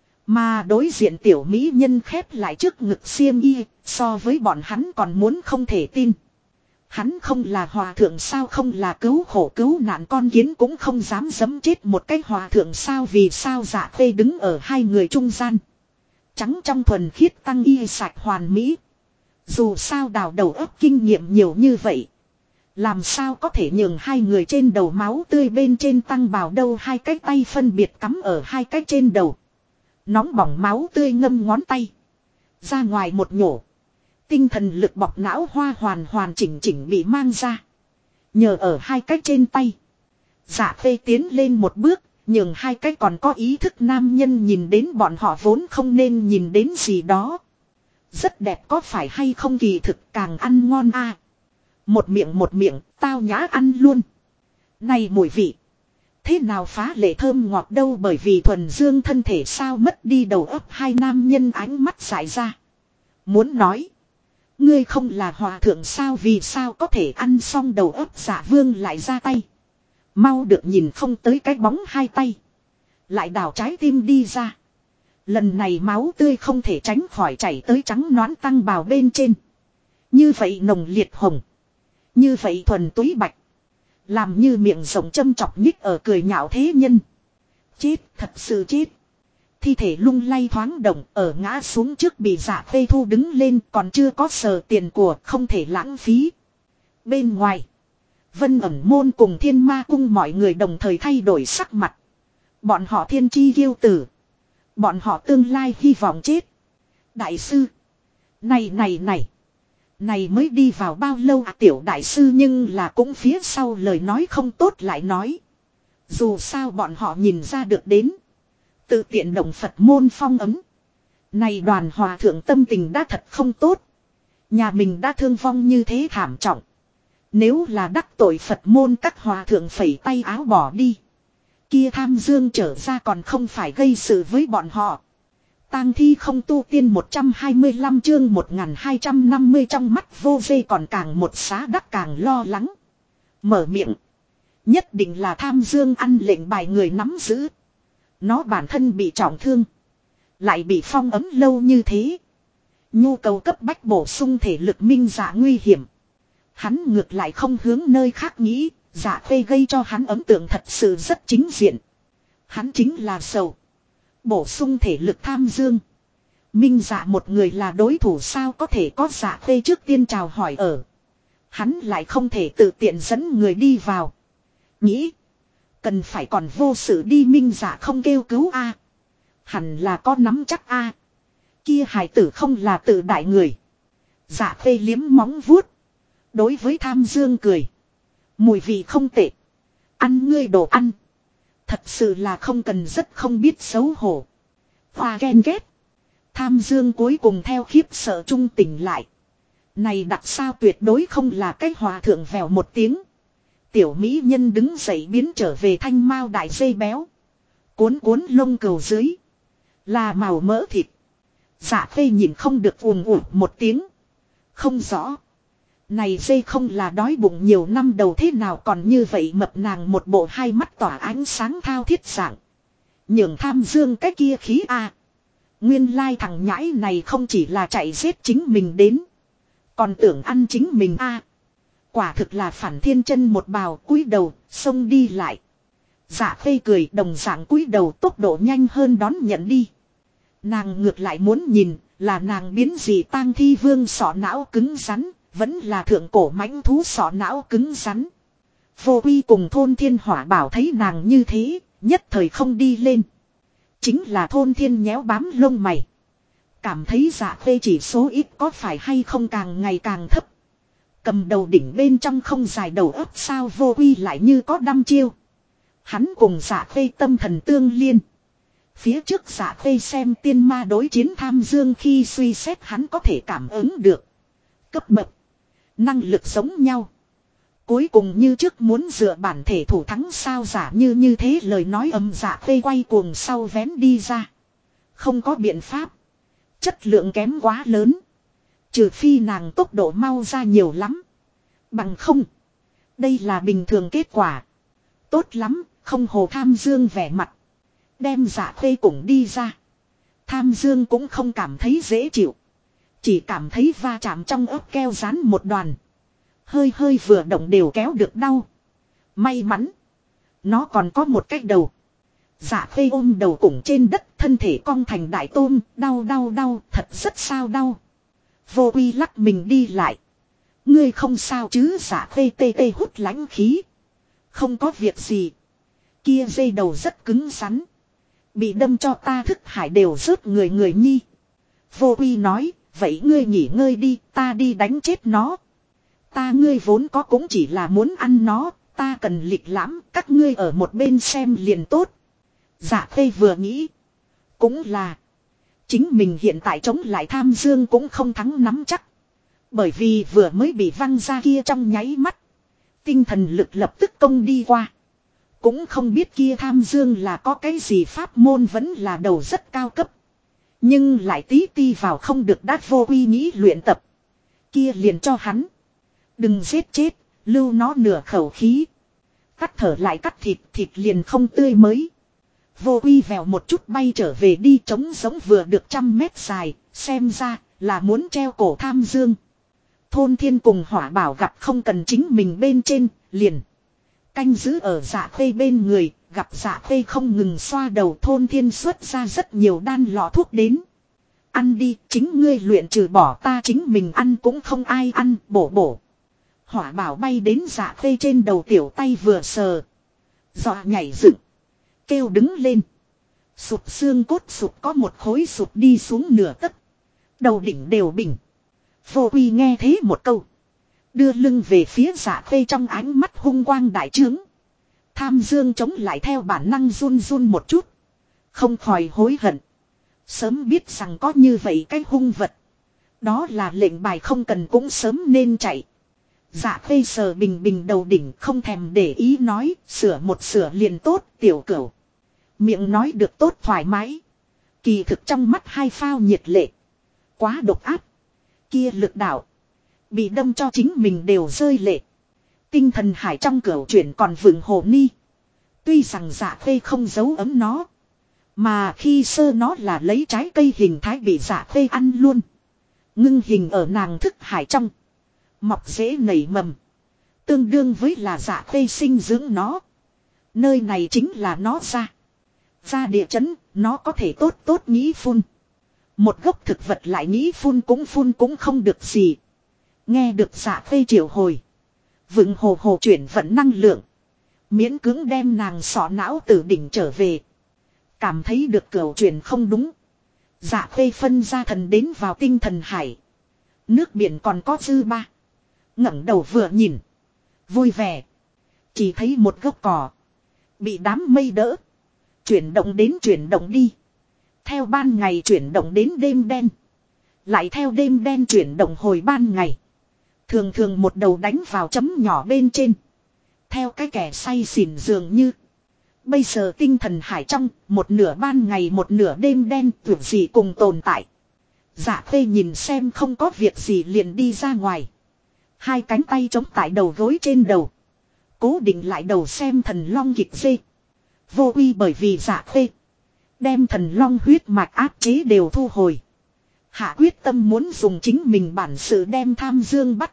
Mà đối diện tiểu mỹ nhân khép lại trước ngực xiêm y. So với bọn hắn còn muốn không thể tin. Hắn không là hòa thượng sao không là cứu khổ cứu nạn con kiến cũng không dám giẫm chết một cái hòa thượng sao vì sao dạ khê đứng ở hai người trung gian. Trắng trong thuần khiết tăng y sạch hoàn mỹ. Dù sao đào đầu óc kinh nghiệm nhiều như vậy. Làm sao có thể nhường hai người trên đầu máu tươi bên trên tăng bào đâu hai cái tay phân biệt cắm ở hai cái trên đầu. Nóng bỏng máu tươi ngâm ngón tay. Ra ngoài một nhổ. Tinh thần lực bọc não hoa hoàn chỉnh bị mang ra. Nhờ ở hai cái trên tay. Dạ phê tiến lên một bước. Nhưng hai cái còn có ý thức nam nhân nhìn đến bọn họ vốn không nên nhìn đến gì đó. Rất đẹp có phải hay không kỳ thực càng ăn ngon a. Một miệng tao nhã ăn luôn. Này mùi vị. Thế nào phá lệ thơm ngọt đâu bởi vì thuần dương thân thể sao mất đi đầu óc hai nam nhân ánh mắt dại ra. Muốn nói. Ngươi không là hòa thượng sao vì sao có thể ăn xong đầu óc Dạ Vương lại ra tay. Mau được nhìn không tới cái bóng hai tay. Lại đào trái tim đi ra. Lần này máu tươi không thể tránh khỏi chảy tới trắng nõn tăng bào bên trên. Như vậy nồng liệt hồng. Như vậy thuần túy bạch. Làm như miệng rồng châm chọc nhích ở cười nhạo thế nhân. Chết, thật sự chết. Thi thể lung lay thoáng động ở ngã xuống trước bị Dạ Phê thu đứng lên còn chưa có sờ tiền của không thể lãng phí. Bên ngoài. Vân ẩn môn cùng Thiên Ma cung mọi người đồng thời thay đổi sắc mặt. Bọn họ thiên chi kiêu tử. Bọn họ tương lai hy vọng chết. Đại sư. Này. Này mới đi vào bao lâu à tiểu đại sư nhưng là cũng phía sau lời nói không tốt lại nói. Dù sao bọn họ nhìn ra được đến. Tự tiện động Phật môn phong ấm. Này đoàn hòa thượng tâm tình đã thật không tốt. Nhà mình đã thương vong như thế thảm trọng. Nếu là đắc tội Phật môn các hòa thượng phẩy tay áo bỏ đi. Kia Tham Dương trở ra còn không phải gây sự với bọn họ. Tang thi không tu tiên 125 chương 1250 trong mắt vô dê còn càng một xá đắc càng lo lắng. Mở miệng. Nhất định là Tham Dương ăn lệnh bài người nắm giữ. Nó bản thân bị trọng thương. Lại bị phong ấm lâu như thế. Nhu cầu cấp bách bổ sung thể lực Minh Dạ nguy hiểm. Hắn ngược lại không hướng nơi khác nghĩ. Dạ Khê gây cho hắn ấn tượng thật sự rất chính diện. Hắn chính là sầu. Bổ sung thể lực Tham Dương. Minh Dạ một người là đối thủ sao có thể có Dạ Khê trước tiên chào hỏi ở. Hắn lại không thể tự tiện dẫn người đi vào. Nghĩ. Cần phải còn vô sự đi Minh Dạ không kêu cứu a. Hẳn là có nắm chắc a. Kia hài tử không là tự đại người. Dạ Khê liếm móng vuốt. Đối với Tham Dương cười. Mùi vị không tệ. Ăn ngươi đồ ăn. Thật sự là không cần rất không biết xấu hổ. Hoa ghen ghét. Tham Dương cuối cùng theo khiếp sợ trung tỉnh lại. Này đặt sao tuyệt đối không là cách hòa thượng vèo một tiếng. Tiểu mỹ nhân đứng dậy biến trở về thanh mao đại dây béo. Cuốn cuốn lông cừu dưới. Là màu mỡ thịt. Dạ Khê nhìn không được ùm ùm một tiếng. Không rõ. Này dây không là đói bụng nhiều năm đầu thế nào còn như vậy mập nàng một bộ hai mắt tỏa ánh sáng thao thiết dạng. Nhường Tham Dương cái kia khí a. Nguyên lai thằng nhãi này không chỉ là chạy giết chính mình đến. Còn tưởng ăn chính mình a. Quả thực là phản thiên chân một bào cúi đầu xông đi lại. Dạ Khê cười đồng dạng cúi đầu tốc độ nhanh hơn đón nhận đi. Nàng ngược lại muốn nhìn là nàng biến gì tang thi vương sọ não cứng rắn. Vẫn là thượng cổ mãnh thú sọ não cứng rắn. Vô Quy cùng Thôn Thiên Hỏa Bảo thấy nàng như thế, nhất thời không đi lên. Chính là Thôn Thiên nhéo bám lông mày. Cảm thấy Dạ Khê chỉ số ít có phải hay không càng ngày càng thấp. Cầm đầu đỉnh bên trong không dài đầu ấp sao Vô Quy lại như có đăm chiêu. Hắn cùng Dạ Khê tâm thần tương liên. Phía trước Dạ Khê xem tiên ma đối chiến Tham Dương khi suy xét hắn có thể cảm ứng được. Cấp bậc. Năng lực giống nhau. Cuối cùng như trước muốn dựa bản thể thủ thắng sao giả như thế lời nói âm Dạ Khê quay cuồng sau vén đi ra. Không có biện pháp. Chất lượng kém quá lớn. Trừ phi nàng tốc độ mau ra nhiều lắm. Bằng không. Đây là bình thường kết quả. Tốt lắm, không hồ Tham Dương vẻ mặt. Đem Dạ Khê cũng đi ra. Tham Dương cũng không cảm thấy dễ chịu. Chỉ cảm thấy va chạm trong ớt keo rán một đoàn. Hơi hơi vừa động đều kéo được đau. May mắn. Nó còn có một cái đầu. Dạ Khê ôm đầu cùng trên đất thân thể cong thành đại tôm. Đau thật rất sao đau. Vô Quy lắc mình đi lại. Ngươi không sao chứ Dạ Khê tê tê hút lãnh khí. Không có việc gì. Kia dây đầu rất cứng rắn. Bị đâm cho ta thức hải đều rớt người nhi. Vô Quy nói. Vậy ngươi nghỉ ngơi đi, ta đi đánh chết nó. Ta ngươi vốn có cũng chỉ là muốn ăn nó, ta cần lịch lãm, các ngươi ở một bên xem liền tốt. Dạ Khê vừa nghĩ. Cũng là. Chính mình hiện tại chống lại Tham Dương cũng không thắng nắm chắc. Bởi vì vừa mới bị văng ra kia trong nháy mắt. Tinh thần lực lập tức công đi qua. Cũng không biết kia Tham Dương là có cái gì pháp môn vẫn là đầu rất cao cấp. Nhưng lại tí ti vào không được đát Vô Quy nghĩ luyện tập. Kia liền cho hắn. Đừng giết chết, lưu nó nửa khẩu khí. Cắt thở lại cắt thịt liền không tươi mới. Vô Quy vèo một chút bay trở về đi trống giống vừa được 100 mét dài, xem ra là muốn treo cổ Tham Dương. Thôn Thiên cùng Hỏa Bảo gặp không cần chính mình bên trên, liền. Canh giữ ở Dạ Khê bên người, gặp Dạ Khê không ngừng xoa đầu Thôn Thiên xuất ra rất nhiều đan lọ thuốc đến. Ăn đi, chính ngươi luyện trừ bỏ ta chính mình ăn cũng không ai ăn, bổ. Hỏa Bảo bay đến Dạ Khê trên đầu tiểu tay vừa sờ. Dọa nhảy dựng. Kêu đứng lên. Sụp xương cốt sụp có một khối sụp đi xuống nửa tấc. Đầu đỉnh đều bình. Vô Quy nghe thế một câu. Đưa lưng về phía Dạ Khê trong ánh mắt hung quang đại trướng. Tham Dương chống lại theo bản năng run một chút. Không khỏi hối hận. Sớm biết rằng có như vậy cái hung vật. Đó là lệnh bài không cần cũng sớm nên chạy. Dạ Khê sờ bình đầu đỉnh không thèm để ý nói sửa liền tốt tiểu cửu. Miệng nói được tốt thoải mái. Kỳ thực trong mắt hai phao nhiệt lệ. Quá độc áp. Kia lực đạo. Bị đâm cho chính mình đều rơi lệ. Tinh thần hải trong cửu chuyển còn vựng hồ ni. Tuy rằng Dạ Khê không giấu ấm nó. Mà khi sơ nó là lấy trái cây hình thái bị Dạ Khê ăn luôn. Ngưng hình ở nàng thức hải trong. Mọc dễ nảy mầm. Tương đương với là Dạ Khê sinh dưỡng nó. Nơi này chính là nó ra. Ra địa chấn, nó có thể tốt tốt nghĩ phun. Một gốc thực vật lại nghĩ phun cũng không được gì. Nghe được Dạ Khê triệu hồi. Vựng hồ hồ chuyển vận năng lượng. Miễn cưỡng đem nàng sọ não từ đỉnh trở về. Cảm thấy được cửu chuyển không đúng. Dạ Khê phân ra thần đến vào tinh thần hải. Nước biển còn có dư ba. Ngẩng đầu vừa nhìn. Vui vẻ. Chỉ thấy một gốc cỏ. Bị đám mây đỡ. Chuyển động đến chuyển động đi. Theo ban ngày chuyển động đến đêm đen. Lại theo đêm đen chuyển động hồi ban ngày. Thường thường một đầu đánh vào chấm nhỏ bên trên. Theo cái kẻ say xỉn dường như. Bây giờ tinh thần hải trong, một nửa ban ngày một nửa đêm đen tưởng gì cùng tồn tại. Dạ Khê nhìn xem không có việc gì liền đi ra ngoài. Hai cánh tay chống tại đầu gối trên đầu. Cố định lại đầu xem thần long kịch dê. Vô uy bởi vì Dạ Khê. Đem thần long huyết mạch áp chế đều thu hồi. Hạ quyết tâm muốn dùng chính mình bản sự đem Tham Dương bắt.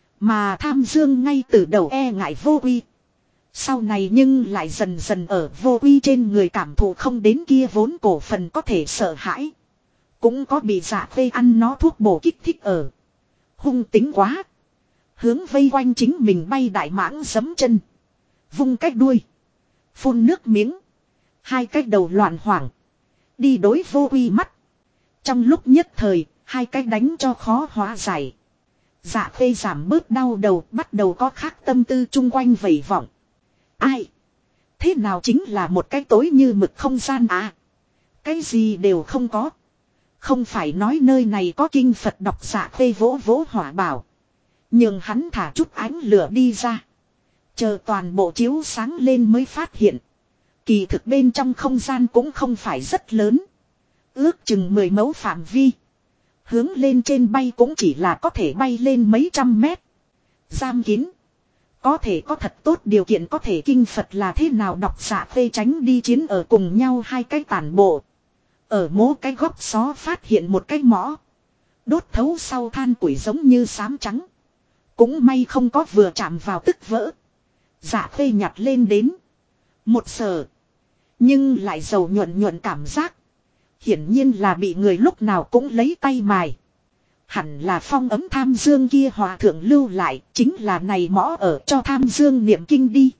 Mà Tham Dương ngay từ đầu e ngại vô uy. Sau này nhưng lại dần dần ở vô uy trên người cảm thụ không đến kia vốn cổ phần có thể sợ hãi. Cũng có bị Dạ Khê ăn nó thuốc bổ kích thích ở. Hung tính quá. Hướng vây quanh chính mình bay đại mãng giấm chân. Vung cách đuôi. Phun nước miếng. Hai cái đầu loạn hoảng. Đi đối vô uy mắt. Trong lúc nhất thời, hai cái đánh cho khó hóa giải. Dạ Khê giảm bớt đau đầu, bắt đầu có khác tâm tư chung quanh vẩy vọng. Ai? Thế nào chính là một cái tối như mực không gian à? Cái gì đều không có. Không phải nói nơi này có kinh Phật đọc. Dạ Khê vỗ vỗ hỏa bảo. Nhưng hắn thả chút ánh lửa đi ra. Chờ toàn bộ chiếu sáng lên mới phát hiện. Kỳ thực bên trong không gian cũng không phải rất lớn. Ước chừng 10 mẫu phạm vi. Hướng lên trên bay cũng chỉ là có thể bay lên mấy trăm mét. Giam kín. Có thể có thật tốt điều kiện có thể kinh Phật là thế nào đọc. Dạ Khê tránh đi chiến ở cùng nhau hai cái tản bộ. Ở mố cái góc xó phát hiện một cái mõ. Đốt thấu sau than củi giống như xám trắng. Cũng may không có vừa chạm vào tức vỡ. Dạ Khê nhặt lên đến. Một sờ. Nhưng lại dầu nhuận nhuận cảm giác. Hiển nhiên là bị người lúc nào cũng lấy tay mài. Hẳn là phong ấm Tham Dương kia hòa thượng lưu lại. Chính là này mõ ở cho Tham Dương niệm kinh đi.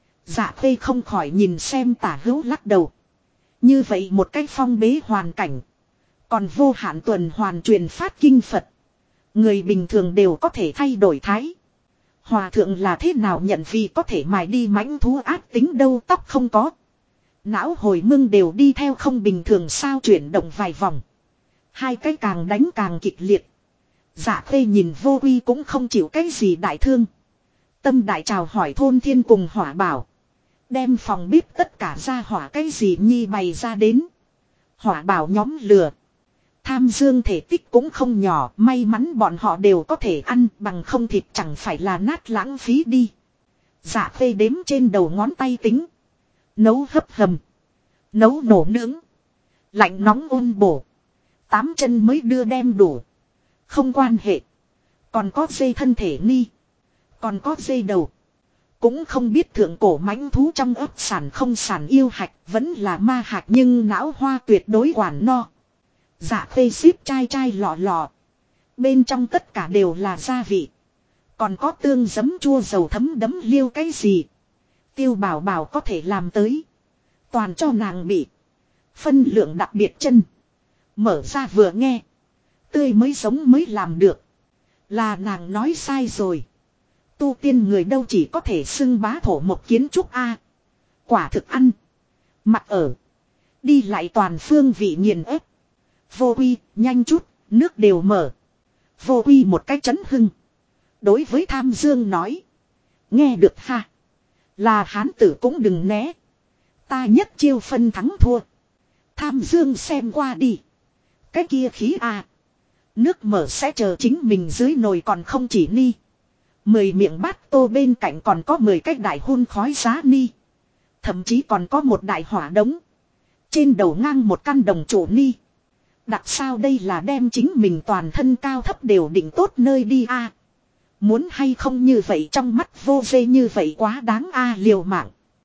Dạ Khê không khỏi nhìn xem tả hữu lắc đầu. Như vậy một cái phong bế hoàn cảnh. Còn vô hạn tuần hoàn truyền phát kinh Phật. Người bình thường đều có thể thay đổi thái. Hòa thượng là thế nào nhận vì có thể mài đi mãnh thú ác tính đâu. Tóc không có. Não hồi mưng đều đi theo không bình thường sao chuyển động vài vòng. Hai cái càng đánh càng kịch liệt. Dạ Khê nhìn vô uy cũng không chịu cái gì đại thương. Tâm đại chào hỏi thôn thiên cùng hỏa bảo. Đem phòng bếp tất cả ra hỏa cái gì nhi bày ra đến. Hỏa bảo nhóm lừa. Tham Dương thể tích cũng không nhỏ. May mắn bọn họ đều có thể ăn bằng không thịt chẳng phải là nát lãng phí đi. Dạ Khê đếm trên đầu ngón tay tính. Nấu hấp hầm. Nấu nổ nướng. Lạnh nóng ôn bổ. 8 chân mới đưa đem đủ. Không quan hệ. Còn có dây thân thể ni. Còn có dây đầu. Cũng không biết thượng cổ mãnh thú trong ấp sản không sản yêu hạch. Vẫn là ma hạch nhưng não hoa tuyệt đối quản no. Dạ Khê xíp chai chai lọ lọ. Bên trong tất cả đều là gia vị. Còn có tương giấm chua dầu thấm đấm liêu cái gì. Tiêu bảo bảo có thể làm tới. Toàn cho nàng bị. Phân lượng đặc biệt chân. Mở ra vừa nghe. Tươi mới giống mới làm được. Là nàng nói sai rồi. Tu tiên người đâu chỉ có thể xưng bá thổ một kiến trúc A. Quả thực ăn. Mặc ở. Đi lại toàn phương vị nghiền ép. Vô uy, nhanh chút, nước đều mở. Vô uy một cách chấn hưng. Đối với Tham Dương nói. Nghe được ha. Là hán tử cũng đừng né. Ta nhất chiêu phân thắng thua. Tham dương xem qua đi. Cái kia khí à. Nước mở sẽ chờ chính mình dưới nồi còn không chỉ ni. 10 miệng bát tô bên cạnh còn có 10 cái đại hun khói giá ni. Thậm chí còn có một đại hỏa đống. Trên đầu ngang một căn đồng trụ ni. Đặc sao đây là đem chính mình toàn thân cao thấp đều định tốt nơi đi a. Muốn hay không như vậy trong mắt vô dê như vậy quá đáng a liều mạng.